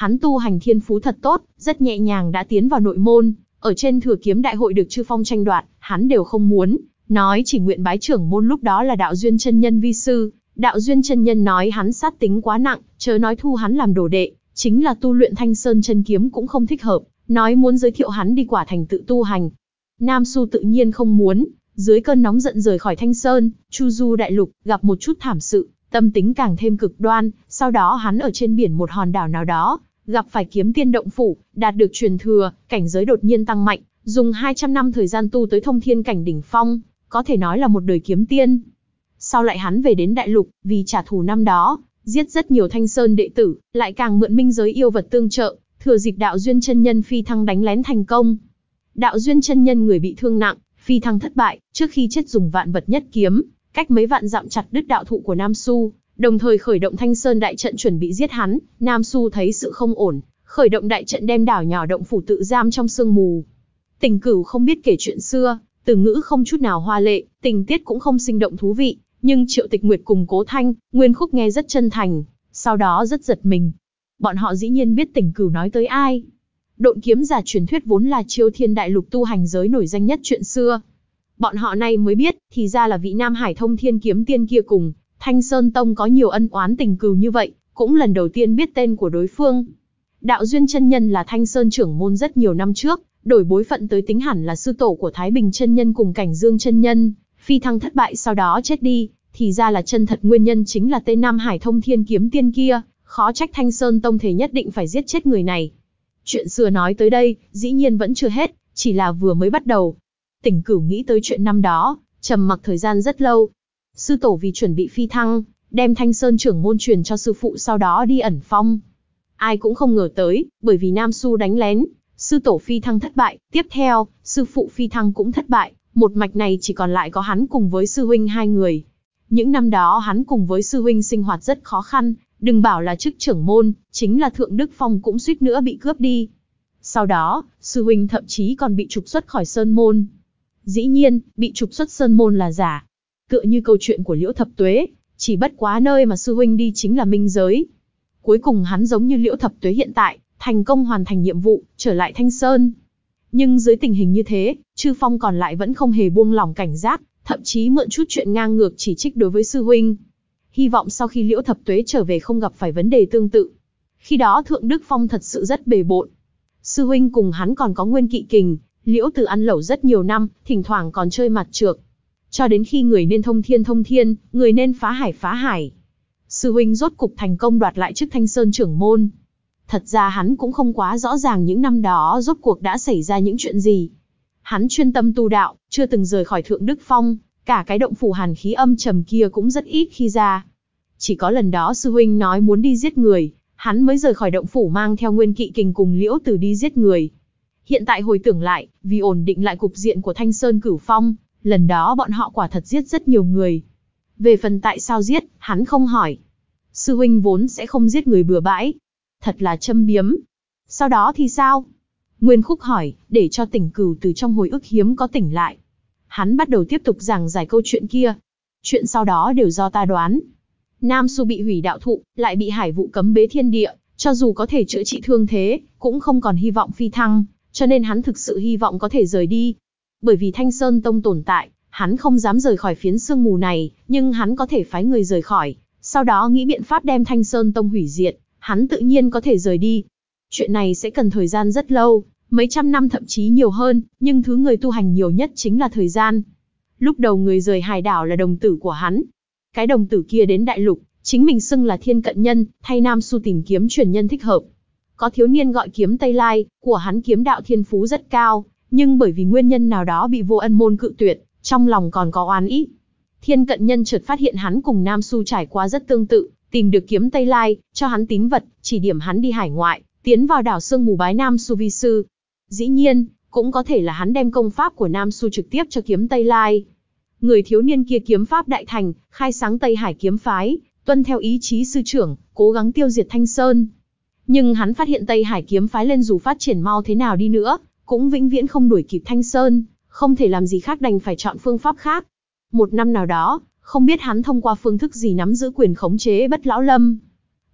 Hắn tu hành thiên phú thật tốt, rất nhẹ nhàng đã tiến vào nội môn, ở trên thừa kiếm đại hội được chư phong tranh đoạt, hắn đều không muốn, nói chỉ nguyện bái trưởng môn lúc đó là đạo duyên chân nhân vi sư. Đạo duyên chân nhân nói hắn sát tính quá nặng, chớ nói thu hắn làm đồ đệ, chính là tu luyện Thanh Sơn chân kiếm cũng không thích hợp, nói muốn giới thiệu hắn đi quả thành tự tu hành. Nam Xu tự nhiên không muốn, dưới cơn nóng giận rời khỏi Thanh Sơn, chu du đại lục, gặp một chút thảm sự, tâm tính càng thêm cực đoan. Sau đó hắn ở trên biển một hòn đảo nào đó, gặp phải kiếm tiên động phủ, đạt được truyền thừa, cảnh giới đột nhiên tăng mạnh, dùng hai trăm năm thời gian tu tới thông thiên cảnh đỉnh phong, có thể nói là một đời kiếm tiên. Sau lại hắn về đến đại lục, vì trả thù năm đó, giết rất nhiều Thanh Sơn đệ tử, lại càng mượn minh giới yêu vật tương trợ, thừa dịp đạo duyên chân nhân phi thăng đánh lén thành công. Đạo duyên chân nhân người bị thương nặng, phi thăng thất bại, trước khi chết dùng vạn vật nhất kiếm, cách mấy vạn dặm chặt đứt đạo thụ của Nam Xu, đồng thời khởi động Thanh Sơn đại trận chuẩn bị giết hắn. Nam Xu thấy sự không ổn, khởi động đại trận đem đảo nhỏ động phủ tự giam trong sương mù. Tình Cửu không biết kể chuyện xưa, từ ngữ không chút nào hoa lệ, tình tiết cũng không sinh động thú vị, nhưng Triệu Tịch Nguyệt cùng Cố Thanh, Nguyên Khúc nghe rất chân thành, sau đó rất giật mình. Bọn họ dĩ nhiên biết Tình Cửu nói tới ai. Độn kiếm giả truyền thuyết vốn là Chiêu Thiên đại lục tu hành giới nổi danh nhất chuyện xưa. Bọn họ nay mới biết, thì ra là vị Nam Hải thông thiên kiếm tiên kia cùng Thanh Sơn Tông có nhiều ân oán tình cừu như vậy, cũng lần đầu tiên biết tên của đối phương. Đạo duyên chân nhân là Thanh Sơn trưởng môn rất nhiều năm trước, đổi bối phận tới tính hẳn là sư tổ của Thái Bình chân nhân cùng Cảnh Dương chân nhân, phi thăng thất bại sau đó chết đi, thì ra là chân thật nguyên nhân chính là tên Nam Hải thông thiên kiếm tiên kia, khó trách Thanh Sơn Tông thể nhất định phải giết chết người này. Chuyện xưa nói tới đây, dĩ nhiên vẫn chưa hết, chỉ là vừa mới bắt đầu. Tình Cửu nghĩ tới chuyện năm đó, trầm mặc thời gian rất lâu. Sư tổ vì chuẩn bị phi thăng, đem Thanh Sơn trưởng môn truyền cho sư phụ, sau đó đi ẩn phong. Ai cũng không ngờ tới, bởi vì Nam Xu đánh lén, sư tổ phi thăng thất bại, tiếp theo, sư phụ phi thăng cũng thất bại, một mạch này chỉ còn lại có hắn cùng với sư huynh hai người. Những năm đó hắn cùng với sư huynh sinh hoạt rất khó khăn, đừng bảo là chức trưởng môn, chính là Thượng Đức Phong cũng suýt nữa bị cướp đi. Sau đó, sư huynh thậm chí còn bị trục xuất khỏi Sơn Môn. Dĩ nhiên, bị trục xuất Sơn Môn là giả. Tựa như câu chuyện của Liễu Thập Tuế, chỉ bất quá nơi mà sư huynh đi chính là minh giới. Cuối cùng hắn giống như Liễu Thập Tuế hiện tại, thành công hoàn thành nhiệm vụ, trở lại Thanh Sơn. Nhưng dưới tình hình như thế, chư phong còn lại vẫn không hề buông lỏng cảnh giác, thậm chí mượn chút chuyện ngang ngược chỉ trích đối với sư huynh. Hy vọng sau khi Liễu Thập Tuế trở về không gặp phải vấn đề tương tự. Khi đó Thượng Đức Phong thật sự rất bề bộn. Sư huynh cùng hắn còn có Nguyên Kỵ Kình, Liễu Từ ăn lẩu rất nhiều năm, thỉnh thoảng còn chơi mặt trược. Cho đến khi người nên thông thiên thông thiên, người nên phá hải phá hải. Sư huynh rốt cục thành công đoạt lại chức Thanh Sơn trưởng môn. Thật ra hắn cũng không quá rõ ràng những năm đó rốt cuộc đã xảy ra những chuyện gì. Hắn chuyên tâm tu đạo, chưa từng rời khỏi Thượng Đức Phong, cả cái động phủ hàn khí âm trầm kia cũng rất ít khi ra. Chỉ có lần đó sư huynh nói muốn đi giết người, hắn mới rời khỏi động phủ mang theo Nguyên Kỵ Kình cùng Liễu Từ đi giết người. Hiện tại hồi tưởng lại, vì ổn định lại cục diện của Thanh Sơn Cửu Phong, lần đó bọn họ quả thật giết rất nhiều người. Về phần tại sao giết, hắn không hỏi. Sư huynh vốn sẽ không giết người bừa bãi. Thật là châm biếm. Sau đó thì sao? Nguyên Khúc hỏi, để cho Tình Cửu từ trong hồi ức hiếm có tỉnh lại. Hắn bắt đầu tiếp tục giảng giải câu chuyện kia. Chuyện sau đó đều do ta đoán. Nam Xu bị hủy đạo thụ, lại bị hải vụ cấm bế thiên địa, cho dù có thể chữa trị thương thế, cũng không còn hy vọng phi thăng, cho nên hắn thực sự hy vọng có thể rời đi. Bởi vì Thanh Sơn Tông tồn tại, hắn không dám rời khỏi phiến sương mù này, nhưng hắn có thể phái người rời khỏi, sau đó nghĩ biện pháp đem Thanh Sơn Tông hủy diệt, hắn tự nhiên có thể rời đi. Chuyện này sẽ cần thời gian rất lâu, mấy trăm năm thậm chí nhiều hơn, nhưng thứ người tu hành nhiều nhất chính là thời gian. Lúc đầu người rời hải đảo là đồng tử của hắn. Cái đồng tử kia đến đại lục, chính mình xưng là Thiên Cận Nhân, thay Nam Xu tìm kiếm truyền nhân thích hợp. Có thiếu niên gọi kiếm Tây Lai, của hắn kiếm đạo thiên phú rất cao, nhưng bởi vì nguyên nhân nào đó bị Vô Ân môn cự tuyệt, trong lòng còn có oán ý. Thiên Cận Nhân chợt phát hiện hắn cùng Nam Xu trải qua rất tương tự, tìm được kiếm Tây Lai, cho hắn tín vật, chỉ điểm hắn đi hải ngoại, tiến vào đảo sương mù bái Nam Xu vi sư. Dĩ nhiên, cũng có thể là hắn đem công pháp của Nam Xu trực tiếp cho kiếm Tây Lai. Người thiếu niên kia kiếm pháp đại thành, khai sáng Tây Hải kiếm phái, tuân theo ý chí sư trưởng, cố gắng tiêu diệt Thanh Sơn. Nhưng hắn phát hiện Tây Hải kiếm phái lên dù phát triển mau thế nào đi nữa, cũng vĩnh viễn không đuổi kịp Thanh Sơn, không thể làm gì khác đành phải chọn phương pháp khác. Một năm nào đó, không biết hắn thông qua phương thức gì nắm giữ quyền khống chế Bất Lão Lâm.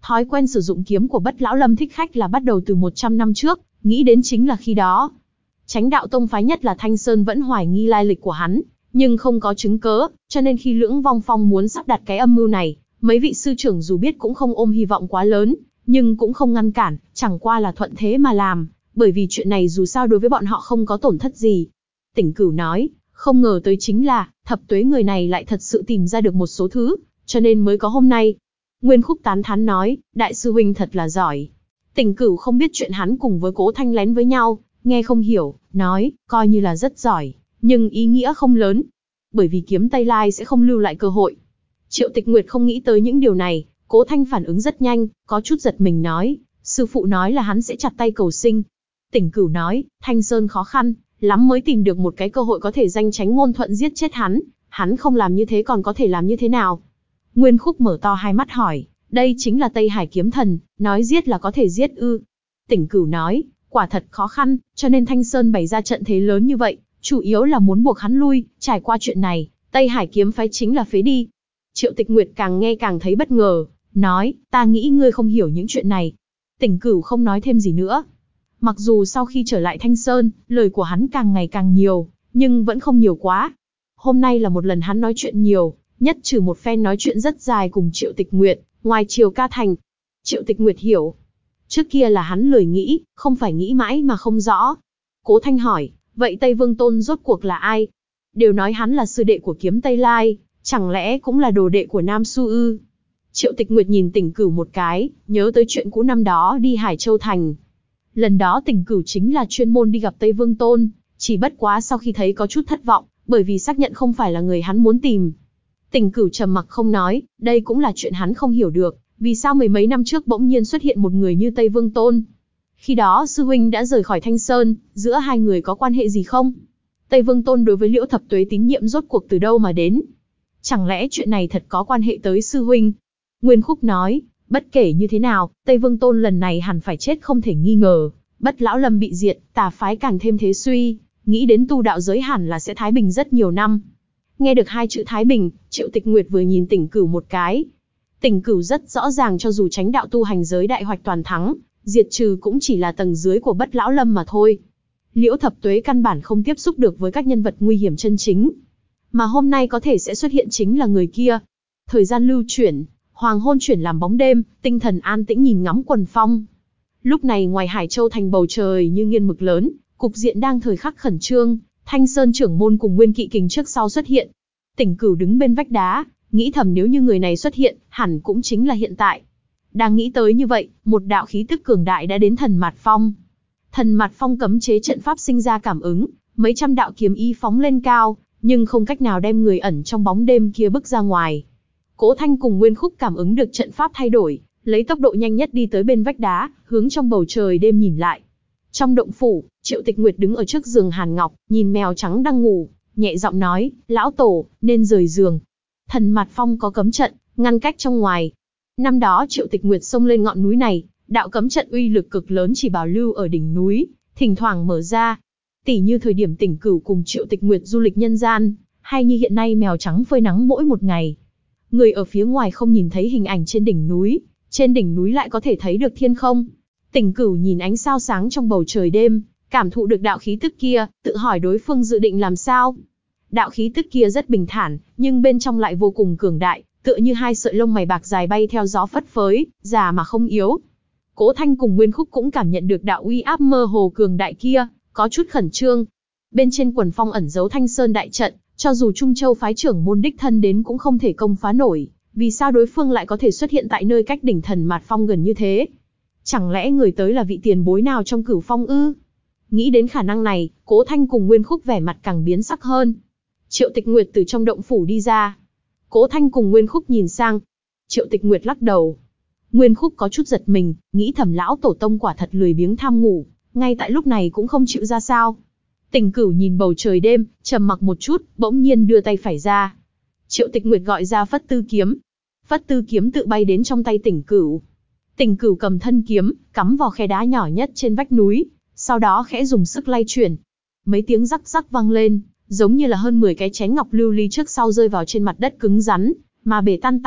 Thói quen sử dụng kiếm của Bất Lão Lâm Thích Khách là bắt đầu từ một trăm năm trước, nghĩ đến chính là khi đó. Chánh đạo tông phái nhất là Thanh Sơn vẫn hoài nghi lai lịch của hắn, nhưng không có chứng cớ, cho nên khi Lưỡng Vong Phong muốn sắp đặt cái âm mưu này, mấy vị sư trưởng dù biết cũng không ôm hy vọng quá lớn, nhưng cũng không ngăn cản, chẳng qua là thuận thế mà làm, bởi vì chuyện này dù sao đối với bọn họ không có tổn thất gì. Tỉnh Cửu nói, không ngờ tới chính là, Thập Tuế người này lại thật sự tìm ra được một số thứ, cho nên mới có hôm nay. Nguyên Khúc tán thán nói, đại sư huynh thật là giỏi. Tỉnh Cửu không biết chuyện hắn cùng với Cố Thanh lén với nhau, nghe không hiểu, nói, coi như là rất giỏi, nhưng ý nghĩa không lớn. Bởi vì kiếm Tây Lai sẽ không lưu lại cơ hội. Triệu Tịch Nguyệt không nghĩ tới những điều này, Cố Thanh phản ứng rất nhanh, có chút giật mình nói, sư phụ nói là hắn sẽ chặt tay cầu sinh. Tỉnh Cửu nói, Thanh Sơn khó khăn lắm mới tìm được một cái cơ hội có thể danh tránh ngôn thuận giết chết hắn, hắn không làm như thế còn có thể làm như thế nào? Nguyên Khúc mở to hai mắt hỏi, đây chính là Tây Hải kiếm thần, nói giết là có thể giết ư? Tỉnh Cửu nói, quả thật khó khăn, cho nên Thanh Sơn bày ra trận thế lớn như vậy, chủ yếu là muốn buộc hắn lui, trải qua chuyện này, Tây Hải kiếm phái chính là phế đi. Triệu Tịch Nguyệt càng nghe càng thấy bất ngờ, nói, ta nghĩ ngươi không hiểu những chuyện này. Tỉnh Cửu không nói thêm gì nữa. Mặc dù sau khi trở lại Thanh Sơn, lời của hắn càng ngày càng nhiều, nhưng vẫn không nhiều quá. Hôm nay là một lần hắn nói chuyện nhiều, nhất trừ một phen nói chuyện rất dài cùng Triệu Tịch Nguyệt, ngoài Triều Ca Thành. Triệu Tịch Nguyệt hiểu. Trước kia là hắn lười nghĩ, không phải nghĩ mãi mà không rõ. Cố Thanh hỏi, vậy Tây Vương Tôn rốt cuộc là ai? Đều nói hắn là sư đệ của kiếm Tây Lai, chẳng lẽ cũng là đồ đệ của Nam Su ư? Triệu Tịch Nguyệt nhìn Tỉnh Cửu một cái, nhớ tới chuyện cũ năm đó đi Hải Châu Thành. Lần đó Tỉnh Cửu chính là chuyên môn đi gặp Tây Vương Tôn, chỉ bất quá sau khi thấy có chút thất vọng, bởi vì xác nhận không phải là người hắn muốn tìm. Tỉnh Cửu trầm mặc không nói, đây cũng là chuyện hắn không hiểu được, vì sao mười mấy năm trước bỗng nhiên xuất hiện một người như Tây Vương Tôn. Khi đó sư huynh đã rời khỏi Thanh Sơn, giữa hai người có quan hệ gì không? Tây Vương Tôn đối với Liễu Thập Tuế tín nhiệm rốt cuộc từ đâu mà đến? Chẳng lẽ chuyện này thật có quan hệ tới sư huynh? Nguyên Khúc nói, bất kể như thế nào, Tây Vương Tôn lần này hẳn phải chết không thể nghi ngờ. Bất Lão Lâm bị diệt, tà phái càng thêm thế suy, nghĩ đến tu đạo giới hẳn là sẽ thái bình rất nhiều năm. Nghe được hai chữ thái bình, Triệu Tịch Nguyệt vừa nhìn Tỉnh Cửu một cái. Tỉnh Cửu rất rõ ràng cho dù chánh đạo tu hành giới đại hoạch toàn thắng, diệt trừ cũng chỉ là tầng dưới của Bất Lão Lâm mà thôi. Liễu Thập Tuế căn bản không tiếp xúc được với các nhân vật nguy hiểm chân chính. Mà hôm nay có thể sẽ xuất hiện chính là người kia. Thời gian lưu chuyển, hoàng hôn chuyển làm bóng đêm, tinh thần an tĩnh nhìn ngắm quần phong. Lúc này ngoài Hải Châu Thành bầu trời như nghiên mực lớn, cục diện đang thời khắc khẩn trương, Thanh Sơn trưởng môn cùng Nguyên Kỵ Kình trước sau xuất hiện. Tỉnh Cửu đứng bên vách đá, nghĩ thầm nếu như người này xuất hiện, hẳn cũng chính là hiện tại. Đang nghĩ tới như vậy, một đạo khí tức cường đại đã đến Thần Mạt Phong. Thần Mạt Phong cấm chế trận pháp sinh ra cảm ứng, mấy trăm đạo kiếm ý phóng lên cao, nhưng không cách nào đem người ẩn trong bóng đêm kia bức ra ngoài. Cố Thanh cùng Nguyên Khúc cảm ứng được trận pháp thay đổi, lấy tốc độ nhanh nhất đi tới bên vách đá, hướng trong bầu trời đêm nhìn lại. Trong động phủ, Triệu Tịch Nguyệt đứng ở trước giường Hàn Ngọc, nhìn mèo trắng đang ngủ, nhẹ giọng nói, lão tổ, nên rời giường. Thần Mạt Phong có cấm trận, ngăn cách trong ngoài. Năm đó Triệu Tịch Nguyệt xông lên ngọn núi này, đạo cấm trận uy lực cực lớn chỉ bảo lưu ở đỉnh núi, thỉnh thoảng mở ra. Tỉ như thời điểm Tỉnh Cửu cùng Triệu Tịch Nguyệt du lịch nhân gian, hay như hiện nay mèo trắng phơi nắng mỗi một ngày. Người ở phía ngoài không nhìn thấy hình ảnh trên đỉnh núi, trên đỉnh núi lại có thể thấy được thiên không. Tỉnh Cửu nhìn ánh sao sáng trong bầu trời đêm, cảm thụ được đạo khí tức kia, tự hỏi đối phương dự định làm sao. Đạo khí tức kia rất bình thản, nhưng bên trong lại vô cùng cường đại, tựa như hai sợi lông mày bạc dài bay theo gió phất phới, già mà không yếu. Cố Thanh cùng Nguyên Khúc cũng cảm nhận được đạo uy áp mơ hồ cường đại kia, có chút khẩn trương. Bên trên quần phong ẩn giấu Thanh Sơn đại trận, cho dù Trung Châu phái trưởng môn đích thân đến cũng không thể công phá nổi, vì sao đối phương lại có thể xuất hiện tại nơi cách đỉnh Thần Mạt Phong gần như thế? Chẳng lẽ người tới là vị tiền bối nào trong Cửu Phong ư? Nghĩ đến khả năng này, Cố Thanh cùng Nguyên Khúc vẻ mặt càng biến sắc hơn. Triệu Tịch Nguyệt từ trong động phủ đi ra. Cố Thanh cùng Nguyên Khúc nhìn sang. Triệu Tịch Nguyệt lắc đầu. Nguyên Khúc có chút giật mình, nghĩ thầm lão tổ tông quả thật lười biếng tham ngủ, ngay tại lúc này cũng không chịu ra sao. Tỉnh Cửu nhìn bầu trời đêm, trầm mặc một chút, bỗng nhiên đưa tay phải ra. Triệu Tịch Nguyệt gọi ra Phất Tư kiếm. Phất Tư kiếm tự bay đến trong tay Tỉnh Cửu. Tỉnh Cửu cầm thân kiếm, cắm vào khe đá nhỏ nhất trên vách núi, sau đó khẽ dùng sức lay chuyển. Mấy tiếng rắc rắc vang lên, giống như là hơn mười cái chén ngọc lưu ly trước sau rơi vào trên mặt đất cứng rắn, mà bể tan tành,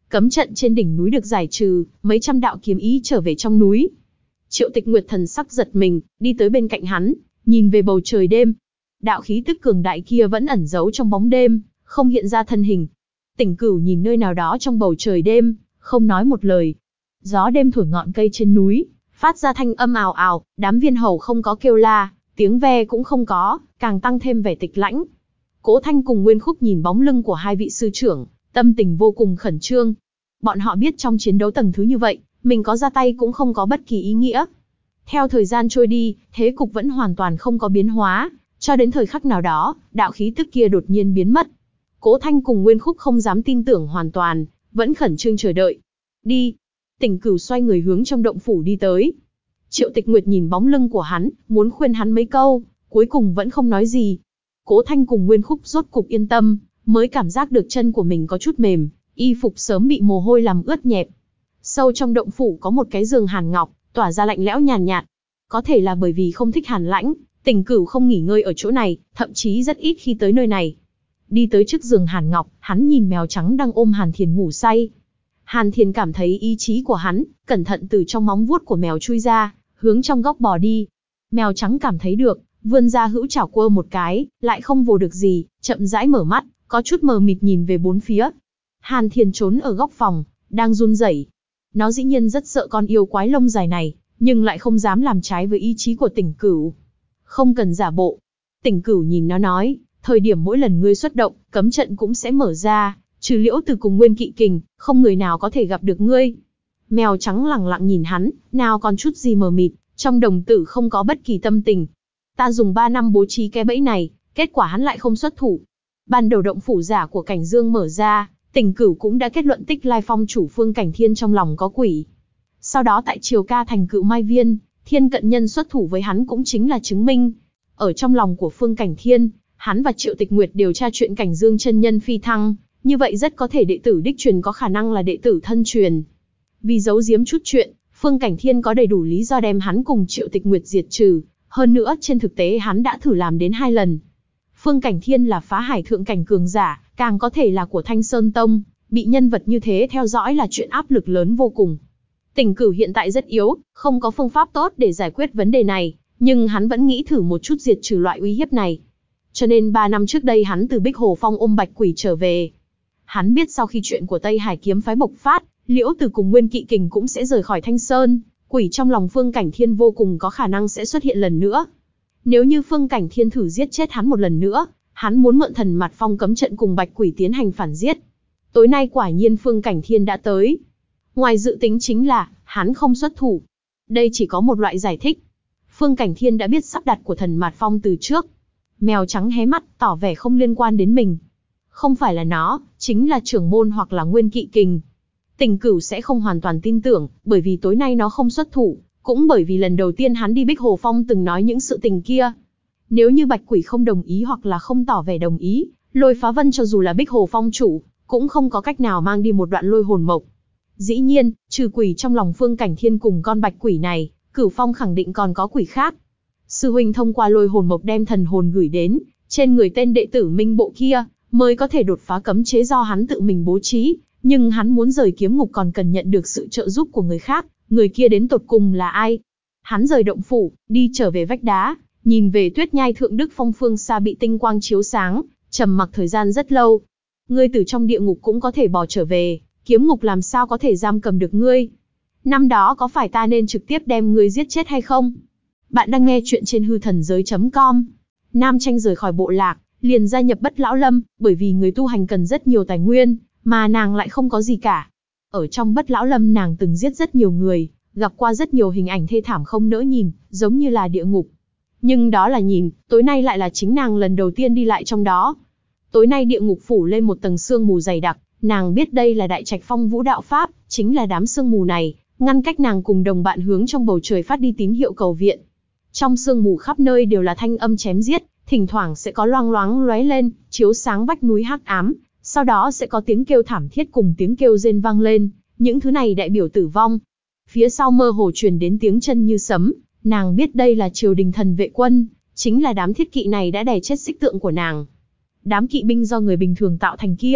Cấm trận trên đỉnh núi được giải trừ, mấy trăm đạo kiếm ý trở về trong núi. Triệu Tịch Nguyệt thần sắc giật mình, đi tới bên cạnh hắn, nhìn về bầu trời đêm. Đạo khí tức cường đại kia vẫn ẩn giấu trong bóng đêm, không hiện ra thân hình. Tỉnh Cửu nhìn nơi nào đó trong bầu trời đêm, không nói một lời. Gió đêm thổi ngọn cây trên núi, phát ra thanh âm ào ào, đám viên hầu không có kêu la, tiếng ve cũng không có, càng tăng thêm vẻ tịch lãnh. Cố Thanh cùng Nguyên Khúc nhìn bóng lưng của hai vị sư trưởng, tâm tình vô cùng khẩn trương. Bọn họ biết trong chiến đấu tầng thứ như vậy, mình có ra tay cũng không có bất kỳ ý nghĩa. Theo thời gian trôi đi, thế cục vẫn hoàn toàn không có biến hóa, cho đến thời khắc nào đó, đạo khí tức kia đột nhiên biến mất. Cố Thanh cùng Nguyên Khúc không dám tin tưởng hoàn toàn, vẫn khẩn trương chờ đợi. Đi. Tỉnh Cửu xoay người hướng trong động phủ đi tới. Triệu Tịch Nguyệt nhìn bóng lưng của hắn, muốn khuyên hắn mấy câu, cuối cùng vẫn không nói gì. Cố Thanh cùng Nguyên Khúc rốt cục yên tâm, mới cảm giác được chân của mình có chút mềm, y phục sớm bị mồ hôi làm ướt nhẹp. Sâu trong động phủ có một cái giường hàn ngọc, tỏa ra lạnh lẽo nhàn nhạt, nhạt. Có thể là bởi vì không thích hàn lãnh, Tỉnh Cửu không nghỉ ngơi ở chỗ này, thậm chí rất ít khi tới nơi này. Đi tới trước giường hàn ngọc, hắn nhìn mèo trắng đang ôm Hàn Thiền ngủ say. Hàn Thiền cảm thấy ý chí của hắn, cẩn thận từ trong móng vuốt của mèo chui ra, hướng trong góc bò đi. Mèo trắng cảm thấy được, vươn ra hữu chảo quơ một cái, lại không vồ được gì, chậm rãi mở mắt, có chút mờ mịt nhìn về bốn phía. Hàn Thiền trốn ở góc phòng, đang run rẩy. Nó dĩ nhiên rất sợ con yêu quái lông dài này, nhưng lại không dám làm trái với ý chí của Tỉnh Cửu. Không cần giả bộ. Tỉnh Cửu nhìn nó nói, thời điểm mỗi lần ngươi xuất động, cấm trận cũng sẽ mở ra, trừ Liễu Từ cùng Nguyên Kỵ Kình, không người nào có thể gặp được ngươi. Mèo trắng lẳng lặng nhìn hắn, nào còn chút gì mờ mịt, trong đồng tử không có bất kỳ tâm tình. Ta dùng ba năm bố trí cái bẫy này, kết quả hắn lại không xuất thủ. Ban đầu động phủ giả của Cảnh Dương mở ra, Tỉnh Cửu cũng đã kết luận Tích Lai Phong chủ Phương Cảnh Thiên trong lòng có quỷ. Sau đó tại Triều Ca thành Cựu Mai Viên, Thiên Cận Nhân xuất thủ với hắn cũng chính là chứng minh. Ở trong lòng của Phương Cảnh Thiên, hắn và Triệu Tịch Nguyệt điều tra chuyện Cảnh Dương chân nhân phi thăng, như vậy rất có thể đệ tử đích truyền có khả năng là đệ tử thân truyền. Vì giấu giếm chút chuyện, Phương Cảnh Thiên có đầy đủ lý do đem hắn cùng Triệu Tịch Nguyệt diệt trừ, hơn nữa trên thực tế hắn đã thử làm đến hai lần. Phương Cảnh Thiên là phá hải thượng cảnh cường giả, càng có thể là của Thanh Sơn Tông, bị nhân vật như thế theo dõi là chuyện áp lực lớn vô cùng. Tỉnh Cửu hiện tại rất yếu, không có phương pháp tốt để giải quyết vấn đề này, nhưng hắn vẫn nghĩ thử một chút diệt trừ loại uy hiếp này. Cho nên ba năm trước đây hắn từ Bích Hồ Phong ôm Bạch Quỷ trở về. Hắn biết sau khi chuyện của Tây Hải kiếm phái bộc phát, Liễu Từ cùng Nguyên Kỵ Kình cũng sẽ rời khỏi Thanh Sơn, quỷ trong lòng Phương Cảnh Thiên vô cùng có khả năng sẽ xuất hiện lần nữa. Nếu như Phương Cảnh Thiên thử giết chết hắn một lần nữa, hắn muốn mượn Thần Mặt Phong cấm trận cùng Bạch Quỷ tiến hành phản giết. Tối nay quả nhiên Phương Cảnh Thiên đã tới. Ngoài dự tính chính là, hắn không xuất thủ. Đây chỉ có một loại giải thích. Phương Cảnh Thiên đã biết sắp đặt của Thần Mạt Phong từ trước. Mèo trắng hé mắt, tỏ vẻ không liên quan đến mình. Không phải là nó, chính là trưởng môn hoặc là Nguyên Kỵ Kình. Tỉnh Cửu sẽ không hoàn toàn tin tưởng, bởi vì tối nay nó không xuất thủ, cũng bởi vì lần đầu tiên hắn đi Bích Hồ Phong từng nói những sự tình kia. Nếu như Bạch Quỷ không đồng ý hoặc là không tỏ vẻ đồng ý, Lôi Phá Vân cho dù là Bích Hồ Phong chủ, cũng không có cách nào mang đi một đoạn lôi hồn mộc. Dĩ nhiên, trừ quỷ trong lòng Phương Cảnh Thiên cùng con Bạch Quỷ này, Cửu Phong khẳng định còn có quỷ khác. Sư huynh thông qua lôi hồn mộc đem thần hồn gửi đến trên người tên đệ tử Minh Bộ kia, mới có thể đột phá cấm chế do hắn tự mình bố trí, nhưng hắn muốn rời kiếm ngục còn cần nhận được sự trợ giúp của người khác, người kia đến tột cùng là ai? Hắn rời động phủ, đi trở về vách đá, nhìn về Tuyết Nhai Thượng Đức Phong phương xa bị tinh quang chiếu sáng, trầm mặc thời gian rất lâu. Ngươi từ trong địa ngục cũng có thể bò trở về, kiếm ngục làm sao có thể giam cầm được ngươi? Năm đó có phải ta nên trực tiếp đem ngươi giết chết hay không? Bạn đang nghe chuyện trên hư thần giới chấm com. Nam Tranh rời khỏi bộ lạc, liền gia nhập Bất Lão Lâm, bởi vì người tu hành cần rất nhiều tài nguyên, mà nàng lại không có gì cả. Ở trong Bất Lão Lâm nàng từng giết rất nhiều người, gặp qua rất nhiều hình ảnh thê thảm không nỡ nhìn, giống như là địa ngục. Nhưng đó là nhìn, tối nay lại là chính nàng lần đầu tiên đi lại trong đó. Tối nay địa ngục phủ lên một tầng sương mù dày đặc, nàng biết đây là Đại Trạch Phong Vũ đạo pháp, chính là đám sương mù này, ngăn cách nàng cùng đồng bạn hướng trong bầu trời phát đi tín hiệu cầu viện. Trong sương mù khắp nơi đều là thanh âm chém giết, thỉnh thoảng sẽ có loang loáng lóe lên, chiếu sáng vách núi hắc ám, sau đó sẽ có tiếng kêu thảm thiết cùng tiếng kêu rên vang lên, những thứ này đại biểu tử vong. Phía sau mơ hồ truyền đến tiếng chân như sấm, nàng biết đây là triều đình thần vệ quân, chính là đám thiết kỵ này đã đè chết xích tượng của nàng. Đám kỵ binh do người bình thường tạo thành kia,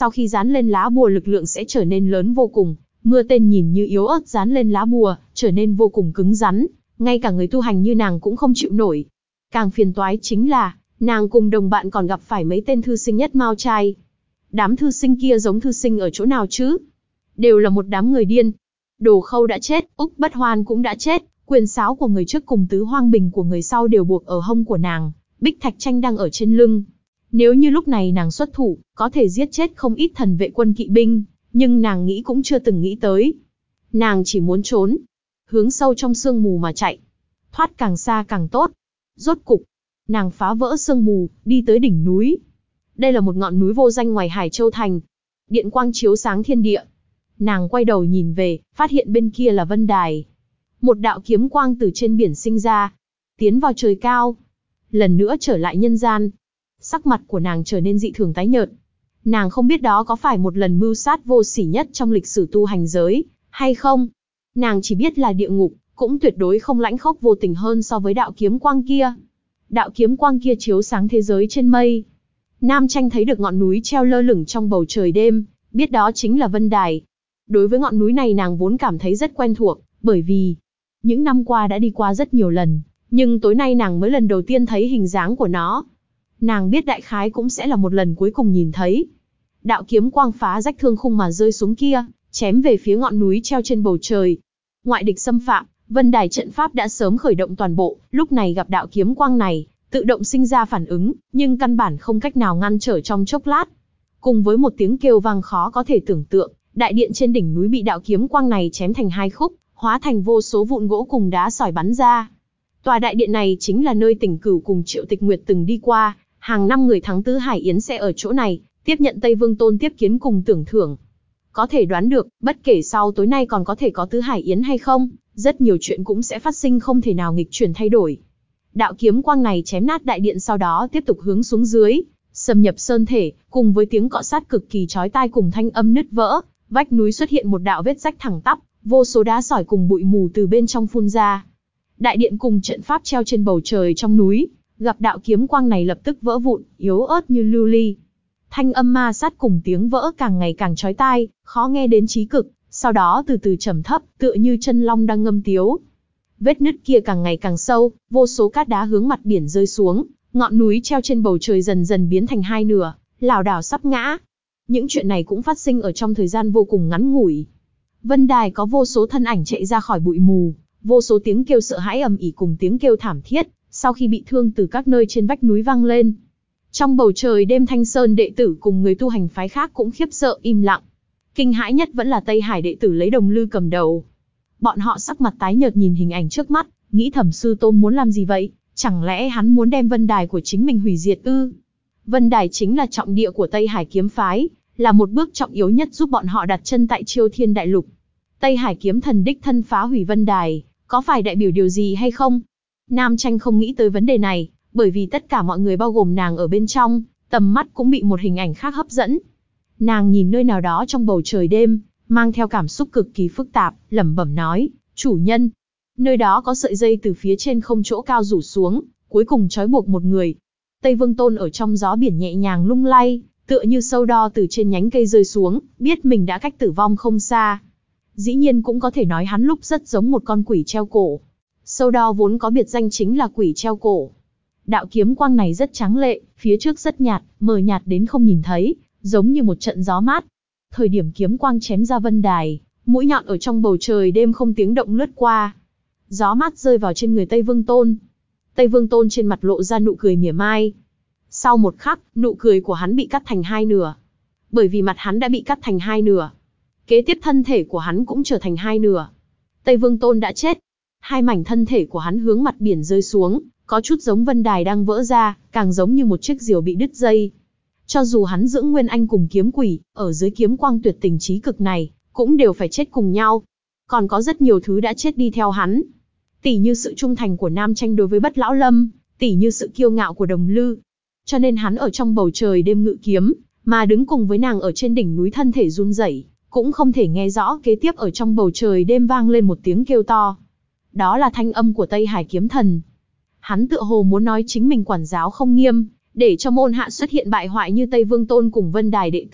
Sau khi dán lên lá bùa lực lượng sẽ trở nên lớn vô cùng, mưa tên nhìn như yếu ớt dán lên lá bùa, trở nên vô cùng cứng rắn, ngay cả người tu hành như nàng cũng không chịu nổi. Càng phiền toái chính là, nàng cùng đồng bạn còn gặp phải mấy tên thư sinh nhất mao trai. Đám thư sinh kia giống thư sinh ở chỗ nào chứ? Đều là một đám người điên. Đồ Khâu đã chết, Úc Bất Hoan cũng đã chết, quyền sáo của người trước cùng tứ hoang bình của người sau đều buộc ở hông của nàng, Bích Thạch Tranh đang ở trên lưng. Nếu như lúc này nàng xuất thủ, có thể giết chết không ít thần vệ quân kỵ binh, nhưng nàng nghĩ cũng chưa từng nghĩ tới. Nàng chỉ muốn trốn, hướng sâu trong sương mù mà chạy, thoát càng xa càng tốt. Rốt cục, nàng phá vỡ sương mù, đi tới đỉnh núi. Đây là một ngọn núi vô danh ngoài Hải Châu Thành. Điện quang chiếu sáng thiên địa. Nàng quay đầu nhìn về, phát hiện bên kia là Vân Đài. Một đạo kiếm quang từ trên biển sinh ra, tiến vào trời cao, lần nữa trở lại nhân gian. Sắc mặt của nàng trở nên dị thường tái nhợt. Nàng không biết đó có phải một lần mưu sát vô sỉ nhất trong lịch sử tu hành giới, hay không. Nàng chỉ biết là địa ngục, cũng tuyệt đối không lãnh khốc vô tình hơn so với đạo kiếm quang kia. Đạo kiếm quang kia chiếu sáng thế giới trên mây. Nam Tranh thấy được ngọn núi treo lơ lửng trong bầu trời đêm, biết đó chính là Vân Đài. Đối với ngọn núi này nàng vốn cảm thấy rất quen thuộc, bởi vì những năm qua đã đi qua rất nhiều lần, nhưng tối nay nàng mới lần đầu tiên thấy hình dáng của nó. Nàng biết đại khái cũng sẽ là một lần cuối cùng nhìn thấy. Đạo kiếm quang phá rách thương khung mà rơi xuống kia, chém về phía ngọn núi treo trên bầu trời. Ngoại địch xâm phạm, Vân Đài trận pháp đã sớm khởi động toàn bộ, lúc này gặp đạo kiếm quang này, tự động sinh ra phản ứng, nhưng căn bản không cách nào ngăn trở trong chốc lát. Cùng với một tiếng kêu vang khó có thể tưởng tượng, đại điện trên đỉnh núi bị đạo kiếm quang này chém thành hai khúc, hóa thành vô số vụn gỗ cùng đá sỏi bắn ra. Tòa đại điện này chính là nơi Tỉnh Cửu cùng Triệu Tịch Nguyệt từng đi qua, hàng năm người thắng Tứ Hải Yến sẽ ở chỗ này, tiếp nhận Tây Vương Tôn tiếp kiến cùng tưởng thưởng. Có thể đoán được, bất kể sau tối nay còn có thể có Tứ Hải Yến hay không, rất nhiều chuyện cũng sẽ phát sinh không thể nào nghịch chuyển thay đổi. Đạo kiếm quang này chém nát đại điện sau đó tiếp tục hướng xuống dưới, xâm nhập sơn thể, cùng với tiếng cọ sát cực kỳ chói tai cùng thanh âm nứt vỡ, vách núi xuất hiện một đạo vết rách thẳng tắp, vô số đá sỏi cùng bụi mù từ bên trong phun ra. Đại điện cùng trận pháp treo trên bầu trời trong núi, gặp đạo kiếm quang này lập tức vỡ vụn, yếu ớt như lưu ly. Thanh âm ma sát cùng tiếng vỡ càng ngày càng chói tai, khó nghe đến chí cực, sau đó từ từ trầm thấp, tựa như chân long đang ngâm tiếu. Vết nứt kia càng ngày càng sâu, vô số cát đá hướng mặt biển rơi xuống, ngọn núi treo trên bầu trời dần dần biến thành hai nửa, lảo đảo sắp ngã. Những chuyện này cũng phát sinh ở trong thời gian vô cùng ngắn ngủi. Vân Đài có vô số thân ảnh chạy ra khỏi bụi mù, vô số tiếng kêu sợ hãi ầm ĩ cùng tiếng kêu thảm thiết, sau khi bị thương từ các nơi trên vách núi vang lên. Trong bầu trời đêm, Thanh Sơn đệ tử cùng người tu hành phái khác cũng khiếp sợ im lặng. Kinh hãi nhất vẫn là Tây Hải đệ tử lấy Đồng Lư cầm đầu. Bọn họ sắc mặt tái nhợt nhìn hình ảnh trước mắt, nghĩ thầm sư tôn muốn làm gì vậy? Chẳng lẽ hắn muốn đem Vân Đài của chính mình hủy diệt ư? Vân Đài chính là trọng địa của Tây Hải kiếm phái, là một bước trọng yếu nhất giúp bọn họ đặt chân tại Chiêu Thiên Đại Lục. Tây Hải kiếm thần đích thân phá hủy Vân Đài, có phải đại biểu điều gì hay không? Nam Tranh không nghĩ tới vấn đề này, bởi vì tất cả mọi người bao gồm nàng ở bên trong, tầm mắt cũng bị một hình ảnh khác hấp dẫn. Nàng nhìn nơi nào đó trong bầu trời đêm, mang theo cảm xúc cực kỳ phức tạp, lẩm bẩm nói, chủ nhân. Nơi đó có sợi dây từ phía trên không chỗ cao rủ xuống, cuối cùng trói buộc một người. Tây Vương Tôn ở trong gió biển nhẹ nhàng lung lay, tựa như sâu đo từ trên nhánh cây rơi xuống, biết mình đã cách tử vong không xa. Dĩ nhiên cũng có thể nói hắn lúc rất giống một con quỷ treo cổ. Sâu đo vốn có biệt danh chính là quỷ treo cổ. Đạo kiếm quang này rất tráng lệ, phía trước rất nhạt, mờ nhạt đến không nhìn thấy, giống như một trận gió mát. Thời điểm kiếm quang chém ra Vân Đài, mũi nhọn ở trong bầu trời đêm không tiếng động lướt qua. Gió mát rơi vào trên người Tây Vương Tôn. Tây Vương Tôn trên mặt lộ ra nụ cười mỉa mai. Sau một khắc, nụ cười của hắn bị cắt thành hai nửa. Bởi vì mặt hắn đã bị cắt thành hai nửa. Kế tiếp thân thể của hắn cũng trở thành hai nửa. Tây Vương Tôn đã chết. Hai mảnh thân thể của hắn hướng mặt biển rơi xuống, có chút giống Vân Đài đang vỡ ra, càng giống như một chiếc diều bị đứt dây. Cho dù hắn dưỡng Nguyên Anh cùng kiếm quỷ, ở dưới kiếm quang tuyệt tình chí cực này, cũng đều phải chết cùng nhau. Còn có rất nhiều thứ đã chết đi theo hắn. Tỉ như sự trung thành của Nam Tranh đối với Bất Lão Lâm, tỉ như sự kiêu ngạo của Đồng Lư. Cho nên hắn ở trong bầu trời đêm ngự kiếm, mà đứng cùng với nàng ở trên đỉnh núi thân thể run rẩy, cũng không thể nghe rõ kế tiếp ở trong bầu trời đêm vang lên một tiếng kêu to. Đó là thanh âm của Tây Hải kiếm thần. Hắn tựa hồ muốn nói chính mình quản giáo không nghiêm, để cho môn hạ xuất hiện bại hoại như Tây Vương Tôn cùng Vân Đài đệ tử,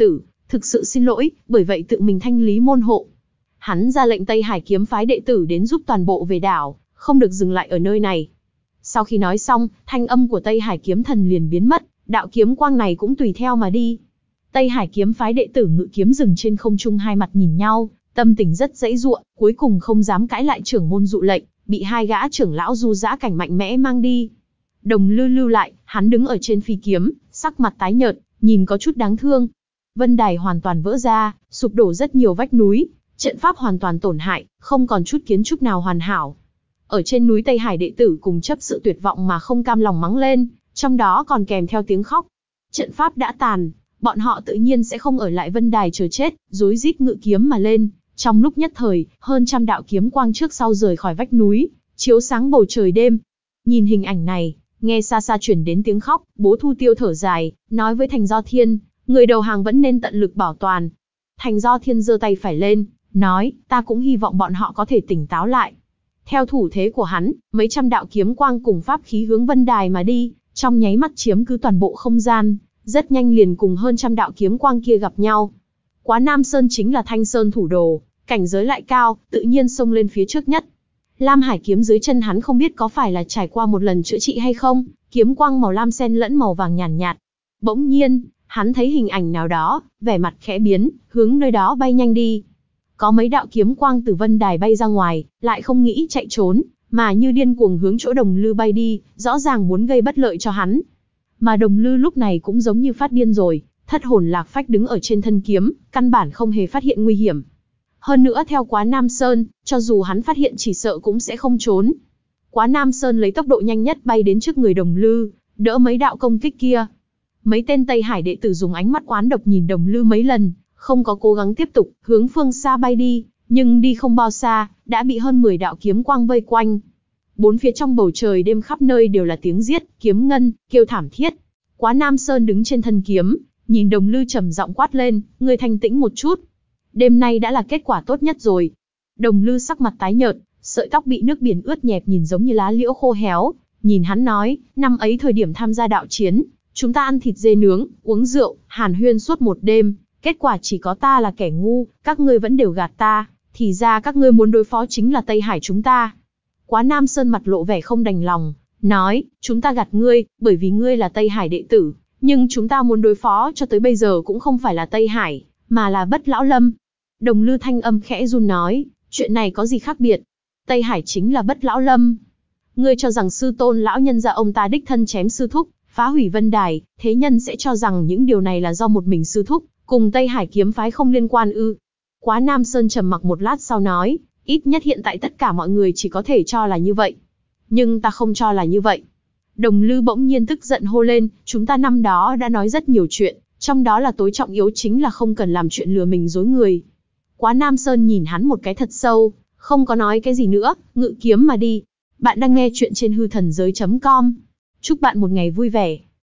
thực sự xin lỗi, bởi vậy tự mình thanh lý môn hộ. Hắn ra lệnh Tây Hải kiếm phái đệ tử đến giúp toàn bộ về đảo, không được dừng lại ở nơi này. Sau khi nói xong, thanh âm của Tây Hải kiếm thần liền biến mất, đạo kiếm quang này cũng tùy theo mà đi. Tây Hải kiếm phái đệ tử ngự kiếm dừng trên không trung, hai mặt nhìn nhau, tâm tình rất dãy giụa, cuối cùng không dám cãi lại trưởng môn dụ lệnh, bị hai gã trưởng lão du dã cảnh mạnh mẽ mang đi. Đồng Lư lưu lại, hắn đứng ở trên phi kiếm, sắc mặt tái nhợt, nhìn có chút đáng thương. Vân đài hoàn toàn vỡ ra, sụp đổ rất nhiều vách núi, trận pháp hoàn toàn tổn hại, không còn chút kiến trúc nào hoàn hảo. Ở trên núi Tây Hải đệ tử cùng chấp sự tuyệt vọng mà không cam lòng mắng lên, trong đó còn kèm theo tiếng khóc. Trận pháp đã tàn, bọn họ tự nhiên sẽ không ở lại vân đài chờ chết, rối rít ngự kiếm mà lên. Trong lúc nhất thời, hơn trăm đạo kiếm quang trước sau rời khỏi vách núi, chiếu sáng bầu trời đêm. Nhìn hình ảnh này, nghe xa xa chuyển đến tiếng khóc, Bố Thu Tiêu thở dài, nói với Thành Do Thiên, người đầu hàng vẫn nên tận lực bảo toàn. Thành Do Thiên giơ tay phải lên, nói, ta cũng hy vọng bọn họ có thể tỉnh táo lại. Theo thủ thế của hắn, mấy trăm đạo kiếm quang cùng pháp khí hướng vân đài mà đi, trong nháy mắt chiếm cứ toàn bộ không gian, rất nhanh liền cùng hơn trăm đạo kiếm quang kia gặp nhau. Quá Nam Sơn chính là Thanh Sơn thủ đồ, cảnh giới lại cao, tự nhiên xông lên phía trước nhất. Lam Hải kiếm dưới chân hắn không biết có phải là trải qua một lần chữa trị hay không, kiếm quang màu lam xen lẫn màu vàng nhàn nhạt, nhạt. Bỗng nhiên, hắn thấy hình ảnh nào đó, vẻ mặt khẽ biến, hướng nơi đó bay nhanh đi. Có mấy đạo kiếm quang từ vân đài bay ra ngoài, lại không nghĩ chạy trốn, mà như điên cuồng hướng chỗ Đồng Lư bay đi, rõ ràng muốn gây bất lợi cho hắn. Mà Đồng Lư lúc này cũng giống như phát điên rồi, thất hồn lạc phách đứng ở trên thân kiếm, căn bản không hề phát hiện nguy hiểm. Hơn nữa theo Quá Nam Sơn, cho dù hắn phát hiện chỉ sợ cũng sẽ không trốn. Quá Nam Sơn lấy tốc độ nhanh nhất bay đến trước người Đồng Lư, đỡ mấy đạo công kích kia. Mấy tên Tây Hải đệ tử dùng ánh mắt oán độc nhìn Đồng Lư mấy lần, không có cố gắng tiếp tục, hướng phương xa bay đi, nhưng đi không bao xa, đã bị hơn mười đạo kiếm quang vây quanh. Bốn phía trong bầu trời đêm khắp nơi đều là tiếng giết, kiếm ngân, kêu thảm thiết. Quá Nam Sơn đứng trên thân kiếm, nhìn Đồng Lư trầm giọng quát lên, ngươi thanh tĩnh một chút. Đêm nay đã là kết quả tốt nhất rồi. Đồng Lư sắc mặt tái nhợt, sợi tóc bị nước biển ướt nhẹp nhìn giống như lá liễu khô héo, nhìn hắn nói, năm ấy thời điểm tham gia đạo chiến, chúng ta ăn thịt dê nướng, uống rượu, hàn huyên suốt một đêm, kết quả chỉ có ta là kẻ ngu, các ngươi vẫn đều gạt ta, thì ra các ngươi muốn đối phó chính là Tây Hải chúng ta. Quá Nam Sơn mặt lộ vẻ không đành lòng, nói, chúng ta gạt ngươi, bởi vì ngươi là Tây Hải đệ tử, nhưng chúng ta muốn đối phó cho tới bây giờ cũng không phải là Tây Hải, mà là Bất Lão Lâm. Đồng Lư thanh âm khẽ run nói, chuyện này có gì khác biệt? Tây Hải chính là Bất Lão Lâm. Ngươi cho rằng sư tôn lão nhân gia ông ta đích thân chém sư thúc, phá hủy vân đài, thế nhân sẽ cho rằng những điều này là do một mình sư thúc, cùng Tây Hải kiếm phái không liên quan ư? Quá Nam Sơn trầm mặc một lát sau nói, ít nhất hiện tại tất cả mọi người chỉ có thể cho là như vậy. Nhưng ta không cho là như vậy. Đồng Lư bỗng nhiên tức giận hô lên, chúng ta năm đó đã nói rất nhiều chuyện, trong đó là tối trọng yếu chính là không cần làm chuyện lừa mình dối người. Quá Nam Sơn nhìn hắn một cái thật sâu, không có nói cái gì nữa, ngự kiếm mà đi. Bạn đang nghe chuyện trên hư thần giới chấm com. Chúc bạn một ngày vui vẻ.